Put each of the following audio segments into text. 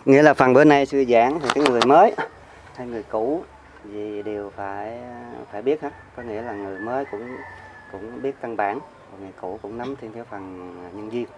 Nghĩa là phần bữa nay sư giảng thì cái người mới hay người cũ gì đều phải biết hết. Có nghĩa là người mới cũng biết căn bản, còn người cũ cũng nắm thêm cái phần nhân duyên.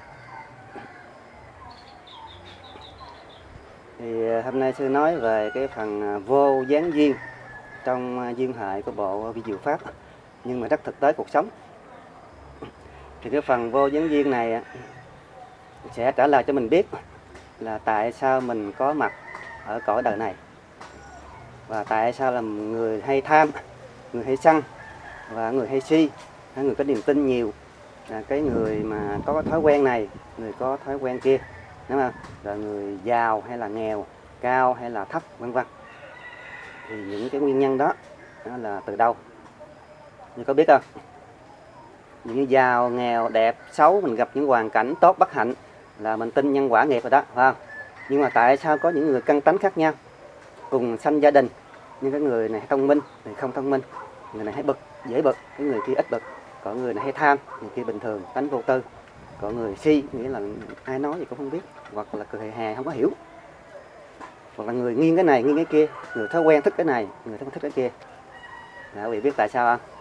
Thì hôm nay sư nói về cái phần vô gián duyên trong duyên hệ của bộ vi diệu pháp, nhưng mà rất thực tế cuộc sống. Thì cái phần vô gián duyên này sẽ trả lời cho mình biết là tại sao mình có mặt ở cõi đời này, và tại sao là người hay tham, người hay sân và người hay si, hay người có niềm tin nhiều, là cái người mà có thói quen này, người có thói quen kia, đúng không? Rồi người giàu hay là nghèo, cao hay là thấp, vân vân. Thì những cái nguyên nhân đó là từ đâu? Như có biết không? Những giàu, nghèo, đẹp, xấu, mình gặp những hoàn cảnh tốt, bất hạnh là mình tin nhân quả nghiệp rồi đó, phải không? Nhưng mà tại sao có những người căn tánh khác nhau, cùng sanh gia đình, nhưng cái người này thông minh, người không thông minh, người này hay bực, dễ bực, cái người kia ít bực, có người này hay tham, người kia bình thường, tánh vô tư, có người si, nghĩa là ai nói gì cũng không biết, hoặc là cười hề hề không có hiểu, hoặc là người nghiêng cái này, nghiêng cái kia, người thói quen thích cái này, người không thích cái kia. Quý vị biết tại sao không?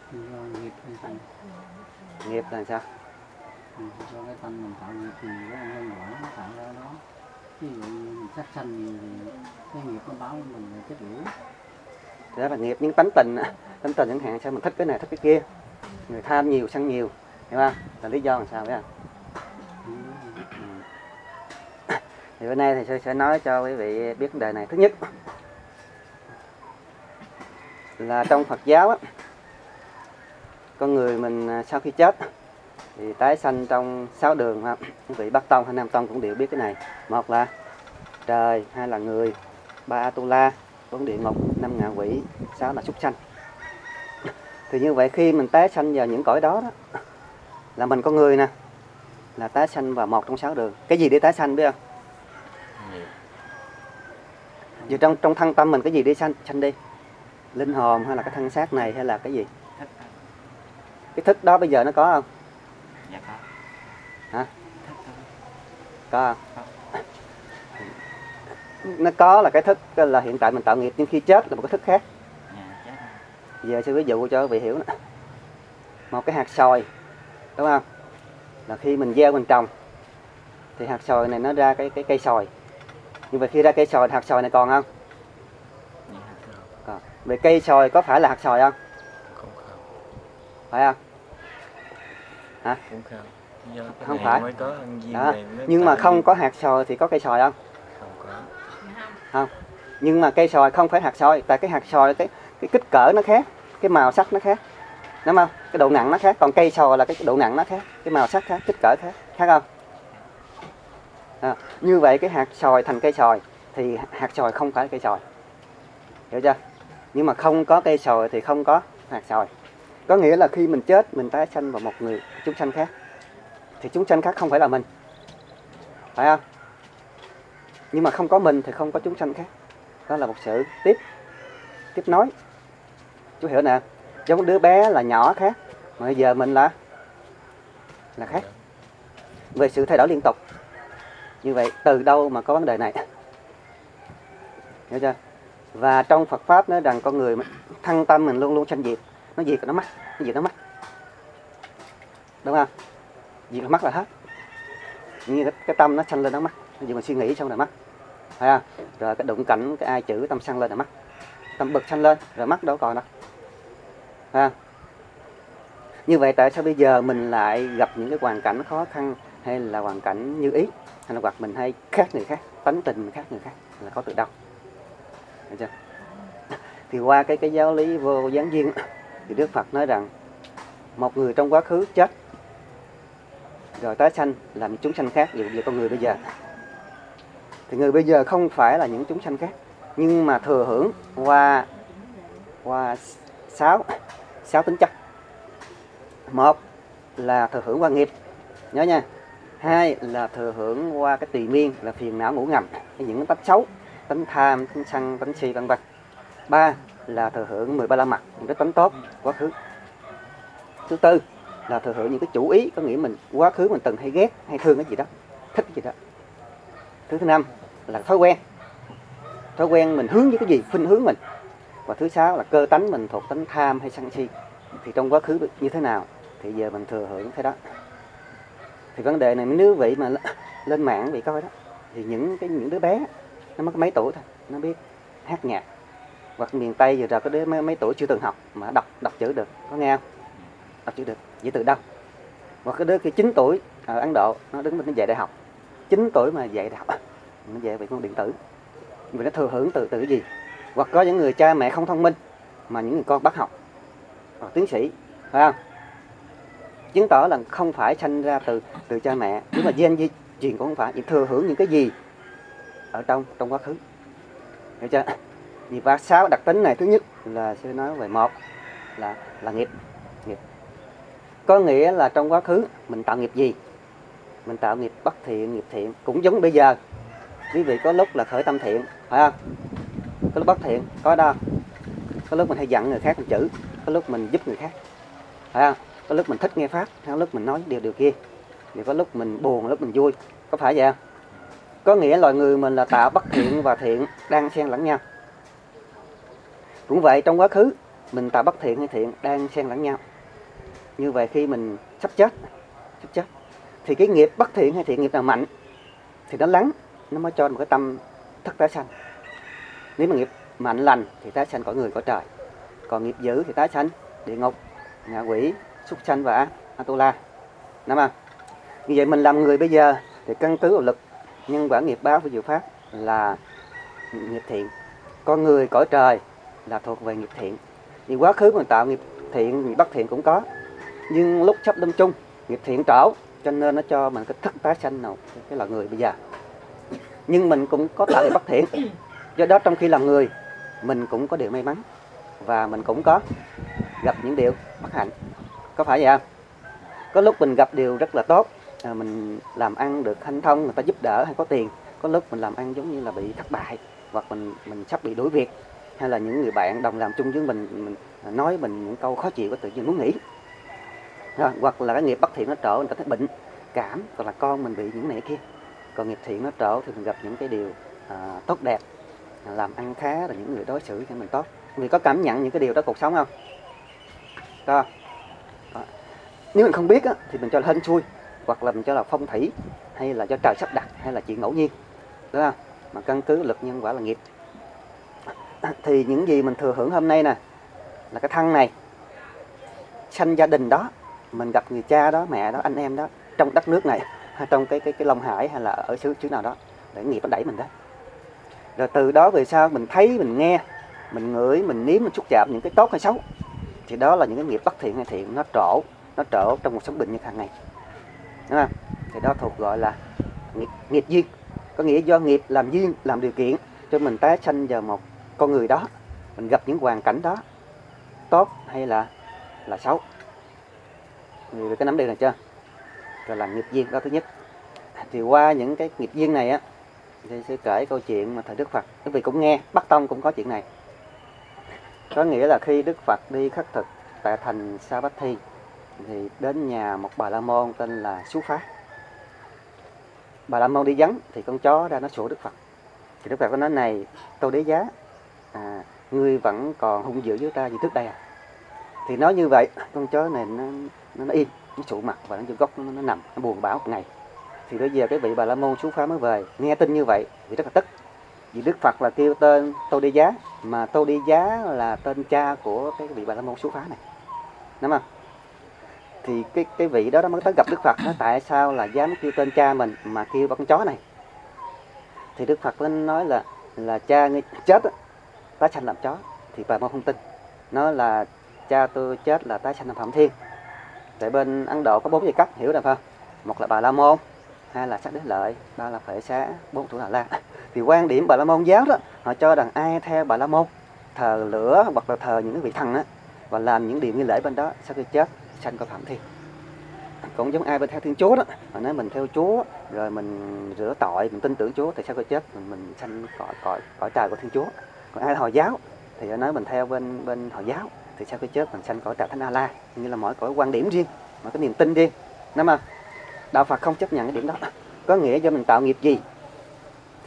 Nghiệp là sao? Do cái tâm mình tạo nghiệp thì cái nhân quả nó tạo ra đó. Ví dụ mình sát sanh nhiều thì cái nghiệp nó báo mình là chết yểu. Đó là nghiệp, những tánh tình chẳng hạn, sao mình thích cái này, thích cái kia, người tham nhiều, sân nhiều, hiểu không? Là lý do làm sao, biết không? Thì bữa nay thì tôi sẽ nói cho quý vị biết vấn đề này. Thứ nhất là trong Phật giáo á, con người mình sau khi chết thì tái sanh trong 6 đường. Quý vị Bắc Tông hay Nam Tông cũng đều biết cái này. Một là trời, hai là người, ba Atula, bốn địa ngục, năm ngạ quỷ, sáu là súc sanh. Thì như vậy khi mình tái sanh vào những cõi đó, là mình con người nè, là tái sanh vào một trong 6 đường. Cái gì để tái sanh biết không? Giờ trong thân tâm mình cái gì để sanh đi? Linh hồn hay là cái thân xác này hay là cái gì? Cái thức đó bây giờ nó có không? Dạ có. Hả? Có không? Nó có là cái thức là hiện tại mình tạo nghiệp, nhưng khi chết là một cái thức khác. Giờ sẽ ví dụ cho quý vị hiểu nè. Một cái hạt xoài, đúng không? Là khi mình gieo mình trồng thì hạt xoài này nó ra cái cây xoài. Nhưng mà khi ra cây xoài, hạt xoài này còn không? Còn. Vậy cây xoài có phải là hạt xoài không? Không. Phải không? Hả? Cũng không. Do không phải. Mới có duyên đó. này mới Nhưng mà không có hạt xoài thì có cây xoài không? Không có. Không. Nhưng mà cây xoài không phải hạt xoài, tại cái hạt xoài cái kích cỡ nó khác, cái màu sắc nó khác, đúng không? Cái độ nặng nó khác, còn cây xoài là cái độ nặng nó khác, cái màu sắc khác, kích cỡ khác không? Như vậy cái hạt xoài thành cây xoài thì hạt xoài không phải là cây xoài, hiểu chưa? Nhưng mà không có cây xoài thì không có hạt xoài. Có nghĩa là khi mình chết, mình tái sanh vào một người chúng sanh khác, thì chúng sanh khác không phải là mình, phải không? Nhưng mà không có mình thì không có chúng sanh khác. Đó là một sự tiếp nối. Chú hiểu nè, giống đứa bé là nhỏ khác, mà bây giờ mình là khác. Về sự thay đổi liên tục. Như vậy từ đâu mà có vấn đề này? Hiểu chưa? Và trong Phật Pháp nói rằng con người thân tâm mình luôn luôn sanh diệt. Nó diệt nó mất. Đúng không? Diệt nó mất là hết. Như cái tâm nó sanh lên nó mất. Vì mình suy nghĩ xong rồi mất. Phải không? Rồi cái đụng cảnh, cái ai chữ tâm sân lên là mất. Tâm bực sanh lên rồi mất đâu còn đâu. Phải không? Như vậy tại sao bây giờ mình lại gặp những cái hoàn cảnh khó khăn, hay là hoàn cảnh như ý, hay là hoặc mình hay khác người khác, tánh tình mình khác người khác, là có từ đâu? Hiểu chưa? Thì qua cái giáo lý vô gián duyên thì Đức Phật nói rằng một người trong quá khứ chết rồi tái sanh làm chúng sanh khác. Ví dụ như con người bây giờ, thì người bây giờ không phải là những chúng sanh khác, nhưng mà thừa hưởng qua sáu tính chất. Một là thừa hưởng qua nghiệp, nhớ nha. Hai là thừa hưởng qua cái tùy miên, là phiền não ngủ ngầm, những tánh xấu, tánh tham, tánh sân, tánh si, vân vân. Ba là thừa hưởng 13 la mật, những cái tánh tốt quá khứ. Thứ tư là thừa hưởng những cái chủ ý, có nghĩa mình quá khứ mình từng hay ghét hay thương cái gì đó, thích cái gì đó. Thứ năm là thói quen mình hướng với cái gì, khuynh hướng mình. Và thứ sáu là cơ tánh mình thuộc tánh tham hay sân si. Thì trong quá khứ như thế nào thì giờ mình thừa hưởng thế đó. Thì vấn đề này nếu vị mà lên mạng bị coi đó, thì những đứa bé nó mới mấy tuổi thôi, nó biết hát nhạc. Hoặc miền Tây giờ ra có đứa mấy tuổi chưa từng học mà đọc chữ được, có nghe không? Đọc chữ được, vậy từ đâu? Hoặc cái đứa khi 9 tuổi ở Ấn Độ nó đứng bên nó dạy đại học, 9 tuổi mà dạy đại học, nó dạy về môn điện tử. Vì nó thừa hưởng từ cái gì? Hoặc có những người cha mẹ không thông minh mà những người con bắt học, hoặc tiến sĩ, phải không? Chứng tỏ là không phải sanh ra từ cha mẹ, nhưng mà gen di truyền cũng không phải, chỉ thừa hưởng những cái gì ở trong quá khứ, hiểu chưa? Vì và 6 đặc tính này, thứ nhất là sư nói về một là nghiệp. Có nghĩa là trong quá khứ mình tạo nghiệp gì? Mình tạo nghiệp bất thiện, nghiệp thiện. Cũng giống bây giờ, quý vị có lúc là khởi tâm thiện, phải không? Có lúc bất thiện, có đâu? Có lúc mình hay giận người khác một chữ, có lúc mình giúp người khác, phải không? Có lúc mình thích nghe pháp, có lúc mình nói điều kia. Thì có lúc mình buồn, lúc mình vui, có phải vậy không? Có nghĩa loài người mình là tạo bất thiện và thiện đang xen lẫn nhau. Cũng vậy, trong quá khứ mình tạo bất thiện hay thiện đang xen lẫn nhau. Như vậy khi mình sắp chết thì cái nghiệp bất thiện hay thiện nghiệp nào mạnh thì nó lắng, nó mới cho một cái tâm thất tái sanh. Nếu mà nghiệp mạnh lành thì tái sanh cõi người cõi trời, còn nghiệp dữ thì tái sanh địa ngục, ngạ quỷ, súc sanh và Atula. Đúng không? Như vậy mình làm người bây giờ thì căn cứ vào lực nhân quả nghiệp báo của diệu pháp là nghiệp thiện, con người cõi trời là thuộc về nghiệp thiện. Vì quá khứ mình tạo nghiệp thiện, nghiệp bất thiện cũng có, nhưng lúc sắp lâm chung nghiệp thiện trổ, cho nên nó cho mình cái thất tái sanh nào cái là người bây giờ. Nhưng mình cũng có tạo nghiệp bất thiện, do đó trong khi làm người mình cũng có điều may mắn và mình cũng có gặp những điều bất hạnh, có phải vậy không? Có lúc mình gặp điều rất là tốt, mình làm ăn được hanh thông, người ta giúp đỡ hay có tiền. Có lúc mình làm ăn giống như là bị thất bại, hoặc mình sắp bị đuổi việc, hay là những người bạn đồng làm chung với mình nói mình những câu khó chịu, có tự nhiên muốn nghỉ. Hoặc là cái nghiệp bất thiện nó trổ, mình cảm thấy bệnh cảm, hoặc là con mình bị những này kia. Còn nghiệp thiện nó trổ thì mình gặp những cái điều tốt đẹp, làm ăn khá, là những người đối xử cho mình tốt. Vì có cảm nhận những cái điều đó cuộc sống không? Có. Nếu mình không biết á, thì mình cho là hên xui, hoặc là mình cho là phong thủy, hay là do trời sắp đặt, hay là chuyện ngẫu nhiên, đúng không? Mà căn cứ lực nhân quả là nghiệp. Thì những gì mình thừa hưởng hôm nay nè, là cái thân này, sanh gia đình đó, mình gặp người cha đó, mẹ đó, anh em đó, trong đất nước này, hay trong cái Long Hải, hay là ở xứ nào đó, để nghiệp nó đẩy mình đó. Rồi từ đó về sau mình thấy, mình nghe, mình ngửi, mình nếm, mình xúc chạm những cái tốt hay xấu, thì đó là những cái nghiệp bất thiện hay thiện nó trổ trong cuộc sống bình như hàng ngày, đúng không? Thì đó thuộc gọi là nghiệp duyên, có nghĩa do nghiệp làm duyên, làm điều kiện cho mình tái sanh vào một con người đó, mình gặp những hoàn cảnh đó tốt hay là xấu. Người cái nắm đây là chưa? Rồi là nghiệp duyên đó thứ nhất. Thì qua những cái nghiệp duyên này á, thì sẽ kể câu chuyện mà thời Đức Phật, quý vị cũng nghe, Bắc Tông cũng có chuyện này. Có nghĩa là khi Đức Phật đi khất thực tại thành Savatthi, thì đến nhà một Bà La Môn tên là Sú Phá. Bà La Môn đi vắng thì con chó ra nó sủa Đức Phật. Thì Đức Phật có nói: này Tô Đế Giá, ngươi vẫn còn hung dữ với ta như trước đây à? Thì nói như vậy, con chó này nó im, nó sụ mặt và nó vô góc nó nằm, nó buồn bã một ngày. Thì bây giờ cái vị Bà La Môn Sú Phá mới về, nghe tin như vậy thì rất là tức. Vì Đức Phật là kêu tên Tô Đế Giá, mà Tô Đế Giá là tên cha của cái vị Bà La Môn Sú Phá này, đúng không? Thì cái vị đó mới tới gặp Đức Phật, nói tại sao là dám kêu tên cha mình mà kêu con chó này. Thì Đức Phật mới nói là cha ngươi chết á, tái sanh làm chó. Thì Bà La Môn không tin, nói là cha tôi chết là tái sanh làm Phạm Thiên. Tại bên Ấn Độ có 4 giai cấp, hiểu được không? Một là Bà La Môn, hai là Sắc Đế Lợi, ba là Phệ Xá, 4 Thủ Hà La. Thì quan điểm Bà La Môn giáo đó, họ cho rằng ai theo Bà La Môn, thờ lửa hoặc là thờ những cái vị thần á, và làm những điều nghi lễ bên đó, sau khi chết sanh coi Phạm Thiên. Cũng giống ai bên theo Thiên Chúa đó, họ nói mình theo Chúa rồi mình rửa tội, mình tin tưởng Chúa thì sau khi chết mình sanh cõi trời của Thiên Chúa. Còn ai là Hồi giáo thì họ nói mình theo bên Hồi giáo thì sau khi chết mình sanh cõi trời Thánh A-la. Như là mỗi cõi quan điểm riêng, mỗi cái niềm tin riêng. Đúng không? Đạo Phật không chấp nhận cái điểm đó. Có nghĩa do mình tạo nghiệp gì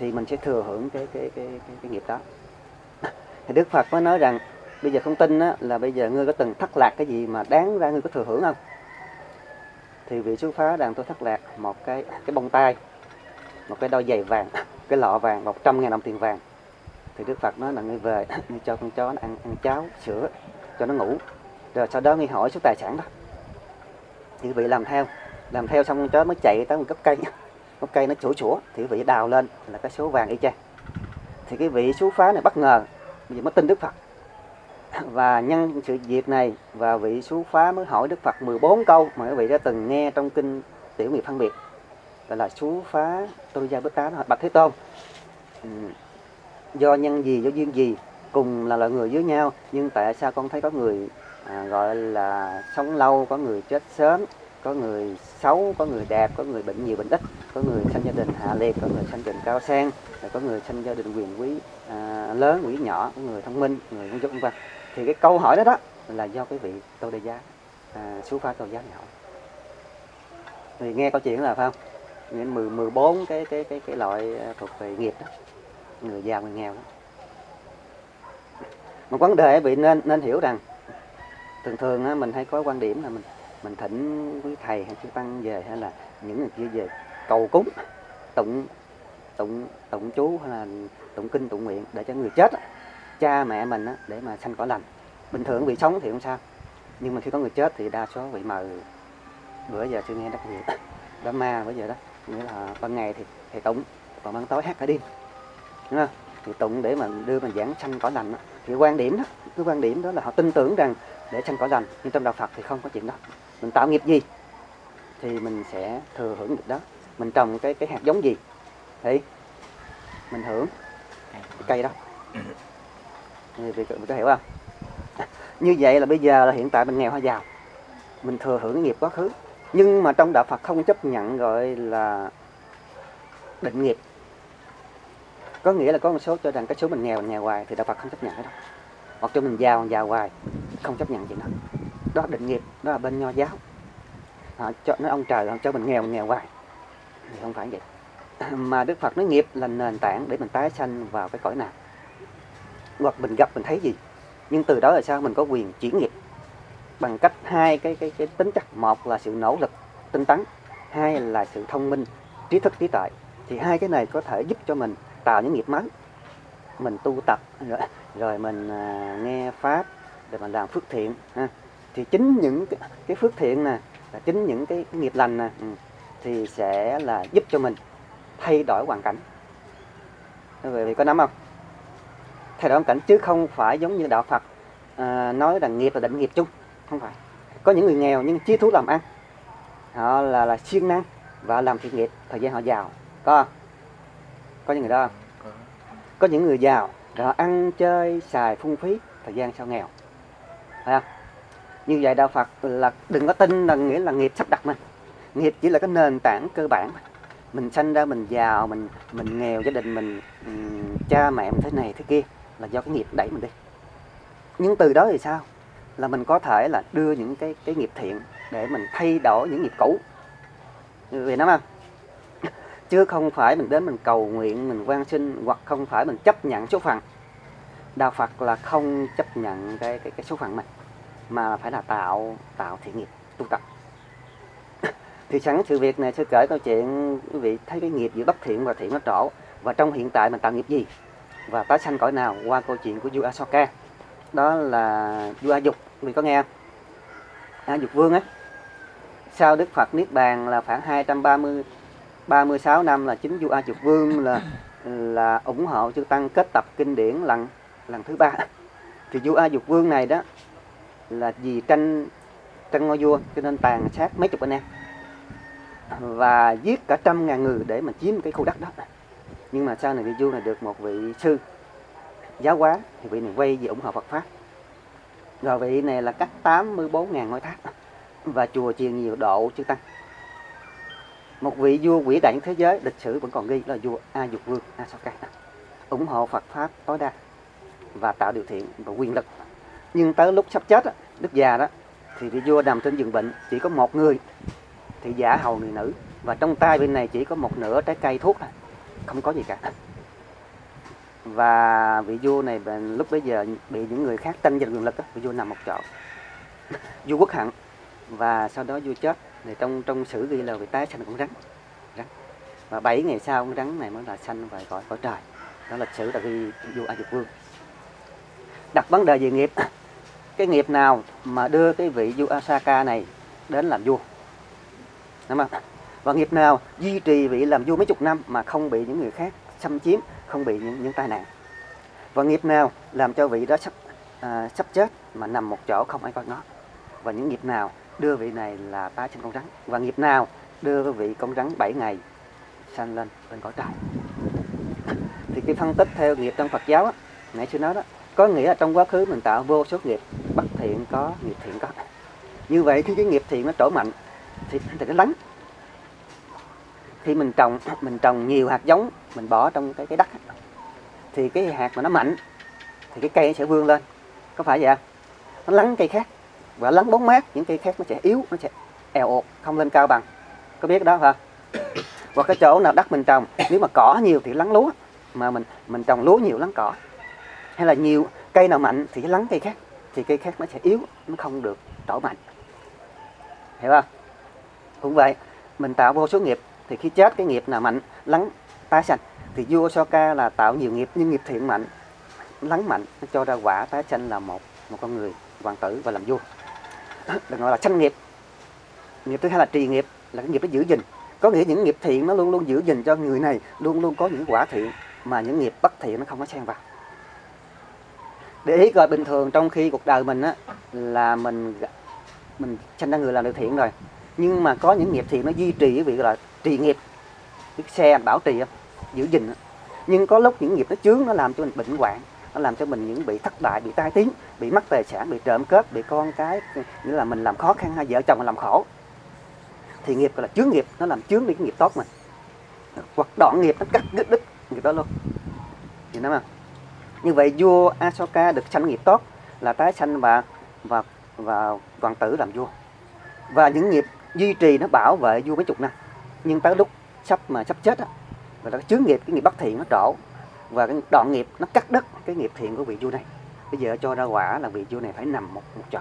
thì mình sẽ thừa hưởng cái nghiệp đó. Thì Đức Phật mới nói rằng bây giờ không tin á, là bây giờ ngươi có từng thất lạc cái gì mà đáng ra ngươi có thừa hưởng không? Thì vị xuất phá rằng tôi thất lạc một cái bông tai, một cái đôi giày vàng, cái lọ vàng, 100.000 đồng tiền vàng. Thì Đức Phật nói là ngươi về, ngươi cho con chó nó ăn cháo, sữa, cho nó ngủ. Rồi sau đó ngươi hỏi số tài sản đó. Thì vị làm theo xong con chó mới chạy tới một gốc cây nó chủa, thì vị đào lên là cái số vàng y chang. Thì cái vị xuất phá này bất ngờ, bây giờ mới tin Đức Phật. Và nhân sự việc này, và vị xuất phá mới hỏi Đức Phật 14 câu mà quý vị đã từng nghe trong kinh Tiểu Nghiệp Phân Biệt. Gọi là xuất phá Tôi Gia Bích Tá hỏi bạch Thế Tôn, do nhân gì, do duyên gì, cùng là loại người với nhau, nhưng tại sao con thấy có người gọi là sống lâu, có người chết sớm, có người xấu, có người đẹp, có người bệnh nhiều bệnh ít, có người sanh gia đình hạ liệt, có người sanh gia đình cao sang, có người sanh gia đình quyền quý lớn, quý nhỏ, có người thông minh, người ngu dốt vân vân. Thì cái câu hỏi đó là do cái vị Tô Đề Giá xuất phá Tô Giá này hỏi. Thì nghe câu chuyện là phải không? Những 14 cái loại thuộc về nghiệp đó, người giàu người nghèo đó. Một vấn đề vị nên hiểu rằng thường á, mình hay có quan điểm là mình thỉnh quý thầy hay chư tăng về, hay là những người kia về cầu cúng, tụng chú, hay là tụng kinh tụng nguyện để cho người chết, cha mẹ mình á, để mà sanh cõi lành. Bình thường vị sống thì không sao, nhưng mà khi có người chết thì đa số vị mời. Bữa giờ tôi nghe đặc biệt đó ma bữa giờ đó, nghĩa là ban ngày thì tụng, còn ban tối hát cả đêm, đúng không? Thì tụng để mà đưa mình giảng sanh cõi lành. Thì quan điểm đó là họ tin tưởng rằng để sanh cõi lành, nhưng trong đạo Phật thì không có chuyện đó. Mình tạo nghiệp gì thì mình sẽ thừa hưởng nghiệp đó. Mình trồng cái hạt giống gì thì mình hưởng cái cây đó. Thì có hiểu không? Như vậy là bây giờ là hiện tại mình nghèo hay giàu, mình thừa hưởng nghiệp quá khứ. Nhưng mà trong đạo Phật không chấp nhận gọi là định nghiệp. Có nghĩa là có một số cho rằng cái số mình nghèo hoài thì đạo Phật không chấp nhận cái đó. Hoặc cho mình giàu hoài, không chấp nhận chuyện đó. Đó định nghiệp, đó là bên Nho giáo. Cho nói ông trời cho mình nghèo hoài thì không phải vậy. Mà Đức Phật nói nghiệp là nền tảng để mình tái sanh vào cái cõi nào, hoặc mình gặp mình thấy gì. Nhưng từ đó là sao? Mình có quyền chuyển nghiệp bằng cách hai cái tính chất. Một là sự nỗ lực tinh tấn, hai là sự thông minh, trí thức, trí tuệ. Thì hai cái này có thể giúp cho mình tạo những nghiệp mới. Mình tu tập rồi mình nghe pháp để mình làm phước thiện ha. Thì chính những cái phước thiện nè, chính những cái nghiệp lành nè, thì sẽ là giúp cho mình thay đổi hoàn cảnh. Vậy có nắm không? Thay đổi hoàn cảnh, chứ không phải giống như đạo Phật nói rằng nghiệp là định nghiệp chung. Không phải. Có những người nghèo nhưng chí thú làm ăn, họ là siêng năng và làm thiện nghiệp, thời gian họ giàu. Có những người đó không? Có những người giàu rồi họ ăn chơi xài phung phí, thời gian sau nghèo. Phải không? Như vậy đạo Phật là đừng có tin là nghĩa là nghiệp sắp đặt mình. Nghiệp chỉ là cái nền tảng cơ bản. Mình sanh ra mình giàu, mình nghèo, gia đình mình cha mẹ mình thế này thế kia là do cái nghiệp đẩy mình đi. Nhưng từ đó thì sao? Là mình có thể là đưa những cái nghiệp thiện để mình thay đổi những nghiệp cũ. Vì nó không? Chứ không phải mình đến mình cầu nguyện, mình van xin, hoặc không phải mình chấp nhận số phận. Đạo Phật là không chấp nhận cái số phận mình, mà phải là tạo thiện nghiệp, tu tập. Thì sẵn sự việc này sẽ kể câu chuyện quý vị thấy cái nghiệp giữa bất thiện và thiện nó trổ, và trong hiện tại mình tạo nghiệp gì và tái sanh cõi nào, qua câu chuyện của vua Asoka. Đó là vua A Dục, quý vị có nghe không? A Dục Vương ấy, sau Đức Phật niết bàn là khoảng 236 năm, là chính vua A Dục Vương là ủng hộ chư tăng kết tập kinh điển lần thứ 3. Thì vua A Dục Vương này đó là vì tranh ngôi vua cho nên tàn sát mấy chục anh em và giết cả 100.000 người để mà chiếm cái khu đất đó. Nhưng mà sau này vị vua này được một vị sư giáo hóa, thì vị này quay về ủng hộ Phật pháp. Rồi vị này là cắt 84.000 ngôi tháp và chùa chiền nhiều độ chư tăng. Một vị vua vĩ đại thế giới, lịch sử vẫn còn ghi là vua A Dục Vương Asoka, ủng hộ Phật pháp tối đa và tạo điều kiện và quyền lực. Nhưng tới lúc sắp chết, đức già đó, thì vị vua nằm trên giường bệnh, chỉ có một người thì giả hầu người nữ, và trong tay bên này chỉ có một nửa trái cây thuốc thôi, không có gì cả. Và vị vua này lúc bấy giờ bị những người khác tranh giành quyền lực, vị vua nằm một chỗ. Vua quốc hận và sau đó vua chết. Thì trong sử ghi là vị tái sanh con rắn. Và 7 ngày sau con rắn này mới là sanh về cõi trời. Đó lịch sử là ghi vua A Dục Vương. Đặt vấn đề về nghiệp, cái nghiệp nào mà đưa cái vị vua Asaka này đến làm vua, đúng không? Và nghiệp nào duy trì vị làm vua mấy chục năm mà không bị những người khác xâm chiếm, không bị những tai nạn. Và nghiệp nào làm cho vị đó sắp chết mà nằm một chỗ không ai coi ngó. Và những nghiệp nào đưa vị này là tái sinh con rắn. Và nghiệp nào đưa cái vị con rắn 7 ngày sanh lên bên cõi trời. Thì cái phân tích theo nghiệp trong Phật giáo á, nãy sư nói đó, có nghĩa là trong quá khứ mình tạo vô số nghiệp, bất thiện có, nghiệp thiện có. Như vậy khi cái nghiệp thiện nó trổ mạnh thì nó lắng. Khi mình trồng nhiều hạt giống, mình bỏ trong cái đất á, thì cái hạt mà nó mạnh thì cái cây nó sẽ vươn lên, có phải vậy không? Nó lắng cây khác và lắng bóng mát, những cây khác nó sẽ yếu, nó sẽ èo ụt, không lên cao bằng, có biết đó không? Hoặc cái chỗ nào đất mình trồng, nếu mà cỏ nhiều thì lắng lúa, mà mình trồng lúa nhiều lắng cỏ, hay là nhiều cây nào mạnh thì lắng cây khác, thì cây khác nó sẽ yếu, nó không được trổ mạnh, hiểu không? Cũng vậy, mình tạo vô số nghiệp thì khi chết cái nghiệp nào mạnh lắng tái sanh. Thì vua Ashoka là tạo nhiều nghiệp nhưng nghiệp thiện mạnh, lắng mạnh, nó cho ra quả tái sanh là một con người hoàng tử và làm vua. Được gọi là sanh nghiệp. Nghiệp thứ hai là trì nghiệp, là cái nghiệp nó giữ gìn. Có nghĩa những nghiệp thiện nó luôn luôn giữ gìn cho người này luôn luôn có những quả thiện, mà những nghiệp bất thiện nó không có xen vào. Để ý coi, bình thường trong khi cuộc đời mình á là mình sanh ra người làm điều thiện rồi, nhưng mà có những nghiệp thiện nó duy trì cái việc là trì nghiệp, cái xe bảo trì không, giữ gìn đó. Nhưng có lúc những nghiệp nó chướng, nó làm cho mình bệnh hoạn, nó làm cho mình những bị thất bại, bị tai tiếng, bị mất tài sản, bị trộm cướp, bị con cái, nghĩa là mình làm khó khăn, hay vợ chồng làm khổ, thì nghiệp gọi là chướng nghiệp, nó làm chướng đi cái nghiệp tốt mình, hoặc đoạn nghiệp, nó cắt đứt nghiệp đó luôn. Nhìn thấy không? Như vậy vua Ashoka được sanh nghiệp tốt là tái sanh và hoàng tử làm vua, và những nghiệp duy trì nó bảo vệ vua mấy chục năm. Nhưng tới lúc sắp chết á, và nó chướng nghiệp, cái nghiệp bất thiện nó trổ, và cái đoạn nghiệp nó cắt đứt cái nghiệp thiện của vị vua này. Bây giờ cho ra quả là vị vua này phải nằm một chỗ.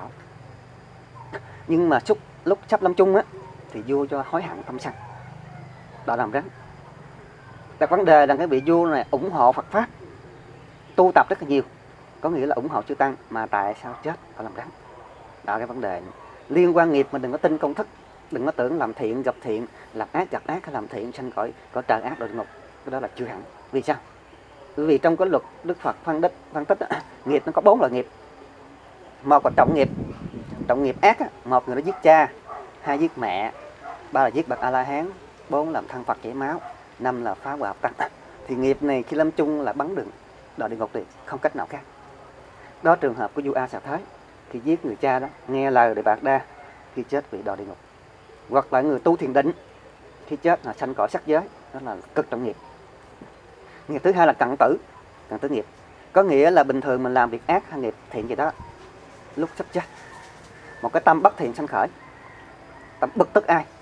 Nhưng mà lúc sắp lâm chung á thì vua cho hối hận tâm sân, đó làm rắn. Đặt vấn đề là cái vị vua này ủng hộ Phật pháp, tu tập rất là nhiều, có nghĩa là ủng hộ chư tăng, mà tại sao chết phải làm rắn? Đó cái vấn đề liên quan nghiệp. Mình đừng có tin công thức, đừng có tưởng làm thiện gặp thiện, làm ác gặp ác, hay làm thiện sanh cõi trời ác, địa ngục, cái đó là chưa hẳn. Vì sao? Bởi vì trong cái luật Đức Phật phân tích nghiệp nó có 4 loại nghiệp. Một là trọng nghiệp. Trọng nghiệp ác á, một người nó giết cha, 2 giết mẹ, 3 là giết bậc A La Hán, 4 làm thân Phật chảy máu, 5 là phá hoại học tăng. Thì nghiệp này khi lâm chung là bắn đường đọa địa ngục, thì không cách nào khác. Đó trường hợp của vua A Xà Thái, khi giết người cha đó, nghe lời Đề Bạt Đa, khi chết bị đọa địa ngục. Hoặc là người tu thiền định, khi chết là sanh cõi sắc giới, đó là cực trọng nghiệp. Nghiệp thứ hai là cận tử nghiệp, có nghĩa là bình thường mình làm việc ác hay nghiệp thiện gì đó, lúc sắp chết một cái tâm bất thiện sanh khởi, tâm bực tức ai.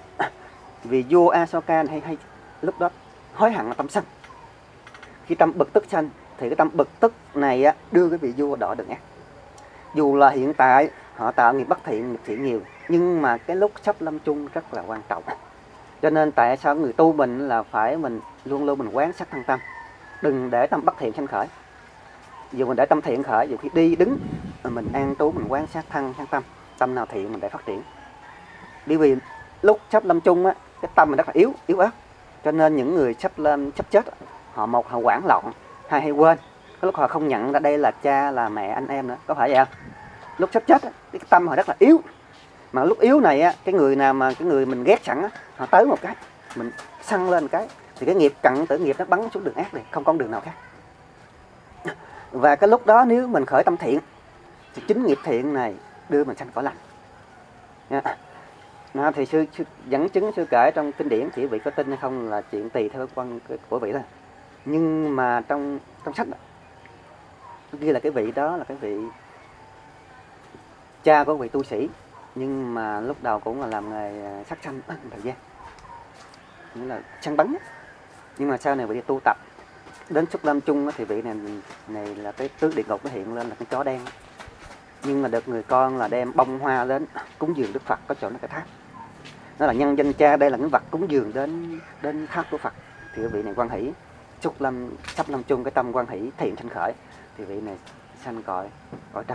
Vì vua Ashoka hay lúc đó hối hận là tâm sân. Khi tâm bực tức sanh thì cái tâm bực tức này á, đưa cái vị vua đọa đường ác. Dù là hiện tại họ tạo nghiệp bất thiện, nghiệp thiện nhiều, nhưng mà cái lúc sắp lâm chung rất là quan trọng. Cho nên tại sao người tu mình là phải mình luôn luôn mình quán sát thân tâm, đừng để tâm bất thiện sanh khởi. Dù mình để tâm thiện khởi, dù khi đi đứng mình an trú, mình quan sát thân tâm, tâm nào thiện mình để phát triển. Bởi vì lúc sắp lâm chung á, cái tâm mình rất là yếu ớt, cho nên những người sắp chết họ họ hoảng loạn, hai hay quên. Cái lúc họ không nhận ra đây là cha, là mẹ, anh em nữa, có phải vậy không? Lúc sắp chết cái tâm họ rất là yếu, mà lúc yếu này á, cái người nào mà cái người mình ghét sẵn á, họ tới một cái mình săn lên một cái thì cái nghiệp cận tử nghiệp nó bắn xuống đường ác này, không có đường nào khác. Và cái lúc đó nếu mình khởi tâm thiện thì chính nghiệp thiện này đưa mình sanh cõi lành. Thì sư dẫn chứng, sư kể trong kinh điển, chỉ vị có tin hay không là chuyện tùy theo quan của vị thôi. Nhưng mà trong sách đó, ghi là cái vị đó là cái vị cha của vị tu sĩ, nhưng mà lúc đầu cũng là làm nghề sát sanh thời gian, nghĩa là săn bắn. Nhưng mà sau này vị đi tu tập đến Trúc Lâm Chung thì vị này là cái tứ địa ngục nó hiện lên là cái chó đen, nhưng mà được người con là đem bông hoa đến cúng dường Đức Phật, có chỗ là cái tháp, nó là nhân danh cha, đây là cái vật cúng dường đến tháp của Phật, thì vị này quan hỷ Trúc Lâm sắp Lâm Chung, cái tâm quan hỷ thiện sanh khởi, thì vị này sanh cõi trời.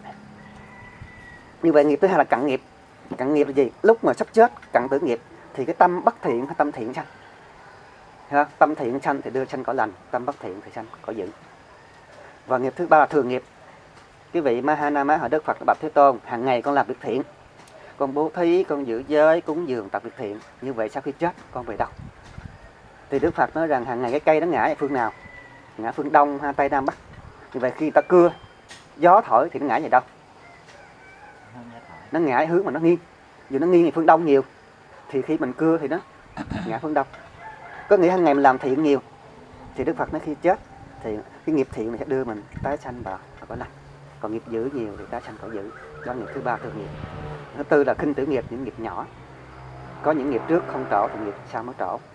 Như vậy nghiệp thứ hai là cận nghiệp. Cận nghiệp là gì? Lúc mà sắp chết cận tử nghiệp thì cái tâm bất thiện hay tâm thiện sanh. Tâm thiện sanh thì đưa sanh cõi lành, tâm bất thiện thì sanh cõi dữ. Và nghiệp thứ ba là thường nghiệp. Cái vị Mahanama hỏi Đức Phật là bạch Thế Tôn, hàng ngày con làm việc thiện, con bố thí, con giữ giới, cúng dường, tập việc thiện, như vậy sau khi chết con về đâu? Thì Đức Phật nói rằng hàng ngày cái cây nó ngã ở phương nào? Ngã phương đông, tây, nam, bắc. Như vậy khi ta cưa, gió thổi thì nó ngã về đâu? Nó ngã hướng mà nó nghiêng. Dù nó nghiêng thì phương đông nhiều, thì khi mình cưa thì nó ngã phương đông. Có nghĩa hàng ngày mình làm thiện nhiều, thì Đức Phật nói khi chết thì cái nghiệp thiện này sẽ đưa mình tái sanh vào cõi lành. Còn nghiệp dữ nhiều thì tái sanh cõi dữ. Đó là nghiệp thứ ba, thường nghiệp. Thứ tư là khinh tử nghiệp, những nghiệp nhỏ. Có những nghiệp trước không trổ thì nghiệp sau mới trổ.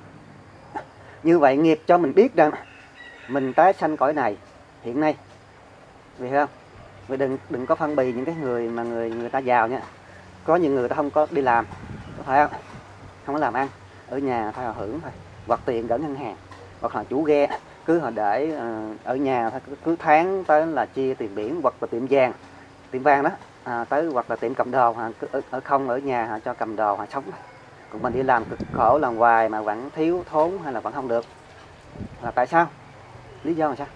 Như vậy nghiệp cho mình biết rằng mình tái sanh cõi này hiện nay, vì không? Vì đừng có phân bì những cái người mà người ta giàu nha. Có những người ta không có đi làm, phải không? Không có làm ăn, ở nhà thôi họ hưởng thôi, hoặc tiền gửi ngân hàng, hoặc là chủ ghe cứ họ để ở nhà thôi, cứ tháng tới là chia tiền biển, hoặc là tiệm vàng đó, tới hoặc là tiệm cầm đồ, ở không ở nhà họ cho cầm đồ họ sống. Còn mình đi làm cực khổ làm hoài mà vẫn thiếu thốn hay là vẫn không được, là tại sao? Lý do là sao?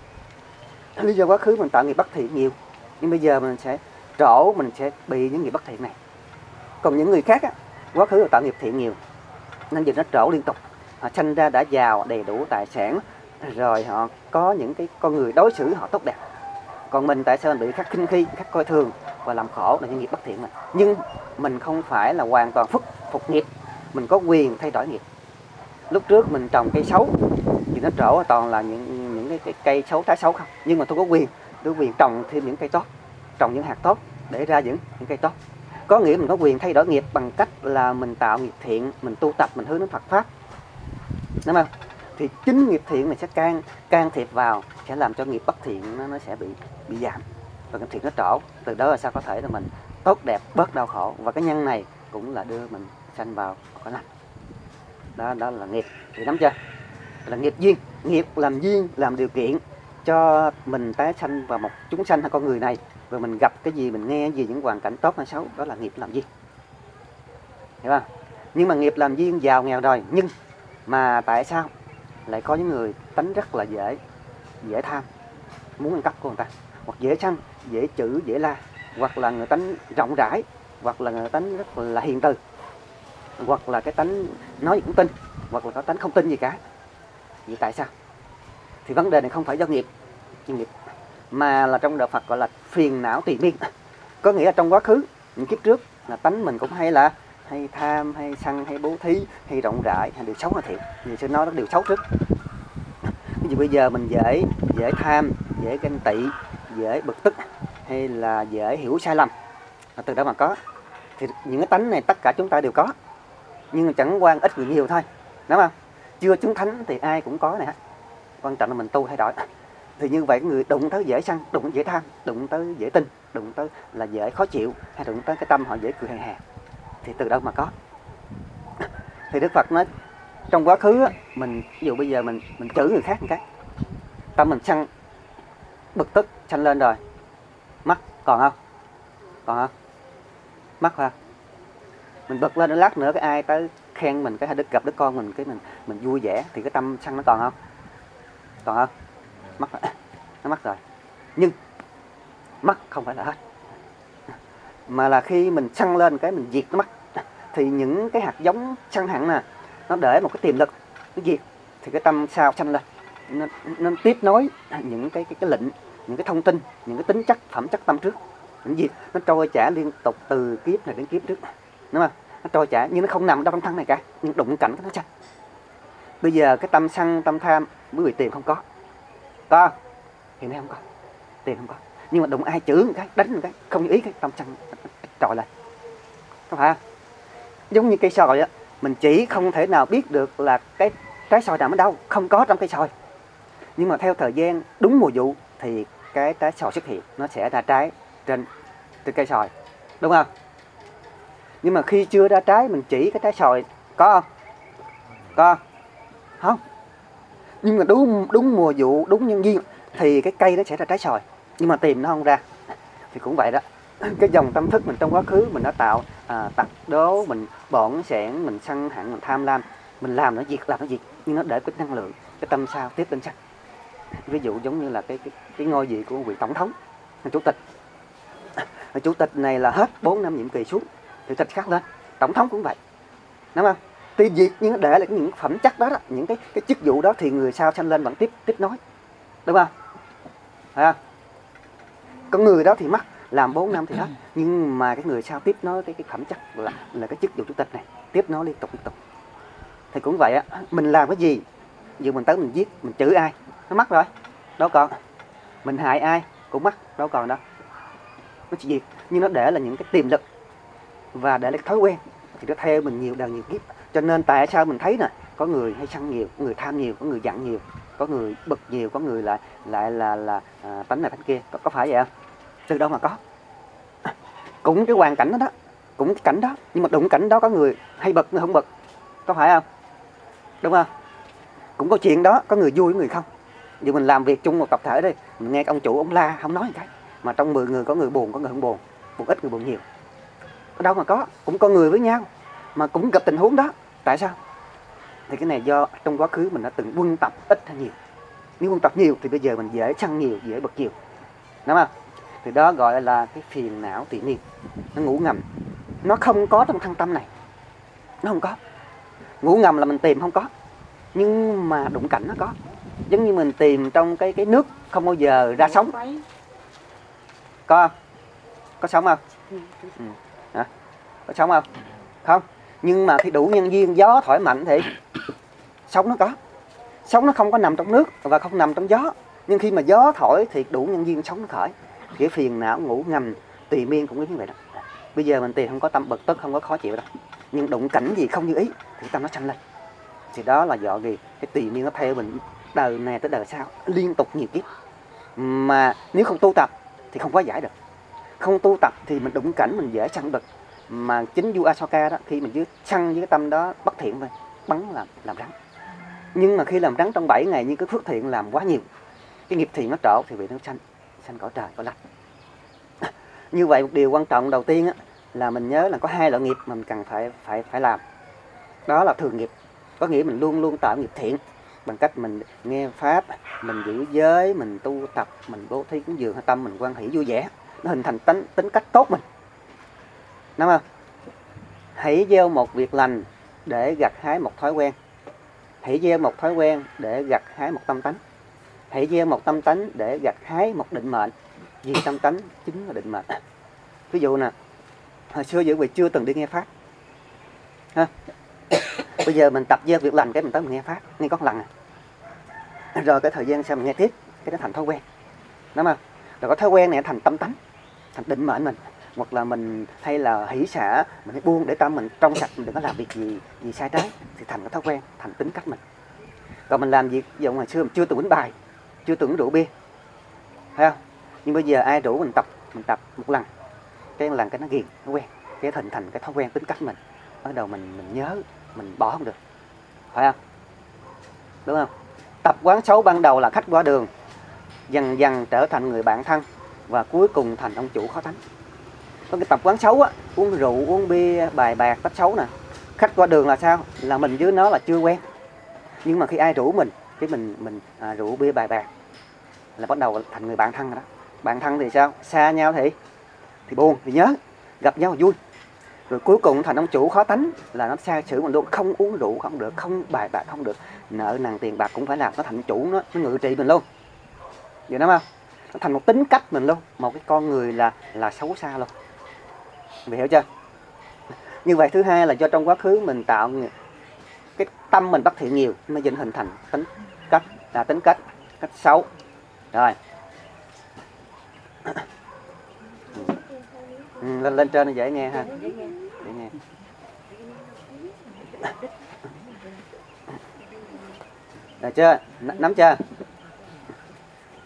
Lý do quá khứ mình tạo nghiệp bất thiện nhiều, nhưng bây giờ mình sẽ trổ, mình sẽ bị những nghiệp bất thiện này. Còn những người khác á, quá khứ là tạo nghiệp thiện nhiều nên giờ nó trổ liên tục, họ sanh ra đã giàu đầy đủ tài sản, rồi họ có những cái con người đối xử họ tốt đẹp. Còn mình tại sao mình bị khắc khinh khi, khắc coi thường và làm khổ là những nghiệp bất thiện này. Nhưng mình không phải là hoàn toàn phục nghiệp, mình có quyền thay đổi nghiệp. Lúc trước mình trồng cây xấu thì nó trổ toàn là những cái cây xấu, trái xấu không, nhưng mà tôi có quyền trồng thêm những cây tốt, trồng những hạt tốt để ra những cây tốt. Có nghĩa mình có quyền thay đổi nghiệp bằng cách là mình tạo nghiệp thiện, mình tu tập, mình hướng đến Phật pháp, đúng không? Thì chính nghiệp thiện này sẽ can thiệp vào, sẽ làm cho nghiệp bất thiện nó sẽ bị giảm, và nghiệp thiện nó trổ. Từ đó là sao có thể là mình tốt đẹp, bớt đau khổ, và cái nhân này cũng là đưa mình sanh vào cõi lành. Đó là nghiệp, thì nắm chưa? Là nghiệp duyên. Nghiệp làm duyên, làm điều kiện cho mình tái sanh vào một chúng sanh hay con người này, rồi mình gặp cái gì, mình nghe cái gì, những hoàn cảnh tốt hay xấu, đó là nghiệp làm duyên, hiểu không? Nhưng mà nghiệp làm duyên giàu nghèo rồi, nhưng mà tại sao lại có những người tánh rất là dễ tham, muốn ăn cắp của người ta, hoặc dễ sân, dễ chửi, dễ la, hoặc là người tánh rộng rãi, hoặc là người tánh rất là hiền từ, hoặc là cái tánh nói gì cũng tin, hoặc là cái tánh không tin gì cả. Vậy tại sao? Thì vấn đề này không phải do nghiệp, mà là trong đạo Phật gọi là phiền não tùy miên. Có nghĩa là trong quá khứ, những kiếp trước là tánh mình cũng hay tham, hay sân, hay bố thí, hay rộng rãi, hay điều xấu hay thiện. Vì sẽ nói đó điều xấu trước. Ví dụ bây giờ mình dễ tham, dễ ganh tị, dễ bực tức, hay là dễ hiểu sai lầm, là từ đó mà có. Thì những cái tánh này tất cả chúng ta đều có, nhưng chẳng quan ít người nhiều thôi, đúng không? Chưa chứng thánh thì ai cũng có này hết. Quan trọng là mình tu thay đổi. Thì như vậy người đụng tới dễ sân, đụng tới dễ tham, đụng tới dễ tin, đụng tới là dễ khó chịu, hay đụng tới cái tâm họ dễ cười hề hà, thì từ đâu mà có? Thì Đức Phật nói trong quá khứ mình, ví dụ bây giờ mình chửi người khác một cái, tâm mình sân, bực tức sanh lên rồi, mắt còn không? Mắt phải không? Mình bực lên lát nữa cái ai tới khen mình, cái hay gặp đứa con mình, cái mình vui vẻ, thì cái tâm sân nó còn không? Mắt rồi. Nó mất rồi. Nhưng mắt không phải là hết, mà là khi mình sân lên cái mình diệt nó mất, thì những cái hạt giống sân hận nè, nó để một cái tiềm lực, nó diệt, thì cái tâm sao sanh lên, nó tiếp nối những cái lệnh, những cái thông tin, những cái tính chất, phẩm chất tâm trước, những gì nó trôi chảy liên tục từ kiếp này đến kiếp trước, đúng không? Nó trôi chảy nhưng nó không nằm trong thân này cả, nhưng đụng cảnh nó sanh. Bây giờ cái tâm sân, tâm tham, bởi vì tiền không có, hiện nay không có, tiền không có, nhưng mà đụng ai chửi một cái, đánh một cái, không như ý, cái tâm sân trồi lên, không phải không? Giống như cây sồi á, mình chỉ không thể nào biết được là cái trái sồi nằm ở đâu, không có trong cây sồi, Nhưng mà theo thời gian đúng mùa vụ thì cái trái xoài xuất hiện, nó sẽ ra trái trên cây xoài, đúng không? Nhưng mà khi chưa ra trái mình chỉ cái trái xoài có không? Có không? Nhưng mà đúng mùa vụ, đúng nhân duyên thì cái cây nó sẽ ra trái xoài, nhưng mà tìm nó không ra. Thì cũng vậy đó. Cái dòng tâm thức mình trong quá khứ mình đã tạo tật đố, mình bỏng sẻn, mình sân hận, mình tham lam, mình làm nó việc, nhưng nó để cái năng lượng, cái tâm sao tiếp lên sắc. Ví dụ giống như là cái ngôi vị của vị tổng thống, chủ tịch. Chủ tịch này là hết 4 năm nhiệm kỳ xuống, chủ tịch khác lên, tổng thống cũng vậy, đúng không? Tuy việc nhưng nó để lại những phẩm chất đó, những cái chức vụ đó thì người sau sanh lên vẫn tiếp nối, đúng không? Phải không? Con người đó thì mất làm 4 năm thì hết, nhưng mà cái người sau tiếp nối cái phẩm chất là cái chức vụ chủ tịch này, tiếp nối liên tục. Thì cũng vậy á, mình làm cái gì, dù mình tới mình giết, mình chửi ai, nó mất rồi, đâu còn. Mình hại ai cũng mất, đâu còn đâu. Nó chỉ diệt, nhưng nó để là những cái tiềm lực và để là cái thói quen, thì nó theo mình nhiều đời nhiều kiếp. Cho nên tại sao mình thấy nè, có người hay sân nhiều, có người tham nhiều, có người giận nhiều, có người bực nhiều, có người lại là tánh này tánh kia, có phải vậy không? Từ đâu mà có? Cũng cái hoàn cảnh đó, cũng cái cảnh đó, nhưng mà đụng cảnh đó có người hay bực, người không bực, có phải không? Đúng không? Cũng có chuyện đó, có người vui, có người không. Dù mình làm việc chung một tập thể đây, mình nghe ông chủ ông la không nói gì cái, mà trong 10 người có người buồn, có người không buồn, buồn ít người buồn nhiều. Ở đâu mà có, cũng có người với nhau mà cũng gặp tình huống đó. Tại sao? Thì cái này do trong quá khứ mình đã từng quân tập ít hay nhiều. Nếu quân tập nhiều thì bây giờ mình dễ sân nhiều, dễ bực nhiều, đúng không? Thì đó gọi là cái phiền não tị niên, nó ngủ ngầm, nó không có trong thân tâm này, nó không có. Ngủ ngầm là mình tìm không có, nhưng mà đụng cảnh nó có. Giống như mình tìm trong cái nước không bao giờ ra sóng. Có không? Có sóng không? Hả? Có sóng không? Không. Nhưng mà khi đủ nhân duyên, gió thổi mạnh thì sóng nó có. Sóng nó không có nằm trong nước và không nằm trong gió. Nhưng khi mà gió thổi thì đủ nhân duyên sóng nó khởi. Cái phiền não ngủ ngầm tùy miên cũng như vậy đó. Bây giờ mình tìm không có tâm bực tức, không có khó chịu đâu. Nhưng đụng cảnh gì không như ý thì tâm nó sanh lên. Thì đó là do gì? Cái tùy miên nó theo mình đời này tới đời sau, liên tục nhiều kiếp. Mà nếu không tu tập thì không có giải được. Không tu tập thì mình đụng cảnh mình dễ sân bực. Mà chính vua Asoka đó, khi mình dưới sân với cái tâm đó bất thiện thôi, bắn làm rắn. Nhưng mà khi làm rắn trong 7 ngày, nhưng cái phước thiện làm quá nhiều, cái nghiệp thiện nó trổ thì bị nó sanh cõi trời, cõi lành. Như vậy một điều quan trọng đầu tiên á, là mình nhớ là có 2 loại nghiệp mà mình cần phải làm. Đó là thường nghiệp, có nghĩa mình luôn luôn tạo nghiệp thiện bằng cách mình nghe pháp, mình giữ giới, mình tu tập, mình bố thí cúng dường, tâm mình hoan hỷ vui vẻ, nó hình thành tính cách tốt mình, đúng không? Hãy gieo một việc lành để gặt hái một thói quen. Hãy gieo một thói quen để gặt hái một tâm tánh. Hãy gieo một tâm tánh để gặt hái một định mệnh. Vì tâm tánh chính là định mệnh. Ví dụ nè, hồi xưa những vị chưa từng đi nghe pháp ha. Bây giờ mình tập gieo việc lành, cái mình tới mình nghe pháp, nghe có lần rồi cái thời gian sau mình nghe tiếp, cái nó thành thói quen, đúng không? Rồi có thói quen này thành tâm tánh, thành định mệnh mình. Hoặc là mình hay là hỷ xả, mình hay buông để tâm mình trong sạch, mình đừng có làm việc gì sai trái, thì thành cái thói quen, thành tính cách mình. Còn mình làm việc giống ngày xưa mình chưa từng uống bài, chưa từng uống rượu bia, thấy không? Nhưng bây giờ ai rủ mình tập một lần, cái nó ghiền, nó quen, cái hình thành cái thói quen tính cách mình. Bắt đầu mình nhớ, mình bỏ không được, phải không? Đúng không? Tập quán xấu ban đầu là khách qua đường, dần dần trở thành người bạn thân, và cuối cùng thành ông chủ khó tánh. Có cái tập quán xấu á, uống rượu, uống bia, bài bạc, tánh xấu nè. Khách qua đường là sao? Là mình với nó là chưa quen. Nhưng mà khi ai rủ mình, cái mình rượu bia bài bạc, là bắt đầu thành người bạn thân rồi đó. Bạn thân thì sao? Xa nhau thì buồn, thì nhớ, gặp nhau thì vui. Rồi cuối cùng thành ông chủ khó tánh, là nó sai sử mình luôn, không uống rượu không được, không bài bạc không được, nợ nần tiền bạc cũng phải làm, nó thành ông chủ, nó ngự trị mình luôn. Vậy đó không? Nó thành một tính cách mình luôn, một cái con người là xấu xa luôn. Vì hiểu chưa? Như vậy thứ hai là do trong quá khứ mình tạo cái tâm mình bất thiện nhiều, nó dần hình thành tính cách xấu. Rồi. Lên trên nó dễ nghe ha. Dễ nghe. Được chưa? Nắm chưa?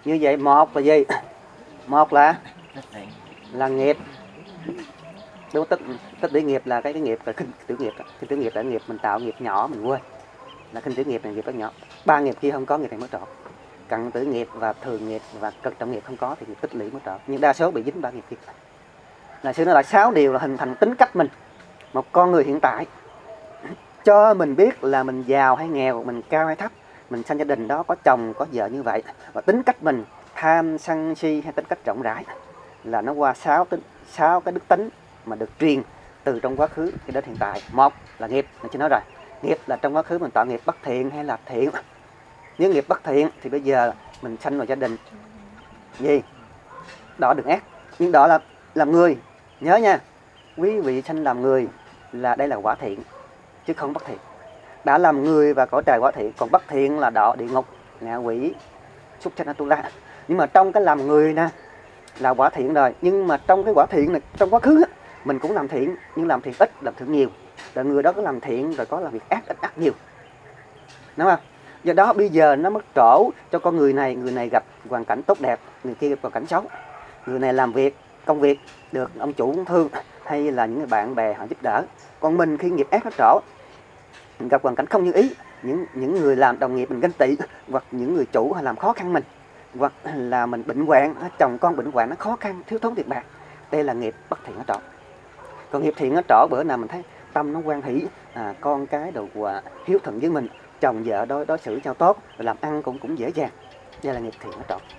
Như vậy một là gì? Một là nghiệp. Đúng, tích lũy nghiệp là cái nghiệp là khinh tử nghiệp. Khinh tử nghiệp là nghiệp mình tạo nghiệp nhỏ mình quên. Là khinh tử nghiệp là nghiệp rất nhỏ. Ba nghiệp kia không có nghiệp này mới trọn. Cận tử nghiệp và thường nghiệp và cực trọng nghiệp không có thì nghiệp tích lũy mới trọn. Nhưng đa số bị dính ba nghiệp kia. Là sư nói là 6 điều là hình thành tính cách mình, một con người hiện tại, cho mình biết là mình giàu hay nghèo, mình cao hay thấp, mình sanh gia đình đó có chồng có vợ như vậy, và tính cách mình tham sân si hay tính cách rộng rãi là nó qua 6 cái đức tính mà được truyền từ trong quá khứ đến hiện tại. Một là nghiệp, mình chưa nói rồi, nghiệp là trong quá khứ mình tạo nghiệp bất thiện hay là thiện. Nếu nghiệp bất thiện thì bây giờ mình sanh vào gia đình gì đó được ác, nhưng đó là làm người. Nhớ nha, quý vị sanh làm người là đây là quả thiện chứ không bất thiện. Đã làm người và cõi trời quả thiện, còn bất thiện là đọa địa ngục, ngạ quỷ, súc sanh Atula. Nhưng mà trong cái làm người nè là quả thiện rồi, nhưng mà trong cái quả thiện này trong quá khứ mình cũng làm thiện, nhưng làm thiện ít làm thiện nhiều. Rồi người đó có làm thiện rồi có làm việc ác ít ác nhiều, đúng không? Do đó bây giờ nó mất trổ cho con người này gặp hoàn cảnh tốt đẹp, người kia gặp hoàn cảnh xấu. Người này làm việc công việc được ông chủ cũng thương, hay là những người bạn bè họ giúp đỡ. Còn mình khi nghiệp ác nó trổ, mình gặp hoàn cảnh không như ý, những người làm đồng nghiệp mình ganh tị, hoặc những người chủ họ làm khó khăn mình, hoặc là mình bệnh hoạn, chồng con bệnh hoạn nó khó khăn, thiếu thốn tiền bạc. Đây là nghiệp bất thiện nó trổ. Còn nghiệp thiện nó trổ, bữa nào mình thấy tâm nó hoan hỷ, con cái đồ hiếu thuận với mình, chồng vợ đối xử cho tốt, rồi làm ăn cũng dễ dàng. Đây là nghiệp thiện nó trổ.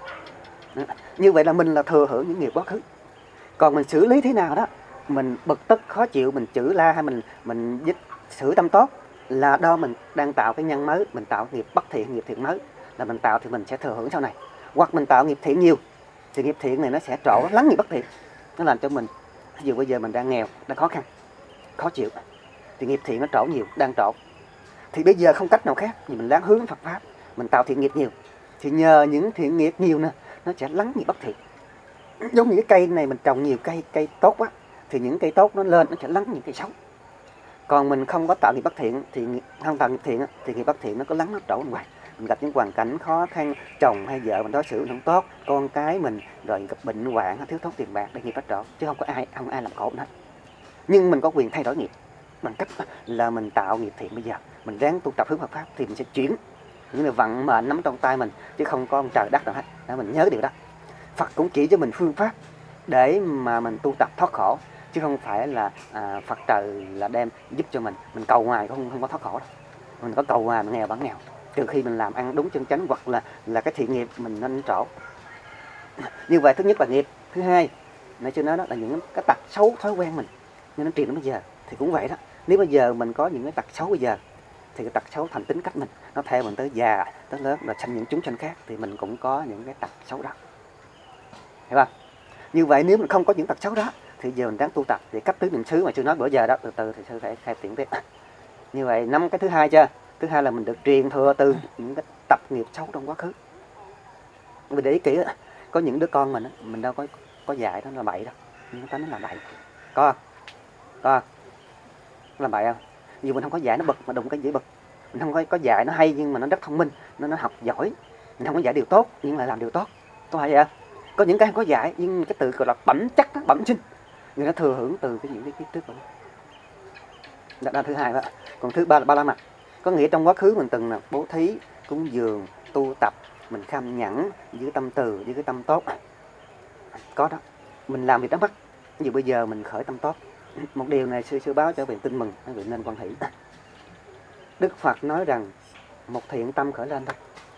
Như vậy là mình là thừa hưởng những nghiệp quá khứ. Còn mình xử lý thế nào đó, mình bực tức khó chịu, mình chửi la hay mình xử tâm tốt, là đó mình đang tạo cái nhân mới, mình tạo nghiệp bất thiện, nghiệp thiện mới là mình tạo thì mình sẽ thừa hưởng sau này. Hoặc mình tạo nghiệp thiện nhiều thì nghiệp thiện này nó sẽ trổ lắng nghiệp bất thiện, nó làm cho mình ví dụ bây giờ mình đang nghèo, đang khó khăn, khó chịu thì nghiệp thiện nó trổ nhiều, đang trổ thì bây giờ không cách nào khác thì mình láng hướng Phật pháp, mình tạo thiện nghiệp nhiều thì nhờ những thiện nghiệp nhiều nè nó sẽ lắng nghiệp bất thiện. Giống như cái cây này mình trồng nhiều cây tốt quá thì những cây tốt nó lên nó sẽ lắng những cây xấu. Còn mình không có tạo nghiệp bất thiện thì không tạo nghiệp thiện thì nghiệp bất thiện nó có lắng nó trổ ngoài. Mình gặp những hoàn cảnh khó khăn, chồng hay vợ mình đối xử không tốt, con cái mình rồi gặp bệnh hoạn, thiếu thốn tiền bạc để nghiệp bất trổ, chứ không ai làm khổ hết. Nhưng mình có quyền thay đổi nghiệp bằng cách là mình tạo nghiệp thiện. Bây giờ mình ráng tu tập hướng Phật pháp thì mình sẽ chuyển những người vận mệnh nắm trong tay mình, chứ không có ông trời đất nào hết. Đó, mình nhớ điều đó. Phật cũng chỉ cho mình phương pháp để mà mình tu tập thoát khổ, chứ không phải là Phật trời là đem giúp cho mình cầu hoài không có thoát khổ đâu. Mình có cầu hoài mình nghèo bán nghèo, trừ khi mình làm ăn đúng chân chánh, hoặc là cái thiện nghiệp mình nên trổ. Như vậy thứ nhất là nghiệp. Thứ hai, nãy chưa nói đó là những cái tật xấu thói quen mình nên nó truyền đến bây giờ thì cũng vậy đó. Nếu bây giờ mình có những cái tật xấu bây giờ thì cái tật xấu thành tính cách mình, nó theo mình tới già tới lớn là sanh những chúng sanh khác thì mình cũng có những cái tật xấu đó, hiểu không? Như vậy nếu mình không có những tật xấu đó thì giờ mình đang tu tập để cấp tứ niệm xứ mà chưa nói bữa giờ đó, từ từ thì sư phải khai triển tiếp. Như vậy 5 cái thứ hai chưa? Thứ hai là mình được truyền thừa từ những cái tập nghiệp xấu trong quá khứ. Mình để ý kỹ, có những đứa con mình đâu có dạy nó là bậy đâu, nhưng nó làm bậy. Có không? Làm bậy không? Dù mình không có dạy nó bực mà đụng cái dễ bực. Mình không có dạy nó hay nhưng mà nó rất thông minh, nó học giỏi. Mình không có dạy điều tốt nhưng lại làm điều tốt. Có phải vậy không? Có những cái không có dạy nhưng cái từ gọi là bẩm chắc, bẩm sinh, người nó thừa hưởng từ những cái kiếp trước rồi. Đó thứ hai đó. Còn thứ ba là ba la mật. Có nghĩa trong quá khứ mình từng là bố thí, cúng dường, tu tập, mình kham nhẫn, giữ tâm từ, giữ cái tâm tốt. Có đó. Mình làm việc đó mất. Ví dụ bây giờ mình khởi tâm tốt. Một điều này sư báo cho vị tin mừng, quý vị nên quan hỷ. Đức Phật nói rằng một thiện tâm khởi lên thôi.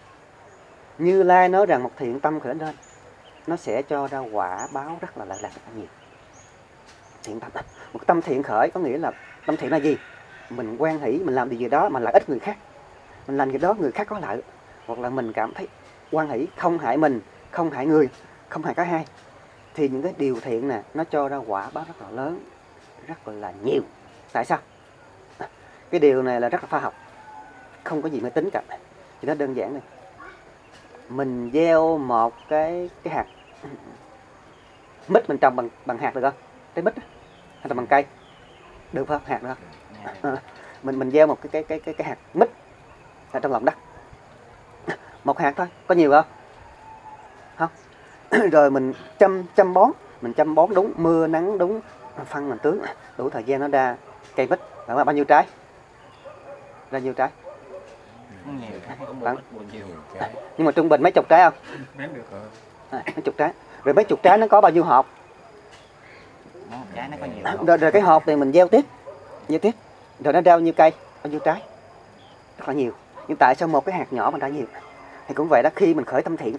Như Lai nói rằng một thiện tâm khởi lên, nó sẽ cho ra quả báo rất là nhiều. Thiện tâm, một tâm thiện khởi có nghĩa là tâm thiện là gì? Mình quan hỷ, mình làm điều gì đó mà lợi ích người khác, mình làm gì đó người khác có lợi, hoặc là mình cảm thấy quan hỷ không hại mình, không hại người, không hại cả hai, thì những cái điều thiện nè nó cho ra quả báo rất là lớn, rất là nhiều. Tại sao? Cái điều này là rất là khoa học, không có gì mới tính cả. Chỉ nó đơn giản này, mình gieo một cái hạt mít, mình trồng bằng hạt được không? Trái mít hay là bằng cây được không? Hạt được không? Mình gieo một cái hạt mít ở trong lòng đất, một hạt thôi, có nhiều không? rồi mình chăm bón đúng, mưa nắng đúng, phân mình tưới đủ thời gian nó ra cây mít. Và bao nhiêu trái? Ra nhiêu trái? Nhiều trái, có Vâng. nhiều Nhưng mà trung bình mấy chục trái không? Bán được Mấy chục trái. Rồi mấy chục trái nó có bao nhiêu hộp? trái nó có nhiều. Rồi cái hộp này mình gieo tiếp. Rồi nó ra bao nhiêu cây? Bao nhiêu trái? Rất là nhiều. Nhưng tại sao một cái hạt nhỏ mà ra nhiều? Thì cũng vậy đó, khi mình khởi tâm thiện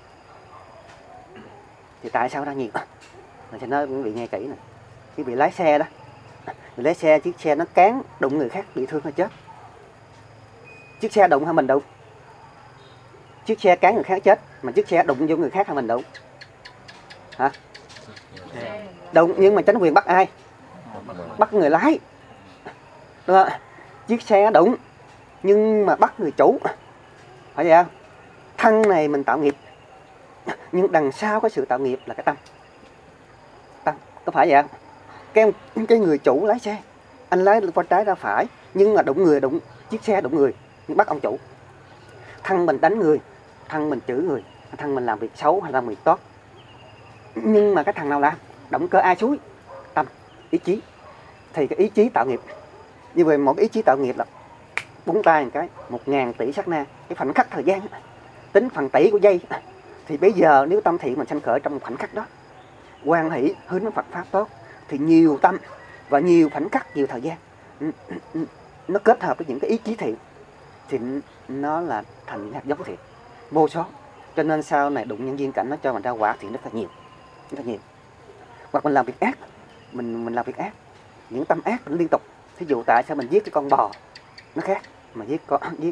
thì tại sao ra nhiều? Mình sẽ nói quý vị nghe kỹ nè. Quý vị lái xe đó, chiếc xe nó cán đụng người khác bị thương hay chết? Chiếc xe đụng hay mình đụng? Chiếc xe cán người khác chết, mà chiếc xe đụng vô người khác hay mình đụng? Hả? Đụng, nhưng mà tránh quyền bắt ai? Bắt người lái. Đúng không? Chiếc xe đụng nhưng mà bắt người chủ, phải vậy không? Thân này mình tạo nghiệp, nhưng đằng sau có sự tạo nghiệp là cái tâm, có phải vậy không? Cái người chủ lái xe, anh lái qua trái ra phải, nhưng mà đụng chiếc xe đụng người, nhưng bắt ông chủ. Thân mình đánh người, thân mình chửi người, thân mình làm việc xấu hay làm việc tốt, nhưng mà cái thằng nào làm? Động cơ ai xúi? Tâm, ý chí. Thì cái ý chí tạo nghiệp. Như vậy một ý chí tạo nghiệp là búng tay một cái 1000 tỷ sát na, cái khoảnh khắc thời gian, tính phần tỷ của giây. Thì bây giờ nếu tâm thiện mình sanh khởi trong khoảnh khắc đó, hoan hỷ hướng đến Phật pháp tốt, thì nhiều tâm và nhiều khoảnh khắc, nhiều thời gian nó kết hợp với những cái ý chí thiện thì nó là thành hạt giống thiện vô số. Cho nên sau này đụng nhân duyên cảnh nó cho mình ra quả thiện rất là nhiều. Hoặc mình làm việc ác, mình làm việc ác, những tâm ác mình liên tục. Thí dụ tại sao mình giết cái con bò nó khác, mà giết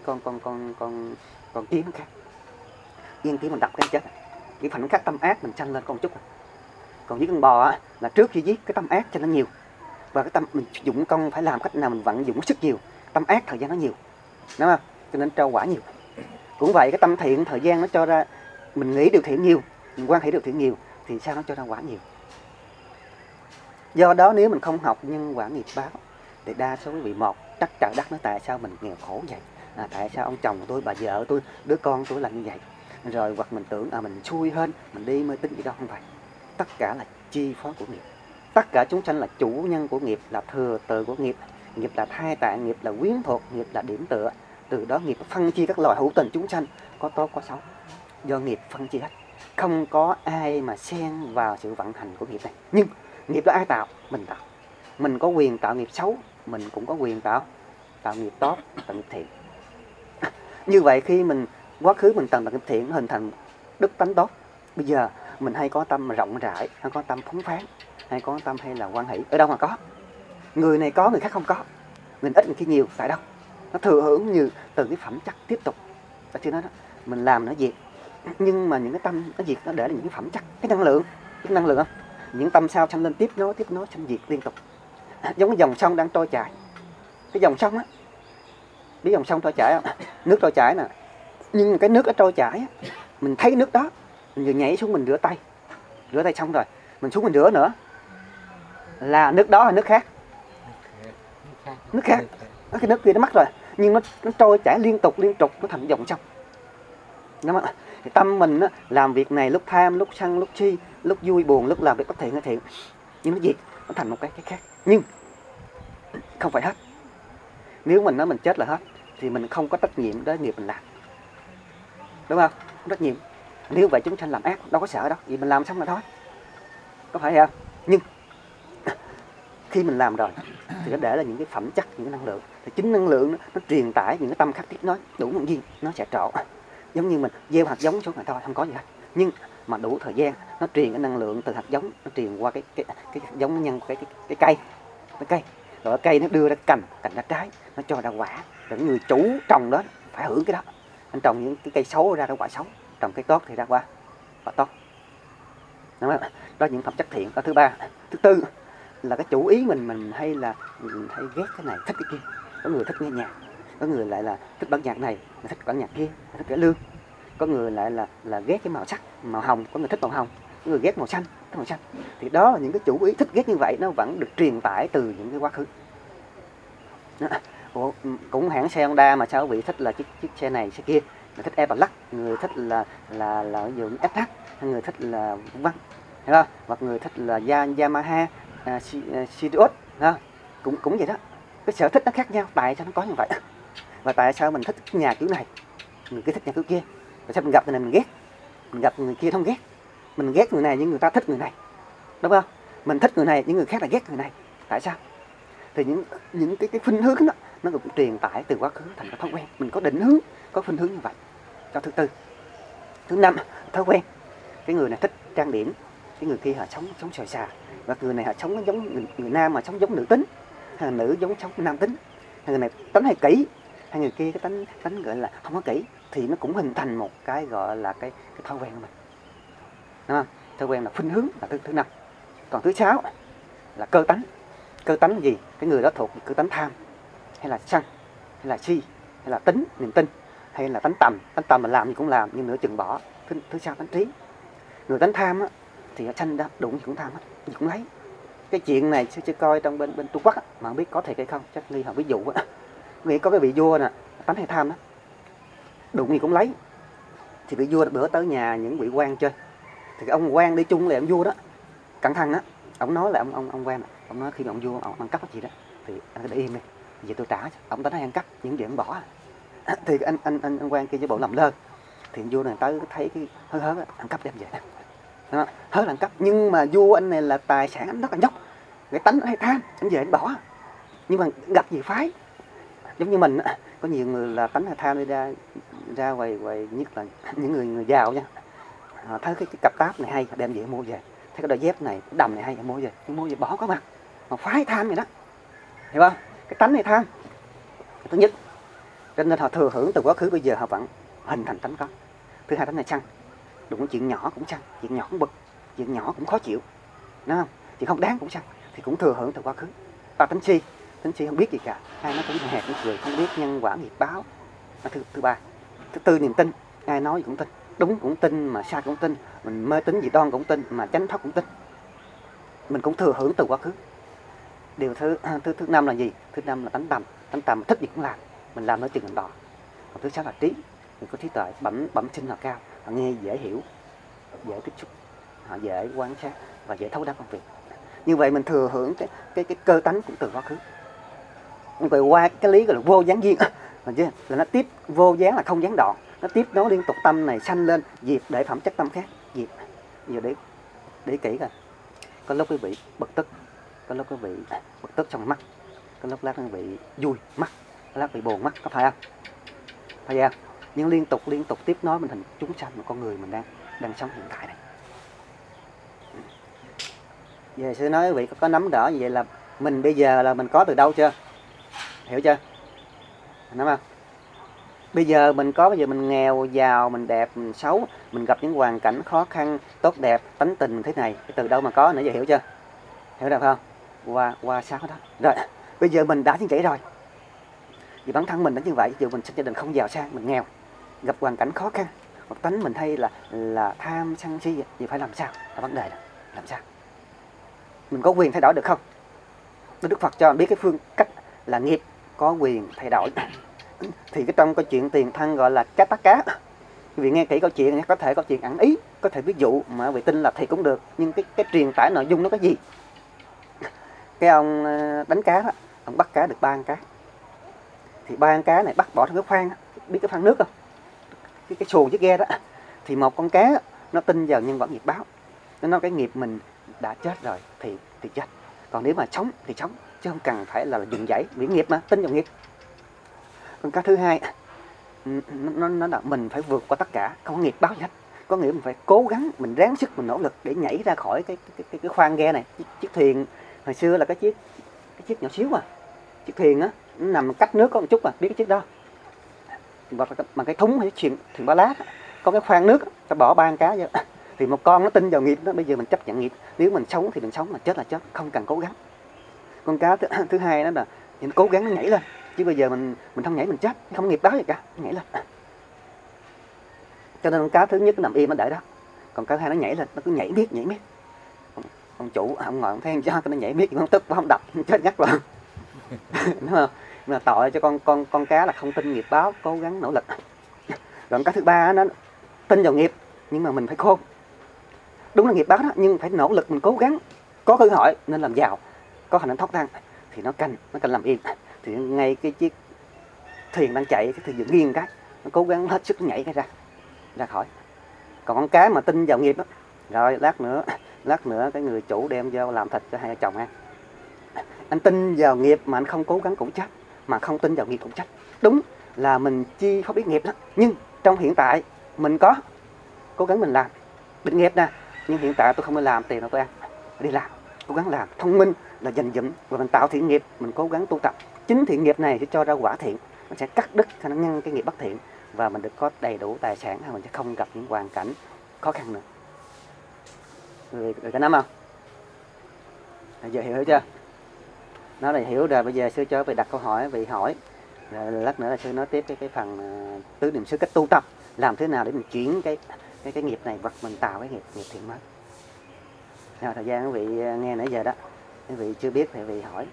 con kiến nó khác. Yên kiến mình đập cái chết, cái khoảnh khắc tâm ác mình sanh lên con chút. Còn giết con bò á, là trước khi giết cái tâm ác cho nó nhiều, và cái tâm mình dụng công phải làm cách nào mình vận dụng sức nhiều, tâm ác thời gian nó nhiều, đúng không? Cho nên cho quả nhiều. Cũng vậy, cái tâm thiện thời gian nó cho ra, mình nghĩ điều thiện nhiều, mình quan hệ điều thiện nhiều, thì sao nó cho ra quả nhiều. Do đó nếu mình không học nhân quả nghiệp báo, thì đa số quý vị một trách trời đất nói tại sao mình nghèo khổ vậy, tại sao ông chồng tôi, bà vợ tôi, đứa con tôi là như vậy. Rồi hoặc mình tưởng mình xui hơn, mình đi mê tín gì đó, không phải. Tất cả là chi phối của nghiệp. Tất cả chúng sanh là chủ nhân của nghiệp, là thừa tự của nghiệp. Nghiệp là thai tạng, nghiệp là quyến thuộc, nghiệp là điểm tựa. Từ đó nghiệp phân chia các loài hữu tình chúng sanh, có tốt có xấu, do nghiệp phân chia hết. Không có ai mà xen vào sự vận hành của nghiệp này. Nhưng nghiệp đó ai tạo? Mình tạo. Mình có quyền tạo nghiệp xấu, mình cũng có quyền tạo nghiệp tốt, tạo nghiệp thiện. Như vậy khi mình quá khứ mình tạo nghiệp thiện, nó hình thành đức tánh tốt. Bây giờ mình hay có tâm rộng rãi, hay có tâm phóng khoáng, hay có tâm hay là quan hỷ. Ở đâu mà có? Người này có, người khác không có. Người ít, người kia nhiều. Tại đâu? Nó thừa hưởng như từ cái phẩm chất tiếp tục. Ở trên đó, mình làm nó diệt, nhưng mà những cái tâm nó diệt, nó để là những cái phẩm chất, cái năng lượng không? Những tâm sao sanh lên tiếp nối sanh diệt liên tục. Giống cái dòng sông đang trôi chảy. Cái dòng sông á, biết dòng sông trôi chảy không? Nước trôi chảy nè. Nhưng mà cái nước nó trôi chảy, mình thấy nước đó, mình vừa nhảy xuống mình rửa tay xong rồi, mình xuống mình rửa nữa, là nước đó hay nước khác? Nước khác. Cái nước kia nó mất rồi, nhưng nó trôi chảy liên tục, nó thành dòng sông. Đúng không? Thì tâm mình á, làm việc này lúc tham, lúc sân, lúc si, lúc vui buồn, lúc làm việc bất thiện hay thiện, nhưng nó diệt, nó thành một cái khác. Nhưng không phải hết. Nếu mình nói mình chết là hết, thì mình không có trách nhiệm đối nghiệp mình làm, đúng không? Trách nhiệm. Nếu vậy chúng sanh làm ác đâu có sợ đâu, vì mình làm xong là thôi, có phải không? Nhưng khi mình làm rồi thì nó để là những cái phẩm chất, những cái năng lượng. Thì chính năng lượng nó truyền tải những cái tâm khắc thiết, nói đủ nhân duyên nó sẽ trổ. Giống như mình gieo hạt giống xuống là thôi, không có gì hết. Nhưng mà đủ thời gian nó truyền cái năng lượng từ hạt giống, nó truyền qua cái giống nhân của cái cây. Rồi cây nó đưa ra cành ra trái, nó cho ra quả. Rồi người chủ trồng đó phải hưởng cái đó. Anh trồng những cái cây xấu ra quả xấu, trồng cây tốt thì ra quả tốt. Đó là những phẩm chất thiện. Đó thứ ba. Thứ tư là cái chủ ý mình hay ghét cái này, thích cái kia. Có người thích nghe nhạc, có người lại là thích bản nhạc này, thích bản nhạc kia, thích cái lương. Có người lại là ghét cái màu sắc, màu hồng, có người thích màu hồng, có người ghét màu xanh, Thì đó là những cái chủ ý thích ghét như vậy, nó vẫn được truyền tải từ những cái quá khứ. Cũng hãng xe Honda mà sao quý vị thích là chiếc xe này, xe kia, người thích Evalux, người thích là ví dụ SH, hay người thích là văn, hiểu không? Hoặc người thích là Yamaha, Sirius, cũng vậy đó. Cái sở thích nó khác nhau, tại sao nó có như vậy? Và tại sao mình thích nhà kiểu này, người kia thích nhà kiểu kia? Tại sao mình gặp người này mình ghét, mình gặp người kia không ghét? Mình ghét người này nhưng người ta thích người này, đúng không? Mình thích người này nhưng người khác là ghét người này. Tại sao? Thì những cái khuynh hướng đó nó cũng truyền tải từ quá khứ thành cái thói quen. Mình có định hướng, có khuynh hướng như vậy. Cho thứ tư. Thứ năm, thói quen. Cái người này thích trang điểm, cái người kia họ sống xòe xà, và người này họ sống giống người nam mà sống giống nữ tính, hay là nữ giống nam tính, hay người này tính hay kỹ, hay người kia cái tính gọi là không có kỹ, thì nó cũng hình thành một cái gọi là cái thói quen của mình, đúng không? Thói quen là khuynh hướng là thứ năm. Còn thứ sáu là cơ tánh. Cơ tánh là gì? Cái người đó thuộc cơ tánh tham, hay là sân, hay là si, hay là tính niềm tin, hay là tánh tầm mình làm gì cũng làm nhưng nửa chừng bỏ. Thứ sáu tánh trí. Người tánh tham á, thì ở sanh ra đụng gì cũng tham á, gì cũng lấy. Cái chuyện này chưa coi trong bên Trung Quốc á, mà không biết có thiệt hay không, chắc Ly học ví dụ á. Nghĩ có cái vị vua nè, tánh hay tham đó, đụng gì cũng lấy. Thì vị vua bữa tới nhà những vị quan chơi, thì cái ông quan đi chung là ông vua đó, cẩn thận á, ông nói là ông quan, ông nói khi mà ông vua ông ăn cắp cái gì đó thì anh cứ để im đi, giờ tôi trả. Ông tánh hay ăn cắp, những gì ông bỏ. Thì anh quan kia với bộ làm lơ, thì vua này tới thấy cái hớ ăn cắp đem về đó, hớ là ăn cắp. Nhưng mà vua anh này là tài sản anh rất là dốc, cái tánh hay tham, anh về anh bỏ. Nhưng mà gặp gì phái, giống như mình có nhiều người là tánh hay tham, đi ra ngoài nhất là những người giàu nha, họ thấy cái cặp táp này hay đem về mua về, thấy cái đôi dép này, cái đầm này hay mua về bỏ có mặt. Mà phái tham vậy đó, hiểu không? Cái tánh này tham thứ nhất, cho nên họ thừa hưởng từ quá khứ, bây giờ họ vẫn hình thành tánh có. Thứ hai, tánh này sân, đụng chuyện nhỏ cũng sân, chuyện nhỏ cũng bực, chuyện nhỏ cũng khó chịu, đúng không? Chuyện không đáng cũng sân, thì cũng thừa hưởng từ quá khứ. Và tánh si không biết gì cả, ai nói cũng hẹp cũng cười, không biết nhân quả nghiệp báo. Thứ ba. Thứ tư, niềm tin, ai nói gì cũng tin, đúng cũng tin mà sai cũng tin, mình mê tín dị đoan cũng tin, mà chánh pháp cũng tin, mình cũng thừa hưởng từ quá khứ. Điều thứ năm là gì? Thứ năm là tánh tầm thích gì cũng làm, mình làm nói chừng mình đò. Còn thứ sáu là trí, mình có trí tuệ, bẩm sinh là cao, họ nghe dễ hiểu, dễ tiếp xúc, họ dễ quan sát và dễ thấu đáo công việc. Như vậy mình thừa hưởng cái cơ tánh cũng từ quá khứ. Như vậy qua cái lý gọi là vô gián duyên, là nó tiếp vô gián là không gián đoạn, nó tiếp nối liên tục, tâm này sanh lên dịp để phẩm chất tâm khác dịp. Giờ để kỹ coi, có lúc quý vị bực tức, có lúc quý vị bực tức trong mắt, có lúc lát quý vị vui mắt, có lúc quý vị buồn mắt, có phải không? Phải không? Nhưng liên tục tiếp nối mình thành chúng sanh, một con người mình đang sống hiện tại này. Giờ sư nói quý vị có nắm rõ như vậy là mình bây giờ là mình có từ đâu chưa? Hiểu chưa? Nắm không? Bây giờ mình nghèo, giàu, mình đẹp, mình xấu, mình gặp những hoàn cảnh khó khăn, tốt đẹp, tánh tình thế này, cái từ đâu mà có nữa, giờ hiểu chưa? Hiểu được không? Qua sáu đó. Rồi, bây giờ mình đã như vậy rồi. Vì bản thân mình đã như vậy, dù mình sinh gia đình không giàu sang, mình nghèo, gặp hoàn cảnh khó khăn, hoặc tánh mình hay là tham sân si, thì phải làm sao? Là vấn đề đó, làm sao? Mình có quyền thay đổi được không? Đức Phật cho biết cái phương cách là nghiệp có quyền thay đổi. Thì cái trong câu chuyện tiền thân gọi là cá tát cá. Quý vị nghe kỹ câu chuyện này, có thể câu chuyện ẩn ý, có thể ví dụ mà quý vị tin là thì cũng được, nhưng cái truyền tải nội dung nó có gì? Cái ông đánh cá đó, ông bắt cá được 3 con cá. Thì 3 con cá này bắt bỏ trong cái khoang, biết cái khoang nước không? Cái xuồng chiếc ghe đó. Thì một con cá nó tin vào nhân quả nghiệp báo. Nó nói cái nghiệp mình đã chết rồi thì chết. Còn nếu mà sống thì sống, chứ không cần phải là dùng dãy, miễn nghiệp mà, tin vào nghiệp. Còn cái thứ hai, nó là mình phải vượt qua tất cả, không có nghiệp báo gì hết. Có nghĩa mình phải cố gắng, mình ráng sức, mình nỗ lực để nhảy ra khỏi cái khoang ghe này. Chiếc thuyền hồi xưa là cái chiếc nhỏ xíu mà, chiếc thuyền á, nó nằm cách nước có một chút mà, biết cái chiếc đó. Mà cái thúng hay thuyền ba lá có cái khoang nước, ta bỏ 3 con cá vô. Thì một con nó tin vào nghiệp đó, bây giờ mình chấp nhận nghiệp. Nếu mình sống thì mình sống, mà chết là chết, không cần cố gắng. Con cá thứ hai đó là mình cố gắng nó nhảy lên, chứ bây giờ mình không nhảy mình chết, không nghiệp báo gì cả, nó nhảy lên. Cho nên con cá thứ nhất nó nằm im nó đợi đó, còn cá thứ hai nó nhảy lên, nó cứ nhảy miết. Ông chủ ông ngồi ông thấy cho nó nhảy miết, không tức không đập chết ngắt rồi. Đúng không? Mà tội cho con cá là không tin nghiệp báo, cố gắng nỗ lực. Rồi cá thứ ba nó tin vào nghiệp, nhưng mà mình phải khôn, đúng là nghiệp báo đó, nhưng phải nỗ lực mình cố gắng, có cơ hội nên làm giàu, có khả năng thoát thân thì nó canh làm yên. Thì ngay cái chiếc thuyền đang chạy, cái thuyền dựng nghiêng cái, nó cố gắng hết sức nhảy cái ra khỏi. Còn con cá mà tin vào nghiệp đó, rồi lát nữa cái người chủ đem vô làm thịt cho hai vợ chồng ăn. Anh tin vào nghiệp mà anh không cố gắng cũng chết, mà không tin vào nghiệp cũng chết. Đúng là mình chi pháp biết nghiệp đó, nhưng trong hiện tại mình có cố gắng mình làm định nghiệp nè, nhưng hiện tại tôi không đi làm tiền đâu tôi ăn, đi làm, cố gắng làm, thông minh là dành dụm và mình tạo thiện nghiệp, mình cố gắng tu tập. Chính thiện nghiệp này sẽ cho ra quả thiện, nó sẽ cắt đứt khả năng ngăn cái nghiệp bất thiện, và mình được có đầy đủ tài sản, mình sẽ không gặp những hoàn cảnh khó khăn nữa. Người có nắm không? Giờ hiểu chưa? Nó là hiểu rồi, bây giờ sư cho về đặt câu hỏi vị hỏi. Rồi lát nữa là sư nói tiếp cái phần tứ niệm xứ, cách tu tập làm thế nào để mình chuyển cái nghiệp này hoặc mình tạo cái nghiệp thiện mới. Rồi, thời gian quý vị nghe nãy giờ đó, quý vị chưa biết thì quý vị hỏi.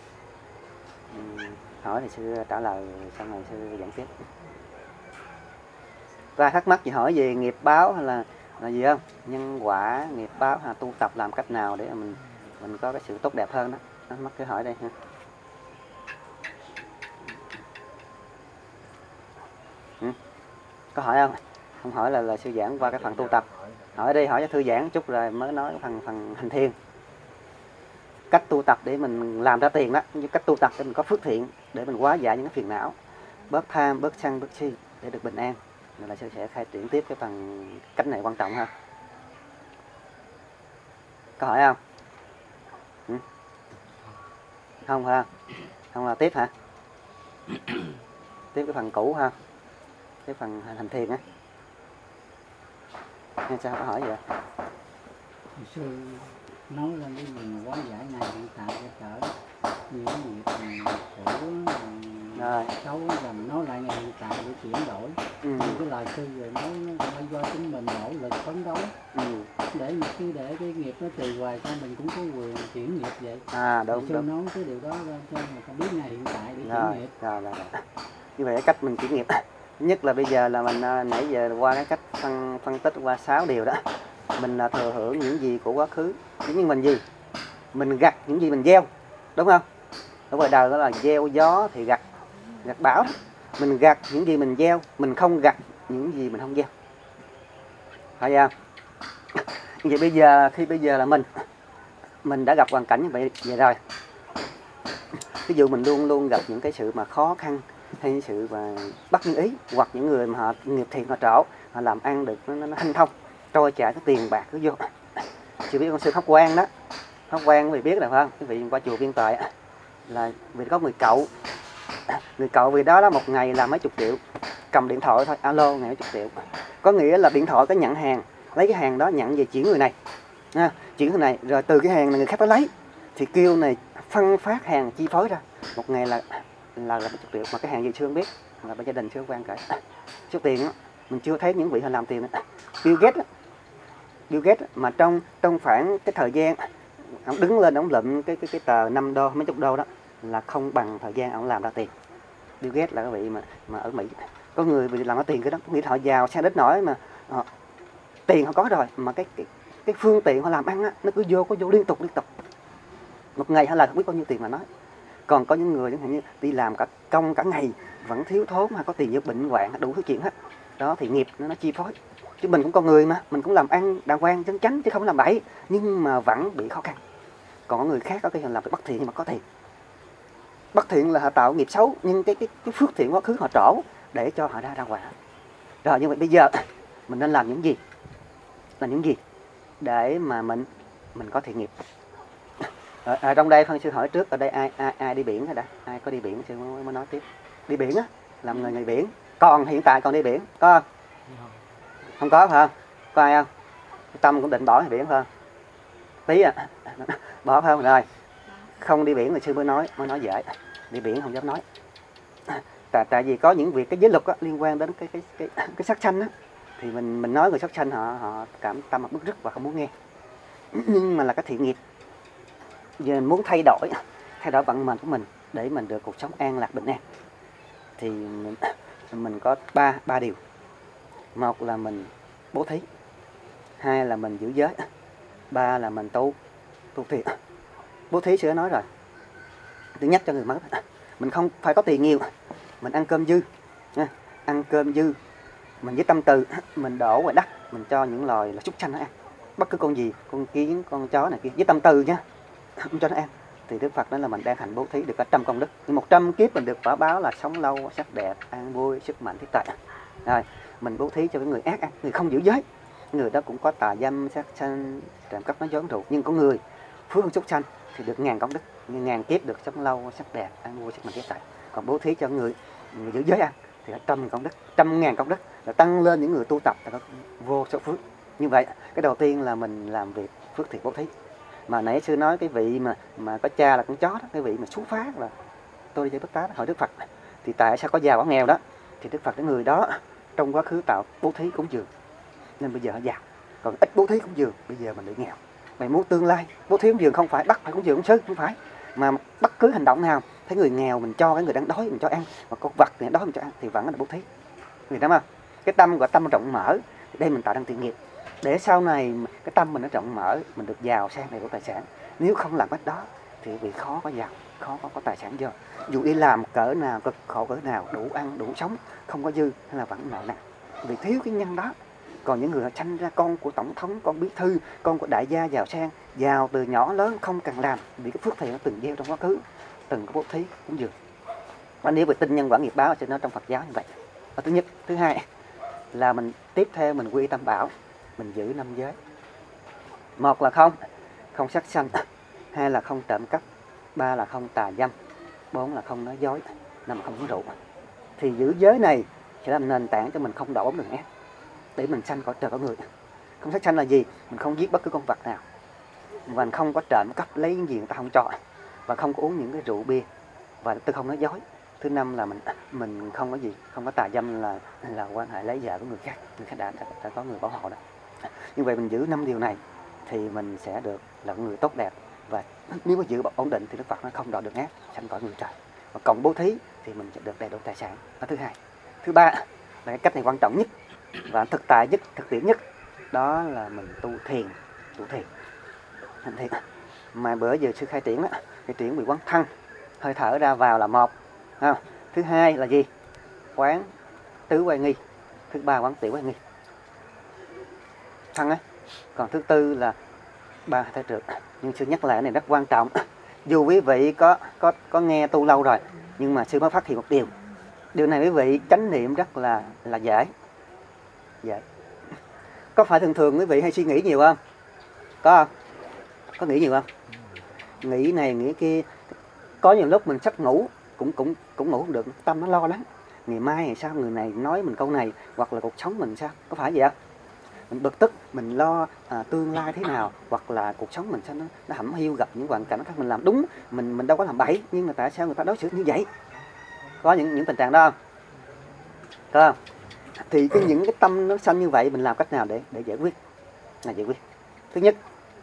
Hỏi thì sư trả lời, xong rồi sư giảng tiếp. Có ai thắc mắc gì hỏi về nghiệp báo hay là gì không? Nhân quả, nghiệp báo hay tu tập làm cách nào để mình có cái sự tốt đẹp hơn đó. Thắc mắc cứ hỏi đây ha. Có hỏi không? Không hỏi là sư giảng qua cái phần tu tập. Hỏi đi, hỏi cho thư giãn chút rồi mới nói phần hành thiền. Cách tu tập để mình làm ra tiền đó, như cách tu tập để mình có phước thiện, để mình hóa giải những cái phiền não, bớt tham, bớt sân, bớt si để được bình an. Rồi là sư sẽ khai triển tiếp cái phần cách này quan trọng ha. Có hỏi không? Không ha? Không là tiếp hả? Tiếp cái phần cũ ha, cái phần hành thiền á. Nghe sao có hỏi vậy? Hồi xưa nói lên cái gì quá giải này hiện tại cho trở những nghiệp cũ xấu dần nói lại ngày hiện tại để chuyển đổi. Cái lời sư rồi nói nó phải do chính mình nỗ lực phấn đấu để cái nghiệp nó trừ hoài, sao mình cũng có quyền chuyển nghiệp vậy. Đúng. Sư nói cái điều đó cho người ta biết ngày hiện tại để chuyển nghiệp. Rồi. Như vậy cách mình chuyển nghiệp thứ nhất là bây giờ là mình nãy giờ qua cái cách phân tích qua 6 điều đó. Mình là thừa hưởng những gì của quá khứ, nhưng mình gì? Mình gặt những gì mình gieo, đúng không? Ở ngoài đời đó là gieo gió thì gặt bão. Mình gặt những gì mình gieo, mình không gặt những gì mình không gieo. Phải không? Vậy bây giờ là mình đã gặp hoàn cảnh như vậy rồi. Ví dụ mình luôn luôn gặp những cái sự mà khó khăn hay sự mà bất như ý, hoặc những người mà họ nghiệp thiện họ trổ, họ làm ăn được nó hanh thông, trôi chảy cái tiền bạc cứ vô. Chỉ biết con sư Pháp Quang đó, Pháp Quang quý vị biết rồi phải không? Quý vị qua chùa Viên Tuệ là vì có người cậu vì đó một ngày làm mấy chục triệu, cầm điện thoại thôi, alo ngày mấy chục triệu. Có nghĩa là điện thoại có nhận hàng, lấy cái hàng đó nhận về chuyển người này, chuyển người này, rồi từ cái hàng này người khác tới lấy, thì kêu này phân phát hàng chi phối ra, một ngày là mấy chục triệu. Mà cái hàng gì chưa biết, là bên gia đình chưa quan kể. Số tiền đó, mình chưa thấy những vị họ làm tiền đó. Bill Gates mà trong khoảng cái thời gian ông đứng lên ông lụm cái tờ 5 đô mấy chục đô đó là không bằng thời gian ông làm ra tiền. Bill Gates là cái vị mà ở Mỹ, có người vì làm ra tiền cái đó, nghĩ họ giàu sang đến nỗi mà tiền họ có rồi, mà cái phương tiện họ làm ăn á, nó cứ vô liên tục. Một ngày họ làm không biết bao nhiêu tiền mà nói. Còn có những người chẳng hạn như đi làm cả công cả ngày vẫn thiếu thốn, mà có tiền như bệnh hoạn đủ thứ chuyện hết. Đó thì nghiệp nó chi phối. Chứ mình cũng con người mà, mình cũng làm ăn đàng hoàng chân chánh chứ không làm bậy, nhưng mà vẫn bị khó khăn. Còn có người khác có khi họ làm bất thiện nhưng mà có tiền. Bất thiện là họ tạo nghiệp xấu, nhưng cái phước thiện quá khứ họ trổ để cho họ ra quả. Rồi như vậy bây giờ mình nên làm những gì? Làm những gì để mà mình có thiện nghiệp? Ở trong đây phân sư hỏi trước, ở đây ai đi biển rồi đã? Ai có đi biển sư mới nói tiếp. Đi biển á, làm người biển. Còn hiện tại còn đi biển, có không? Không có phải không? Có ai không? Tâm cũng định bỏ biển phải không? Tí bỏ phải không? Rồi. Không đi biển thì sư mới nói dễ. Đi biển không dám nói. Tại vì có những việc cái giới luật á, liên quan đến cái sát sanh á, thì mình nói người sát sanh họ cảm tâm bức rứt và không muốn nghe. Nhưng mà là cái thiện nghiệp. Giờ mình muốn thay đổi vận mệnh của mình để mình được cuộc sống an lạc bình an, thì mình có ba điều. Một là mình bố thí, hai là mình giữ giới, ba là mình tu thiện. Bố thí sư đã nói rồi, thứ nhất cho người mất, mình không phải có tiền nhiều, mình ăn cơm dư nha, ăn cơm dư mình với tâm từ mình đổ ngoài đất, mình cho những loài là súc sanh nó ăn, bất cứ con gì, con kiến, con chó này kia với tâm từ nha, không cho nó ăn, thì Đức Phật nói là mình đang hành bố thí được cả 100 công đức. 100 kiếp mình được quả báo là sống lâu, sắc đẹp, an vui, sức mạnh, trí tuệ. Rồi mình bố thí cho cái người ác ăn, người không giữ giới, người đó cũng có tà dâm, sát sanh, trộm cắp, nói dối, rượu, nhưng có người phước hương súc sanh thì được 1000 công đức, 1000 kiếp được sống lâu, sắc đẹp, an vui, sức mạnh, trí tuệ. Còn bố thí cho người giữ giới ăn thì 100.000 công đức, 100.000 công đức là tăng lên những người tu tập là có vô số phước. Như vậy cái đầu tiên là mình làm việc phước thiện bố thí. Mà nãy sư nói cái vị mà có cha là con chó đó, cái vị mà xuất phát là tôi đi chơi bất tá hỏi Đức Phật thì tại sao có giàu có nghèo đó, thì Đức Phật cái người đó trong quá khứ tạo bố thí cúng dường nên bây giờ họ giàu, còn ít bố thí cúng dường bây giờ mình bị nghèo. Mày muốn tương lai bố thí cúng dường không phải bắt phải cúng dường ông sư, không phải, mà bất cứ hành động nào thấy người nghèo mình cho, cái người đang đói mình cho ăn, mà con vật thì đói mình cho ăn thì vẫn là bố thí. Người đó mà cái tâm gọi tâm rộng mở, đây mình tạo đang thiện nghiệp để sau này cái tâm mình nó rộng mở, mình được giàu sang đầy đủ tài sản. Nếu không làm cách đó thì bị khó có giàu, khó có tài sản do dù đi làm cỡ nào, cực khổ cỡ nào, đủ ăn đủ sống, không có dư hay là vẫn nợ nần vì thiếu cái nhân đó. Còn những người sanh ra con của tổng thống, con bí thư, con của đại gia giàu sang, giàu từ nhỏ lớn không cần làm vì cái phước thiện nó từng gieo trong quá khứ, từng có bố thí cũng dường. Và nếu về tin nhân quả nghiệp báo thì nó trong Phật giáo như vậy. Và thứ nhất, thứ hai là mình tiếp theo mình quy tam bảo, mình giữ 5 giới. Một là không sát sanh, hai là không trộm cắp, ba là không tà dâm, bốn là không nói dối, năm là không uống rượu. Thì giữ giới này sẽ làm nền tảng cho mình không đổ bóng đường ác, để mình sanh cõi trời cõi người. Không sát sanh là gì? Mình không giết bất cứ con vật nào, và mình không có trộm cắp lấy những gì người ta không cho, và không có uống những cái rượu bia, và tôi không nói dối. Thứ năm là mình không có gì, không có tà dâm là quan hệ lấy vợ của người khác đã có người bảo hộ đó. Như vậy mình giữ 5 điều này thì mình sẽ được là người tốt đẹp, và nếu mà giữ ổn định thì Đức Phật nó không đọa được ác, sanh cõi người trời. Và cộng bố thí thì mình sẽ được đầy đủ tài sản. Đó thứ hai. Thứ ba là cái cách này quan trọng nhất và thực tại nhất, thực tiễn nhất, đó là mình tu thiền. Hành thiền. Mà bữa giờ sư khai triển đó, khai triển bị quán thân, hơi thở ra vào là một. Thứ hai là gì? Quán tứ quay nghi. Thứ ba quán tiểu quay nghi. Thân á. Còn thứ tư là ba thái trượt. Nhưng sư nhắc lại cái này rất quan trọng. Dù quý vị có nghe tu lâu rồi, nhưng mà sư mới phát hiện một điều. Điều này quý vị chánh niệm rất là dễ. Có phải thường thường quý vị hay suy nghĩ nhiều không? Có không? Có nghĩ nhiều không? Nghĩ này nghĩ kia. Có nhiều lúc mình sắp ngủ cũng ngủ không được, tâm nó lo lắng. Ngày mai thì sao, người này nói mình câu này, hoặc là cuộc sống mình sao? Có phải vậy không? Mình bực tức, mình lo tương lai thế nào, hoặc là cuộc sống mình sao nó hẩm hiu, gặp những hoàn cảnh khác mình làm đúng, mình đâu có làm bậy, nhưng mà tại sao người ta đối xử như vậy? Có những tình trạng đó không? Có không? Thì những cái tâm nó sanh như vậy mình làm cách nào để giải quyết? Giải quyết. Thứ nhất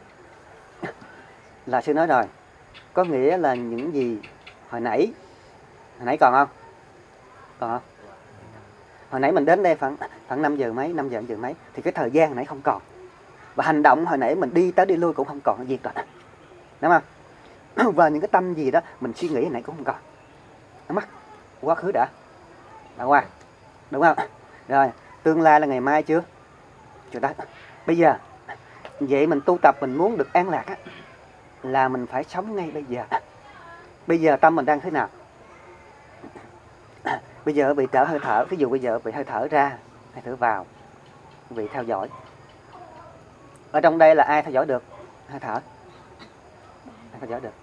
là sư nói rồi, có nghĩa là những gì hồi nãy còn không? Còn không? Hồi nãy mình đến đây khoảng 5 giờ mấy thì cái thời gian hồi nãy không còn. Và hành động hồi nãy mình đi tới đi lui cũng không còn việc rồi. Đúng không? Và những cái tâm gì đó mình suy nghĩ hồi nãy cũng không còn. Đúng không? Quá khứ đã qua. Đúng không? Rồi, tương lai là ngày mai chưa? Chưa đó. Bây giờ vậy mình tu tập mình muốn được an lạc á, là mình phải sống ngay bây giờ. Bây giờ tâm mình đang thế nào? Bây giờ bị trở hơi thở, ví dụ bây giờ bị hơi thở ra, hơi thở vào, bị theo dõi. Ở trong đây là ai theo dõi được? Hơi thở. Ai theo dõi được?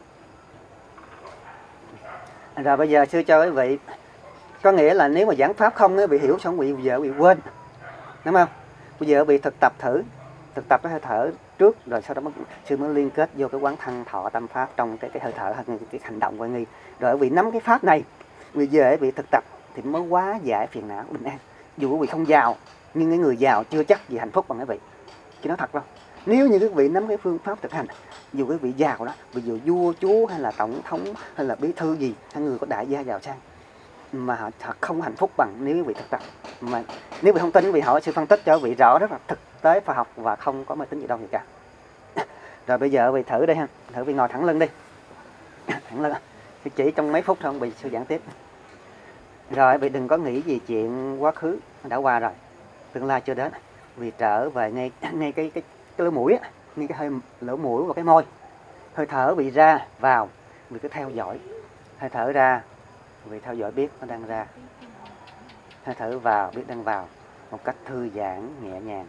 Rồi bây giờ sư cho quý vị, có nghĩa là nếu mà giảng pháp không bị hiểu xong bị quên, đúng không? Bây giờ bị thực tập cái hơi thở trước, rồi sau đó sư mới liên kết vô cái quán thân thọ tâm pháp trong cái hơi thở, cái hành động quay nghi. Rồi vì nắm cái pháp này, bây giờ bị thực tập thì mới hóa giải phiền não bình an. Dù quý vị không giàu, nhưng cái người giàu chưa chắc gì hạnh phúc bằng cái vị. Chứ nói thật đâu. Nếu như quý vị nắm cái phương pháp thực hành, dù quý vị giàu đó, ví dụ vua chúa hay là tổng thống hay là bí thư gì, hay người có đại gia giàu sang, mà họ không hạnh phúc bằng nếu quý vị thực tập. Mà nếu quý vị không tin, quý vị hỏi sư phân tích cho quý vị rõ rất là thực tế khoa học và không có mê tín gì đâu gì cả. Rồi bây giờ vị thử đây ha, thử vị ngồi thẳng lưng đi. Thẳng lưng. Chỉ trong mấy phút thôi không bị sư giảng tiếp. Rồi vị đừng có nghĩ gì chuyện quá khứ đã qua rồi, tương lai chưa đến. Vì trở về ngay cái lỗ mũi á, ngay cái hơi lỗ mũi và cái môi. Hơi thở bị ra vào, vì cứ theo dõi. Hơi thở ra, vì theo dõi biết nó đang ra. Hơi thở vào, biết đang vào, một cách thư giãn, nhẹ nhàng.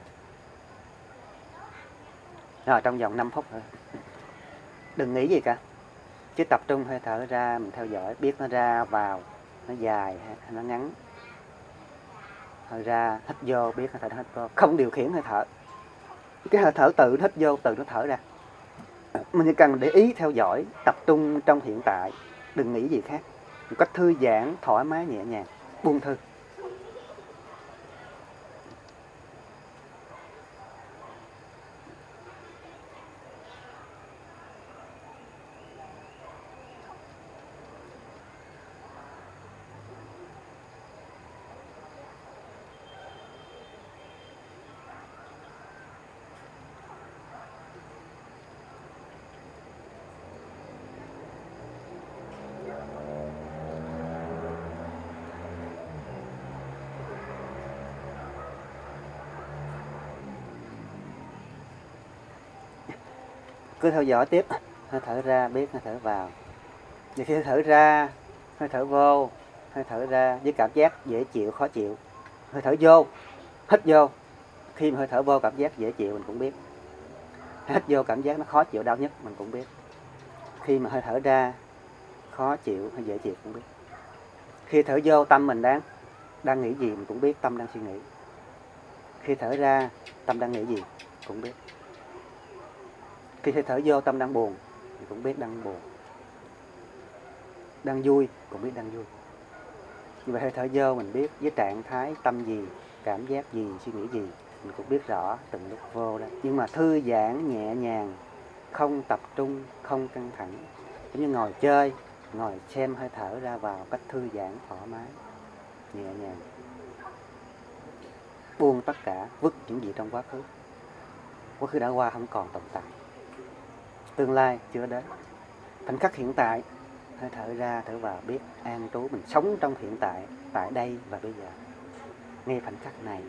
Rồi trong vòng 5 phút thôi. Đừng nghĩ gì cả. Chỉ tập trung hơi thở ra, mình theo dõi, biết nó ra vào, nó dài hay nó ngắn. Hơi ra, hít vô, biết hơi thở hít vô. Không điều khiển hơi thở. Cái hơi thở tự hít vô, tự nó thở ra. Mình chỉ cần để ý theo dõi, tập trung trong hiện tại, đừng nghĩ gì khác. Một cách thư giãn, thoải mái, nhẹ nhàng, buông thư. Cứ theo dõi tiếp, hơi thở ra, biết hơi thở vào. Và khi hơi thở ra, hơi thở vô, hơi thở ra với cảm giác dễ chịu, khó chịu. Hơi thở vô, hít vô. Khi mà hơi thở vô cảm giác dễ chịu mình cũng biết. Hít vô cảm giác nó khó chịu, đau nhất mình cũng biết. Khi mà hơi thở ra, khó chịu hay dễ chịu cũng biết. Khi thở vô tâm mình đang nghĩ gì mình cũng biết, tâm đang suy nghĩ. Khi thở ra, tâm đang nghĩ gì cũng biết. Khi thở vô tâm đang buồn thì cũng biết đang buồn. Đang vui cũng biết đang vui. Như vậy hơi thở vô mình biết với trạng thái tâm gì, cảm giác gì, suy nghĩ gì mình cũng biết rõ từng lúc vô đó. Nhưng mà thư giãn, nhẹ nhàng, không tập trung, không căng thẳng. Giống như ngồi chơi, ngồi xem hơi thở ra vào cách thư giãn, thoải mái, nhẹ nhàng. Buông tất cả, vứt những gì trong quá khứ. Quá khứ đã qua không còn tồn tại. Tương lai chưa đến. Khoảnh khắc hiện tại, hơi thở ra, thở vào, biết an trú. Mình sống trong hiện tại, tại đây và bây giờ. Ngay khoảnh khắc này.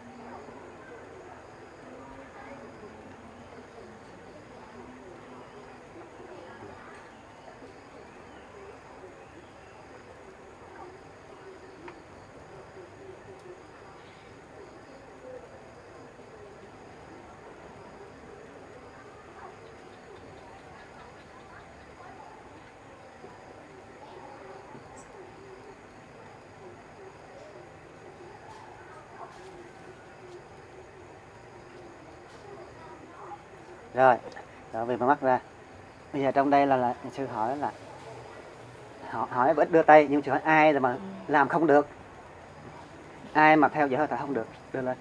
Rồi, về mở mắt ra. Bây giờ trong đây là sư hỏi là hỏi ít đưa tay, nhưng sư hỏi ai là mà làm không được, ai mà theo dõi hơi thở không được, đưa lên.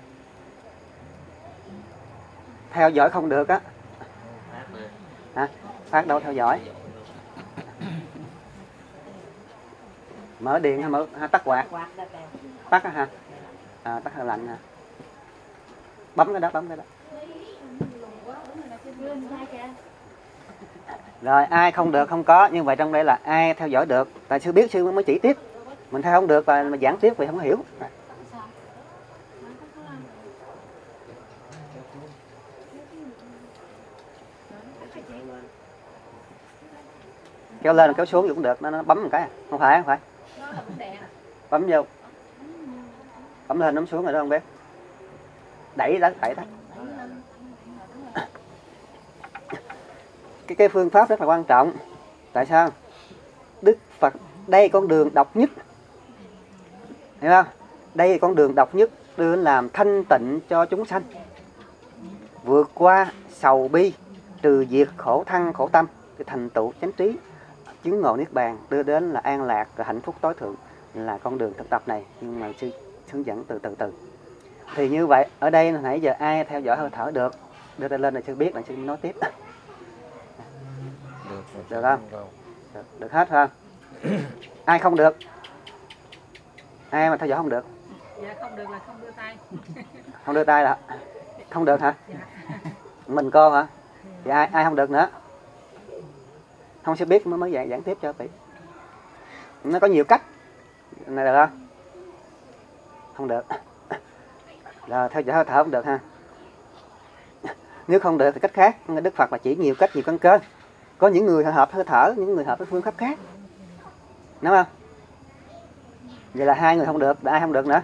Theo dõi không được á hả? Phát đâu theo dõi? Mở điện hay tắt quạt? Tắt á hả? Tắt hơi lạnh hả? Bấm cái đó. Rồi ai không được không có, nhưng vậy trong đây là ai theo dõi được? Tại sư biết sư mới chỉ tiếp. Mình theo không được và mà giảng tiếp vì không hiểu. Kéo lên kéo xuống cũng được, nó bấm một cái. Không phải. Bấm vô. Bấm lên bấm xuống rồi đó không biết. Đẩy đó. Cái phương pháp rất là quan trọng. Tại sao? Đức Phật đây con đường độc nhất. Hiểu không? Đây là con đường độc nhất đưa đến làm thanh tịnh cho chúng sanh. Vượt qua sầu bi, trừ diệt khổ thân khổ tâm, cái thành tựu chánh trí, chứng ngộ niết bàn, đưa đến là an lạc và hạnh phúc tối thượng là con đường thực tập này. Nhưng mà sư hướng dẫn từ từ. Thì như vậy ở đây nãy giờ ai theo dõi hơi thở được, đưa tay lên là sư biết là sư nói tiếp. Được không? Được hết không? Ai không được? Ai mà theo dõi không được? Dạ không được là không đưa tay. Không đưa tay là không được hả? Mình cô hả? Thì ai không được nữa, không sẽ biết mới giảng tiếp cho vị. Nó có nhiều cách này, được không? Không được. Rồi theo dõi hơi thở không được ha. Nếu không được thì cách khác. Đức Phật là chỉ nhiều cách, nhiều căn cơ. Có những người hợp hơi thở, những người hợp với phương pháp khác, đúng không? Vậy là hai người không được, ai không được nữa?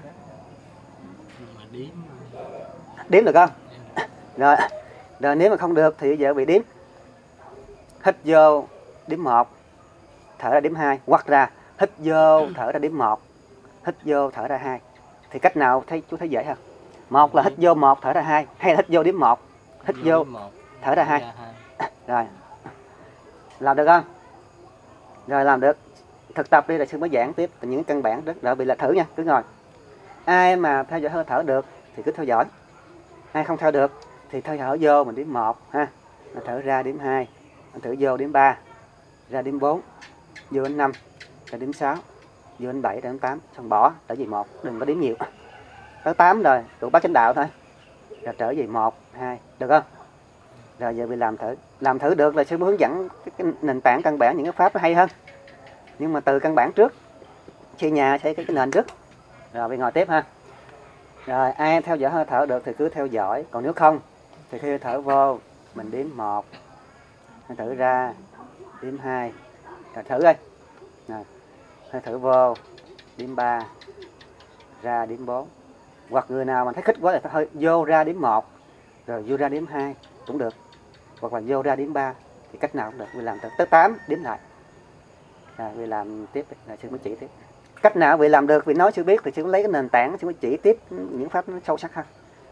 Đếm được không? Rồi, nếu mà không được thì bây giờ bị đếm. Hít vô đếm 1, thở ra đếm 2, hoặc là hít vô thở ra đếm 1, hít vô thở ra 2. Thì cách nào chú thấy dễ không? Một là hít vô 1 thở ra 2, hay là hít vô đếm 1, hít vô thở ra 2. Rồi. Làm được không? Rồi làm được. Thực tập đi là sư mới giảng tiếp những căn bản đó. Rồi bị là thử nha, cứ ngồi. Ai mà theo dõi hơi thở được thì cứ theo dõi. Ai không theo được thì theo dõi vô mình đếm 1 ha. Thở ra đếm 2, thử vô đếm 3, ra đếm 4, vô đến 5, ra đếm 6, vô đến 7, ra đến 8, xong bỏ trở về 1, đừng có đếm nhiều. Tới 8 rồi, đủ bát chánh đạo thôi. Rồi trở về 1, 2, được không? Rồi giờ bị làm thử. Làm thử được là sư mới hướng dẫn cái nền tảng căn bản, những cái pháp nó hay hơn. Nhưng mà từ căn bản trước, xây nhà xây cái nền trước. Rồi bị ngồi tiếp ha. Rồi ai theo dõi hơi thở được thì cứ theo dõi. Còn nếu không thì khi hơi thở vô mình đếm 1, hơi thở ra đếm 2. Rồi thử coi. Rồi, hơi thở vô đếm 3, ra đếm 4. Hoặc người nào mà thấy khích quá thì hơi vô ra đếm 1, rồi vô ra đếm 2 cũng được. Hoặc là vô ra đếm 3 thì cách nào cũng được. Vì làm tới 8 đếm lại. Rồi vì làm tiếp là sư mới chỉ tiếp. Cách nào vì làm được, vì nói chưa biết thì sư lấy cái nền tảng, sư mới chỉ tiếp những pháp nó sâu sắc hơn.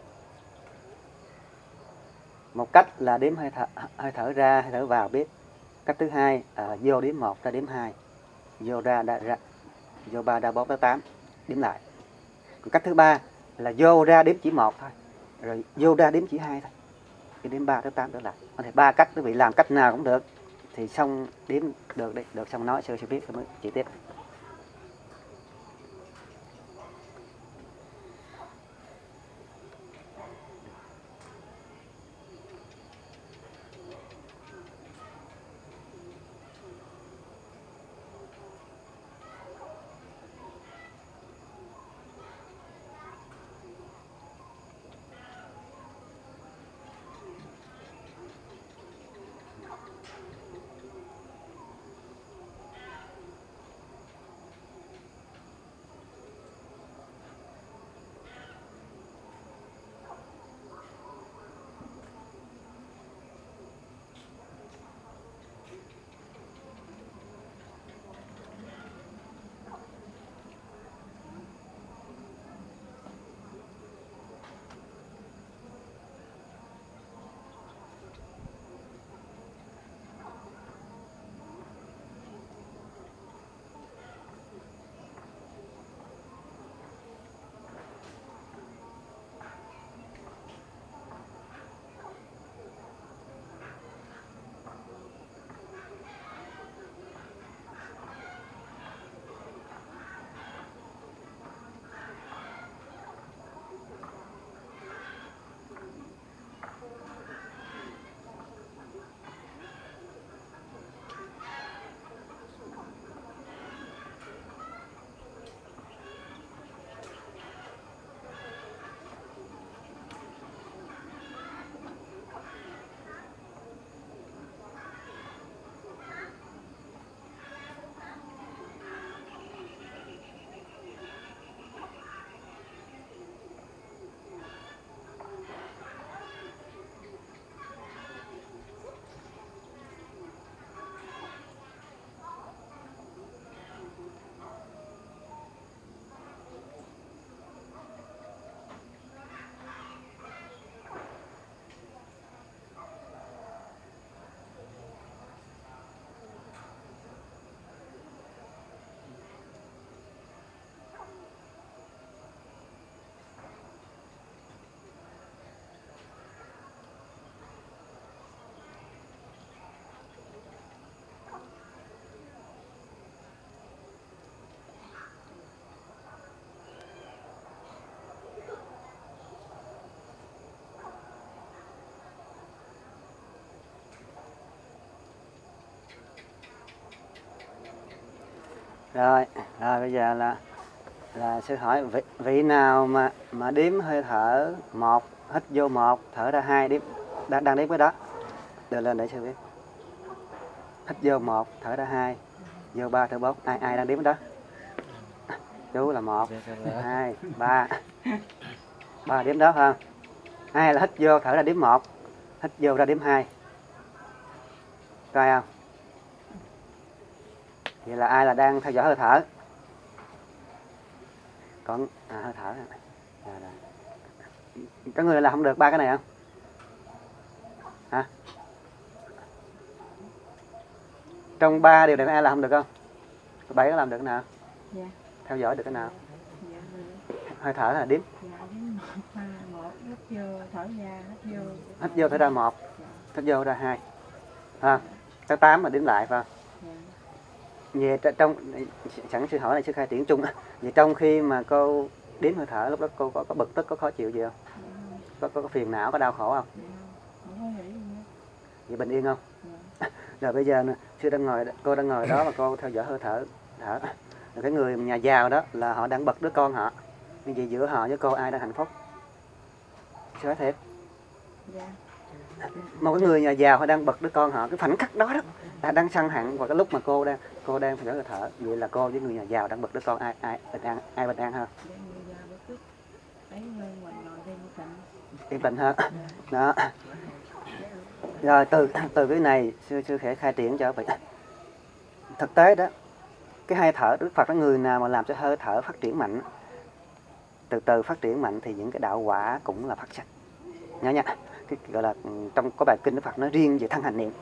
Một cách là đếm hơi thở ra, hơi thở vào biết. Cách thứ hai vô đếm 1 ra đếm 2, vô ra vô 3 ra 4 tới 8 đếm lại. Còn cách thứ ba là vô ra đếm chỉ 1 thôi, rồi vô ra đếm chỉ 2 thôi, cái đếm 3 tới 8 trở lại. Có thể 3 cách, quý vị làm cách nào cũng được. Thì xong đếm được đi, được xong nói sư sẽ biết, sư mới chỉ tiếp. Rồi, rồi bây giờ là sư hỏi vị nào mà đếm hơi thở 1, hít vô 1, thở ra 2, đếm đang đếm cái đó. Đưa lên để sư biết. Hít vô 1, thở ra 2, vô 3, thở 4. Ai đang đếm cái đó? Chú là 1, 2, 3. 3 đếm đó phải không? Ai là hít vô thở ra đếm 1, hít vô ra đếm 2. Coi không? Vậy là ai là đang theo dõi hơi thở? Còn hơi thở. Có người làm không được 3 cái này không? Hả? Trong 3 điều này ai làm không được không? 7 có làm được cái nào? Dạ. Theo dõi được cái nào? Dạ được. Hơi thở là đếm. Dạ đếm 1, 3, 1, hít vô, thở ra, hít vô. Hít vô thở ra 1, hít vô ra 2. Ha. Tới 8 mà đếm lại phải không? Dạ. Về trong sẵn sư hỏi này sư khai triển chung. Vậy trong khi mà cô đếm hơi thở lúc đó cô có bực tức, có khó chịu gì không? Có phiền não, có đau khổ không? Dạ. Không có nghĩ gì hết. Vậy bình yên không? Dạ. Rồi bây giờ sư đang ngồi, cô đang ngồi đó mà cô theo dõi hơi thở. Rồi cái người nhà giàu đó là họ đang bật đứa con họ. Nhưng vì giữa họ với cô ai đang hạnh phúc? Sư nói thiệt. Dạ. Một cái người nhà giàu họ đang bật đứa con họ, cái khoảnh khắc đó đó là đang săn hẳn vào cái lúc mà cô đang theo dõi hơi thở. Vậy là cô với người nhà giàu đang bật đứa con ai bình an hơn? Để người già bớt tức. Ấy mình ngồi đây tận. Yên tĩnh hơn. Đó. Rồi từ cái này sư sẽ khai triển cho vị. Thực tế đó, cái hơi thở Đức Phật là người nào mà làm cho hơi thở phát triển mạnh, từ từ phát triển mạnh thì những cái đạo quả cũng là phát sinh. Nhớ nha. Cái gọi là trong có bài kinh Đức Phật nói riêng về thân hành niệm.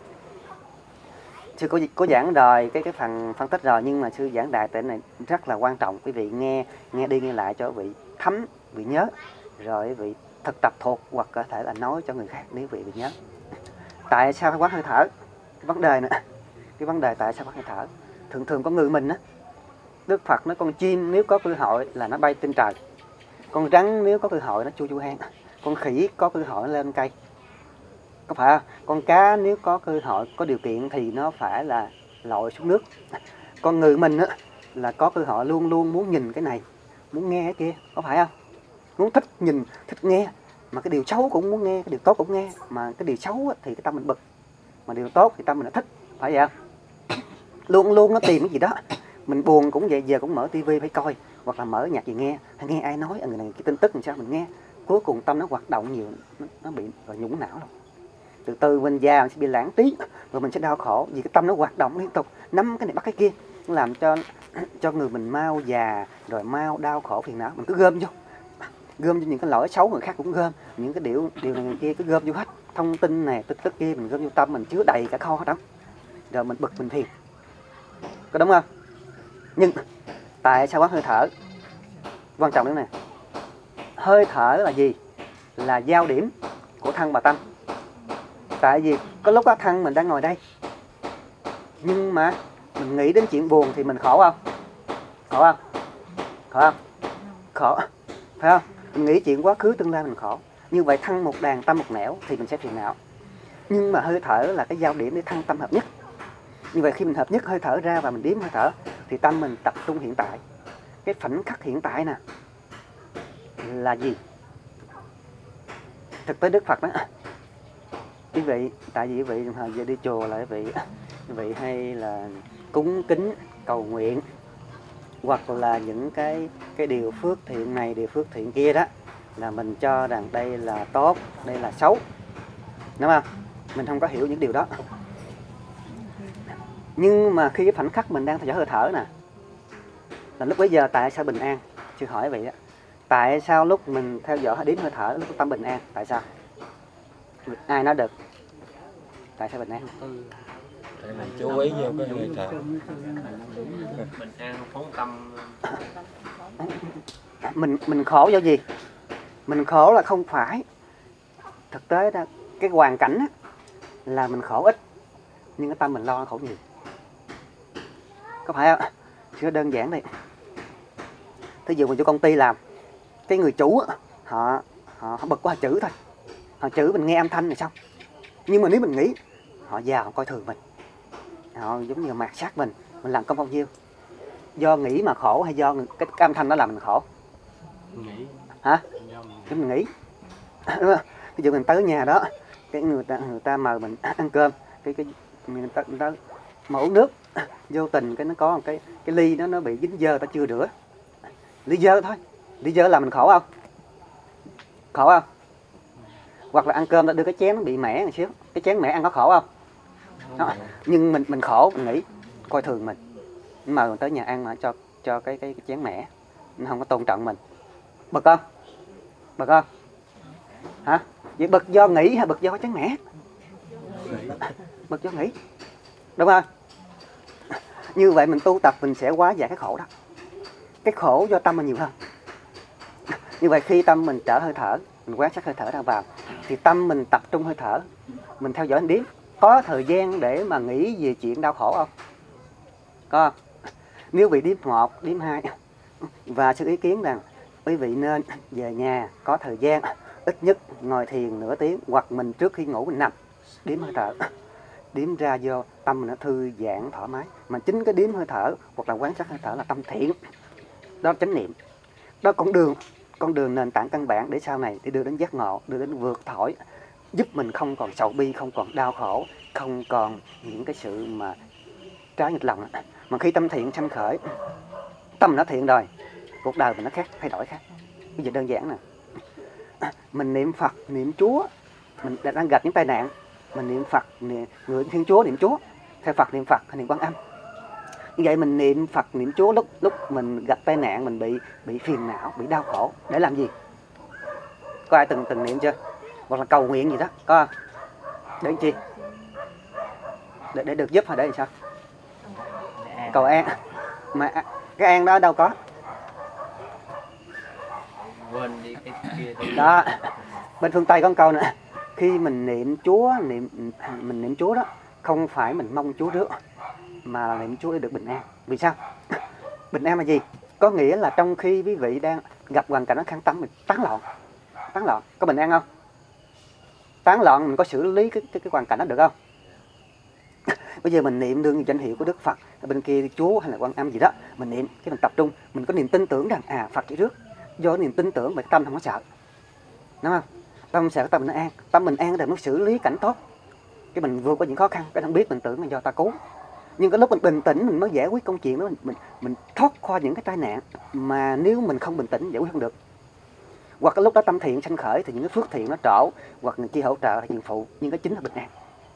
Sư có giảng rồi cái phần phân tích rồi, nhưng mà sư giảng đại tại này rất là quan trọng, quý vị nghe đi nghe lại cho vị thấm, vị nhớ, rồi vị thực tập thuộc, hoặc có thể là nói cho người khác nếu vị nhớ. Tại sao phải quán hơi thở? Cái vấn đề tại sao quán hơi thở? Thường con người mình á, Đức Phật nói con chim nếu có cơ hội là nó bay trên trời, con rắn nếu có cơ hội nó chui hang, con khỉ có cơ hội nó lên cây, có phải không? Con cá nếu có cơ hội, có điều kiện thì nó phải là lội xuống nước. Con người mình á là có cơ hội luôn luôn muốn nhìn cái này, muốn nghe cái kia, có phải không? Muốn thích nhìn, thích nghe, mà cái điều xấu cũng muốn nghe, cái điều tốt cũng nghe, mà cái điều xấu á, thì cái tâm mình bực, mà điều tốt thì tâm mình nó thích, phải vậy không? Luôn luôn nó tìm cái gì đó. Mình buồn cũng vậy, giờ cũng mở tivi phải coi, hoặc là mở nhạc gì nghe, hay nghe ai nói người này cái tin tức làm sao mình nghe, cuối cùng tâm nó hoạt động nhiều, nó bị nhũng não rồi. Từ từ mình già mình sẽ bị lãng trí, rồi mình sẽ đau khổ vì cái tâm nó hoạt động liên tục, nắm cái này bắt cái kia, nó làm cho người mình mau già, rồi mau đau khổ phiền não. Mình cứ gom vô những cái lỗi xấu, người khác cũng gom những cái điều này người kia, cứ gom vô hết thông tin này tức kia, mình gom vô tâm mình chứa đầy cả kho hết đó, rồi mình bực mình phiền, có đúng không? Nhưng tại sao quán hơi thở quan trọng nữa nè? Hơi thở là gì? Là giao điểm của thân và tâm. Tại vì có lúc đó thân mình đang ngồi đây, nhưng mà mình nghĩ đến chuyện buồn thì mình khổ không? Khổ, phải không? Mình nghĩ chuyện quá khứ tương lai mình khổ. Như vậy thân một đàn tâm một nẻo thì mình sẽ phiền não. Nhưng mà hơi thở là cái giao điểm để thân tâm hợp nhất. Như vậy khi mình hợp nhất hơi thở ra và mình đếm hơi thở thì tâm mình tập trung hiện tại. Cái khoảnh khắc hiện tại nè là gì? Thực tế Đức Phật đó, quý vị, tại vì quý vị giờ đi chùa là quý vị hay là cúng kính cầu nguyện, hoặc là những cái điều phước thiện này, điều phước thiện kia đó, là mình cho rằng đây là tốt, đây là xấu, đúng không? Mình không có hiểu những điều đó. Nhưng mà khi cái khoảnh khắc mình đang theo dõi hơi thở nè, là lúc bấy giờ tại sao bình an? Chưa hỏi vậy á. Tại sao lúc mình theo dõi đếm hơi thở lúc tâm bình an? Tại sao? Ai nói được? Tại sao bình an? Tại mình chú ý vô cái hơi thở. Bình an phóng tâm. Mình khổ do gì? Mình khổ là không phải. Thực tế đó, cái hoàn cảnh á, là mình khổ ít, nhưng cái tâm mình lo khổ nhiều. Có phải không? Chưa đơn giản đây. Thí dụ mình cho công ty làm, cái người chủ á, họ bật qua chữ thôi, họ chữ mình nghe âm thanh là xong. Nhưng mà nếu mình nghĩ họ giàu, họ coi thường mình, họ giống như mạt sát mình làm công bao nhiêu, do nghĩ mà khổ hay do cái âm thanh đó làm mình khổ? Nghĩ. Hả? Do mình Cái mình nghĩ. Ví dụ mình tới nhà đó, cái người ta mời mình ăn cơm, cái người ta mà uống nước, vô tình cái nó có một cái ly đó nó bị dính dơ, ta chưa rửa, ly dơ thôi, ly dơ làm mình khổ không? Khổ không? Hoặc là ăn cơm ta đưa cái chén nó bị mẻ một xíu, cái chén mẻ ăn có khổ không? Đó. Nhưng mình khổ, mình nghĩ coi thường mình, mời mình tới nhà ăn mà cho cái chén mẻ, nó không có tôn trọng mình, bực không? Bực không? Hả? Vậy bực do nghĩ hay bực do chén mẻ? Bực do nghĩ, đúng không? Như vậy mình tu tập mình sẽ hóa giải cái khổ đó. Cái khổ do tâm mình nhiều hơn. Như vậy khi tâm mình trở hơi thở, mình quan sát hơi thở ra vào, thì tâm mình tập trung hơi thở, mình theo dõi điếm. Có thời gian để mà nghĩ về chuyện đau khổ không? Có không? Nếu bị điếm 1, điếm 2 và sự ý kiến rằng quý vị nên về nhà có thời gian ít nhất ngồi thiền nửa tiếng, hoặc mình trước khi ngủ mình nằm điếm hơi thở, điếm ra vô tâm mình nó thư giãn thoải mái. Mà chính cái điếm hơi thở hoặc là quán sát hơi thở là tâm thiện, đó là chánh niệm, đó con đường nền tảng căn bản để sau này để đưa đến giác ngộ, đưa đến vượt thổi, giúp mình không còn sầu bi, không còn đau khổ, không còn những cái sự mà trái nghịch lòng. Mà khi tâm thiện sanh khởi, tâm nó thiện rồi, cuộc đời mình nó khác, thay đổi khác. Bây giờ đơn giản nè, mình niệm Phật, niệm Chúa, mình đang gặp những tai nạn, mình niệm Phật, người Thiên Chúa niệm Chúa, theo Phật niệm Phật hay niệm Quan Âm. Như vậy mình niệm Phật, niệm Chúa lúc mình gặp tai nạn, mình bị phiền não, bị đau khổ, để làm gì? Có ai từng niệm chưa? Hoặc là cầu nguyện gì đó, có không? Để làm chi? Để được giúp hay để làm sao? Cầu an. Mà cái an đó đâu có? quên đi cái kia đi. Đó, bên phương Tây có một câu nữa, khi mình niệm Chúa, mình niệm Chúa đó, không phải mình mong Chúa rước, mà là niệm Chúa để được bình an. Vì sao? Bình an là gì? Có nghĩa là trong khi quý vị đang gặp hoàn cảnh nó khăn tâm, mình tán loạn, có bình an không? Tán loạn mình có xử lý cái hoàn cảnh đó được không? Bây giờ mình niệm đương danh hiệu của Đức Phật, bên kia Chúa hay là Quan Âm gì đó, mình niệm, cái mình tập trung, mình có niềm tin tưởng rằng Phật chỉ rước, do niềm tin tưởng mà tâm không có sợ, đúng không? Tâm không sợ, tâm mình an, tâm mình an để nó xử lý cảnh tốt, cái mình vượt qua những khó khăn, cái không biết mình tưởng là do ta cứu. Nhưng cái lúc mình bình tĩnh mình mới giải quyết công chuyện đó, mình thoát qua những cái tai nạn mà nếu mình không bình tĩnh giải quyết không được. Hoặc cái lúc đó tâm thiện sanh khởi thì những cái phước thiện nó trổ, hoặc người kia hỗ trợ hay chuyện phụ, nhưng cái chính là bình an.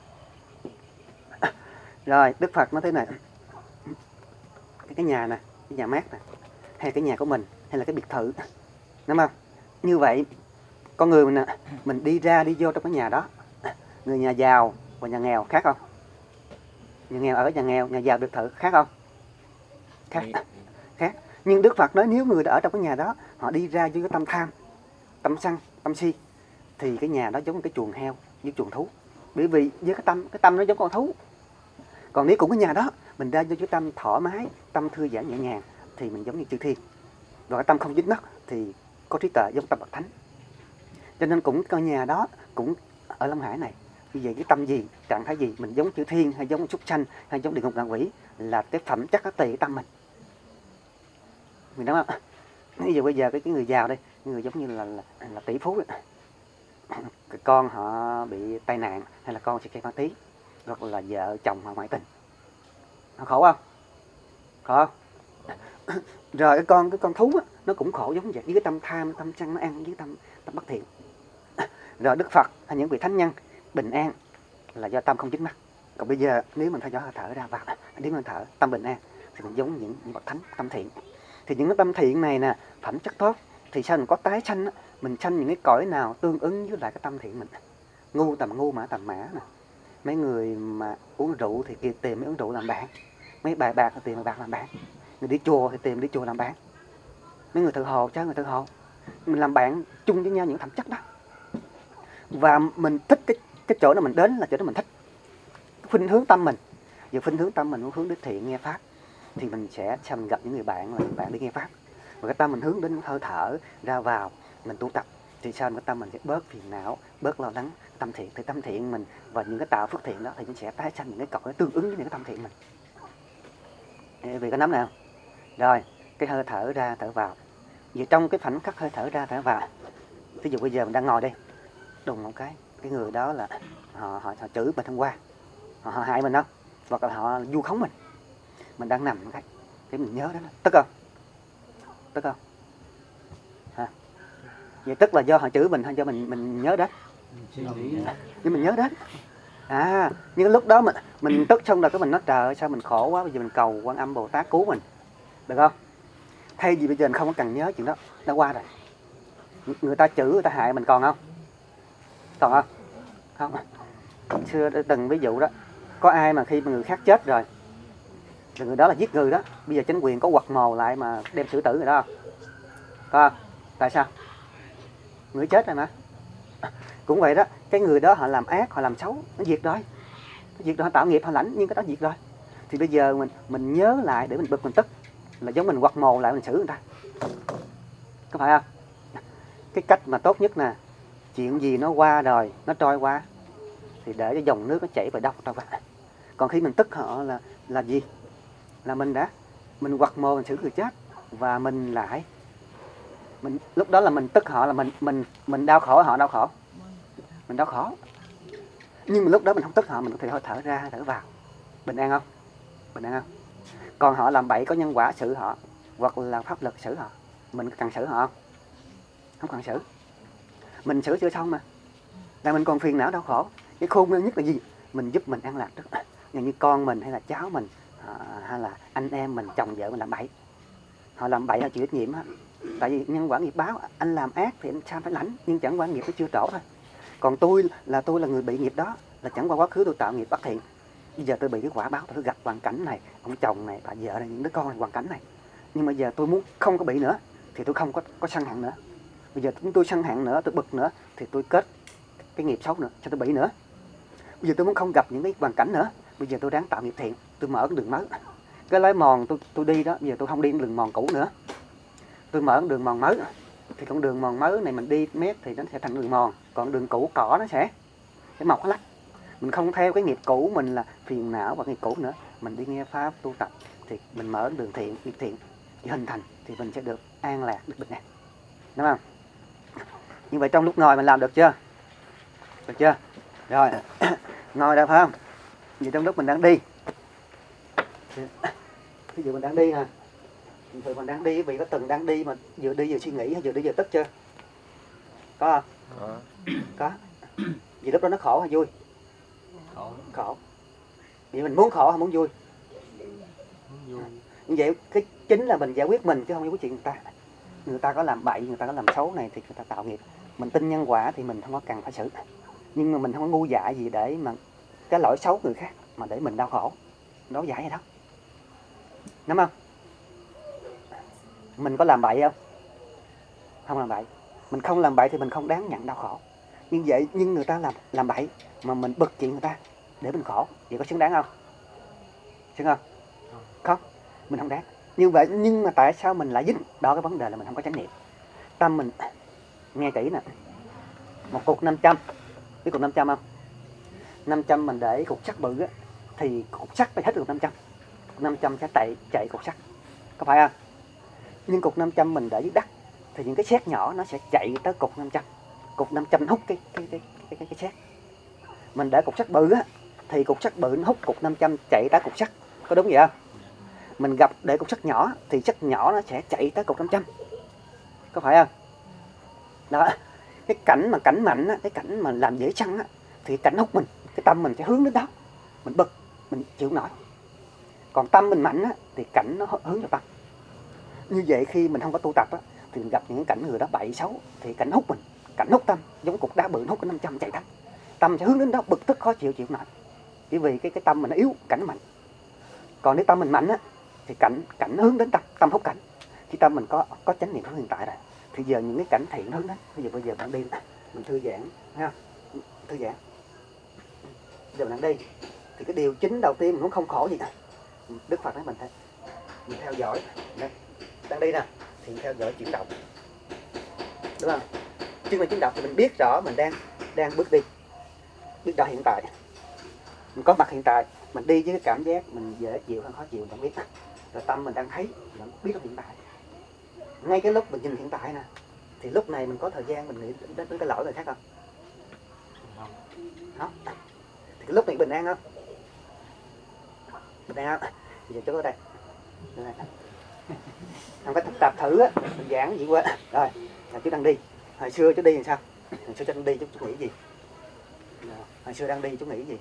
Rồi Đức Phật nói thế này, cái nhà nè, cái nhà mát nè, hay cái nhà của mình, hay là cái biệt thự, đúng không? Như vậy con người mình nè, mình đi ra đi vô trong cái nhà đó, người nhà giàu và nhà nghèo khác không? Nhà nghèo ở nhà nghèo, nhà giàu biệt thự khác không? Khác. Nhưng Đức Phật nói nếu người đã ở trong cái nhà đó, họ đi ra với cái tâm tham, tâm sân, tâm si, thì cái nhà đó giống cái chuồng heo với chuồng thú. Bởi vì với cái tâm nó giống con thú. Còn nếu cùng cái nhà đó mình ra vô cái tâm thoải mái, tâm thư giãn nhẹ nhàng, thì mình giống như chư thiên. Rồi cái tâm không dính mắc thì có trí tuệ giống tâm bậc thánh. Cho nên cũng cái nhà đó cũng ở Lâm Hải này, như vậy cái tâm gì, trạng thái gì, mình giống chư thiên hay giống súc sanh hay giống địa ngục ngạ quỷ là cái phẩm chất nó tùy cái tâm mình đúng không? Ví dụ bây giờ cái người giàu đây, người giống như là tỷ phú ấy. Cái con họ bị tai nạn hay là con sẽ ma tí, hoặc là vợ chồng họ ngoại tình, họ khổ không? Khổ không? Rồi cái con thú á, nó cũng khổ giống vậy, với cái tâm tham, tâm sân nó ăn với tâm bất thiện. Rồi Đức Phật hay những vị thánh nhân bình an là do tâm không dính mắc. Còn bây giờ nếu mình theo dõi hơi thở ra vào, nếu mình thở tâm bình an thì mình giống những bậc thánh tâm thiện. Thì những cái tâm thiện này nè, phẩm chất tốt, thì sao mình có tái sanh á, mình sanh những cái cõi nào tương ứng với lại cái tâm thiện mình. Ngu tầm ngu, mã tầm mã nè. Mấy người mà uống rượu thì tìm mấy uống rượu làm bạn, mấy bài bạc thì tìm bài bạc làm bạn, người đi chùa thì tìm đi chùa làm bạn, mấy người tự hồ chứ người tự hồ, mình làm bạn chung với nhau những phẩm chất đó. Và mình thích cái chỗ nào mình đến là chỗ đó mình thích, khuynh hướng tâm mình. Giờ khuynh hướng tâm mình muốn hướng đến thiện nghe pháp, thì mình sẽ sao mình gặp những người bạn là bạn đi nghe pháp. Và cái tâm mình hướng đến hơi thở ra vào, mình tu tập thì sao cái tâm mình sẽ bớt phiền não, bớt lo lắng. Tâm thiện thì tâm thiện mình và những cái tạo phước thiện đó thì nó sẽ tái sanh những cái cõi tương ứng với những cái tâm thiện mình. Vì có nắm nào Rồi cái hơi thở ra thở vào. Vì trong cái khoảnh khắc hơi thở ra thở vào, ví dụ bây giờ mình đang ngồi đây, đùng một cái người đó là họ chửi mình hôm qua, họ hại mình không, hoặc là họ vu khống mình đang nằm một cái mình nhớ đó, tức không? Tức không? Hả? Vậy tức là do họ chửi mình hay do mình nhớ đến? Nhưng mình nhớ đến. Nhưng lúc đó mình tức xong rồi cái mình nói trời ơi sao mình khổ quá, bây giờ mình cầu Quan Âm Bồ Tát cứu mình, được không? Thay vì bây giờ mình không có cần nhớ chuyện đó, đã qua rồi. Người ta chửi, người ta hại mình còn không? Còn không? Không. Xưa đã từng ví dụ đó, có ai mà khi mà người khác chết rồi người đó là giết người đó, bây giờ chính quyền có quật mồ lại mà đem xử tử người đó không? Có không? Tại sao? Người chết rồi mà. Cũng vậy đó, cái người đó họ làm ác, họ làm xấu, nó diệt rồi. Nó diệt rồi, họ tạo nghiệp, họ lãnh, nhưng cái đó diệt rồi. Thì bây giờ mình nhớ lại để mình bực, mình tức, là giống mình quật mồ lại mình xử người ta. Có phải không? Cái cách mà tốt nhất nè, chuyện gì nó qua rồi, nó trôi qua, thì để cho dòng nước nó chảy vào đâu trôi qua. Còn khi mình tức họ là gì? Là mình quật mồ mình xử người chết, và mình lúc đó là mình tức họ, là mình đau khổ, họ đau khổ, mình đau khổ. Nhưng mà lúc đó mình không tức họ, mình có thể hơi thở ra thở vào, bình an không? Bình an không? Còn họ làm bậy có nhân quả xử họ, hoặc là pháp lực xử họ, mình cần xử họ không? Không cần xử. Mình xử chưa xong mà, là mình còn phiền não đau khổ. Cái khôn ngoan nhất là gì? Mình giúp mình an lạc trước. Như con mình hay là cháu mình, hay là anh em mình, chồng vợ mình làm bậy, họ làm bậy họ chịu trách nhiệm á. Tại vì nhân quả nghiệp báo, anh làm ác thì anh sao phải lãnh, nhưng chẳng qua nghiệp nó chưa trổ thôi. Còn tôi là người bị nghiệp đó, là chẳng qua quá khứ tôi tạo nghiệp bất thiện. Bây giờ tôi bị cái quả báo, tôi gặp hoàn cảnh này, ông chồng này, bà vợ này, những đứa con này, hoàn cảnh này. Nhưng mà giờ tôi muốn không có bị nữa, thì tôi không có sân hận nữa. Bây giờ tôi sân hận nữa, tôi bực nữa, thì tôi kết cái nghiệp xấu nữa, cho tôi bị nữa. Bây giờ tôi muốn không gặp những cái hoàn cảnh nữa, bây giờ tôi ráng tạo nghiệp thiện, tôi mở cái đường mới. Cái lối mòn tôi đi đó, bây giờ tôi không đi đường mòn cũ nữa, tôi mở cái đường mòn mới. Thì con đường mòn mới này mình đi mét thì nó sẽ thành đường mòn, còn đường cũ cỏ nó sẽ mọc nó lách. Mình không theo cái nghiệp cũ mình là phiền não và nghiệp cũ nữa, mình đi nghe pháp tu tập thì mình mở đường thiện, nghiệp thiện thì hình thành, thì mình sẽ được an lạc, được bình an, đúng không? Như vậy trong lúc ngồi mình làm được chưa? Được chưa? Rồi ngồi đã phải không? Vậy trong lúc mình đang đi, ví dụ mình đang đi nè, thường mình đang đi, vì có từng đang đi mà vừa đi vừa suy nghĩ hay vừa đi vừa tức chưa? Có không? Có. Vì lúc đó nó khổ hay vui? Khổ. Vậy mình muốn khổ hay muốn vui? Như vậy cái chính là mình giải quyết mình chứ không giải quyết chuyện người ta. Người ta có làm bậy, người ta có làm xấu này thì người ta tạo nghiệp. Mình tin nhân quả thì mình không có cần phải xử. Nhưng mà mình không có ngu dại gì để mà cái lỗi xấu người khác mà để mình đau khổ. Đâu dại vậy đâu. Đúng không? Mình có làm bậy không? Không làm bậy. Mình không làm bậy thì mình không đáng nhận đau khổ. Nhưng người ta làm bậy mà mình bực chuyện người ta để mình khổ, vậy có xứng đáng không? Xứng không? Không, mình không đáng. Như vậy, nhưng mà tại sao mình lại dính? Đó cái vấn đề là mình không có chánh niệm. Tâm mình, nghe kỹ nè, một cục 500, biết cục 500 không? 500 mình để cục sắt bự á, thì cục sắt phải hết cục 500. Cục 500 sẽ chạy cục sắt, có phải không? Nhưng cục 500 mình để dưới đất, thì những cái sét nhỏ nó sẽ chạy tới cục 500. Cục 500 hút cái sét. Mình để cục sắt bự á, thì cục sắt bự nó hút cục 500 chạy tới cục sắt, có đúng vậy không? Mình gặp để cục sắt nhỏ thì sắt nhỏ nó sẽ chạy tới cục 500, có phải không? Đó, cái cảnh mạnh á, cái cảnh mà làm dễ săn á, thì cảnh hút mình, cái tâm mình sẽ hướng đến đó, mình bực, mình chịu nổi. Còn tâm mình mạnh á, thì cảnh nó hướng vào tâm. Như vậy khi mình không có tu tập á, thì mình gặp những cái cảnh người đó bậy xấu, thì cảnh hút mình, cảnh hút tâm, giống cục đá bự hút cái 500 chạy tâm. Tâm sẽ hướng đến đó, bực tức khó chịu nổi. Chỉ vì cái tâm mình nó yếu, cảnh mạnh. Còn nếu tâm mình mạnh á, thì cảnh hướng đến tâm hút cảnh. Khi tâm mình có chánh niệm hướng hiện tại rồi, thì giờ những cái cảnh thiện hướng đến. Bây giờ bạn đi, mình thư giãn, thấy không? Thư giãn. Giờ mình đang đi, thì cái điều chính đầu tiên mình muốn không khổ gì nè. Đức Phật nói mình theo dõi, đây, đang đi nè, thì theo dõi chuyển động, đúng không? Chứ mà chuyển động thì mình biết rõ mình đang bước đi, biết rõ hiện tại, mình có mặt hiện tại, mình đi với cái cảm giác mình dễ chịu hay khó chịu, mình biết. rồi tâm mình đang thấy, mình biết được hiện tại. Ngay cái lúc mình nhìn hiện tại nè, thì lúc này mình có thời gian mình nghĩ đến cái lỗi người khác không? Không. Thì cái lúc này bình an không? Bình an không? Bây giờ chú ở đây. Không có thực tập thử á, mình giảng gì quá. Rồi, chú đang đi. Hồi xưa chú đi làm sao? Hồi xưa chú đang đi chú nghĩ gì? Hồi xưa đang đi chú nghĩ gì?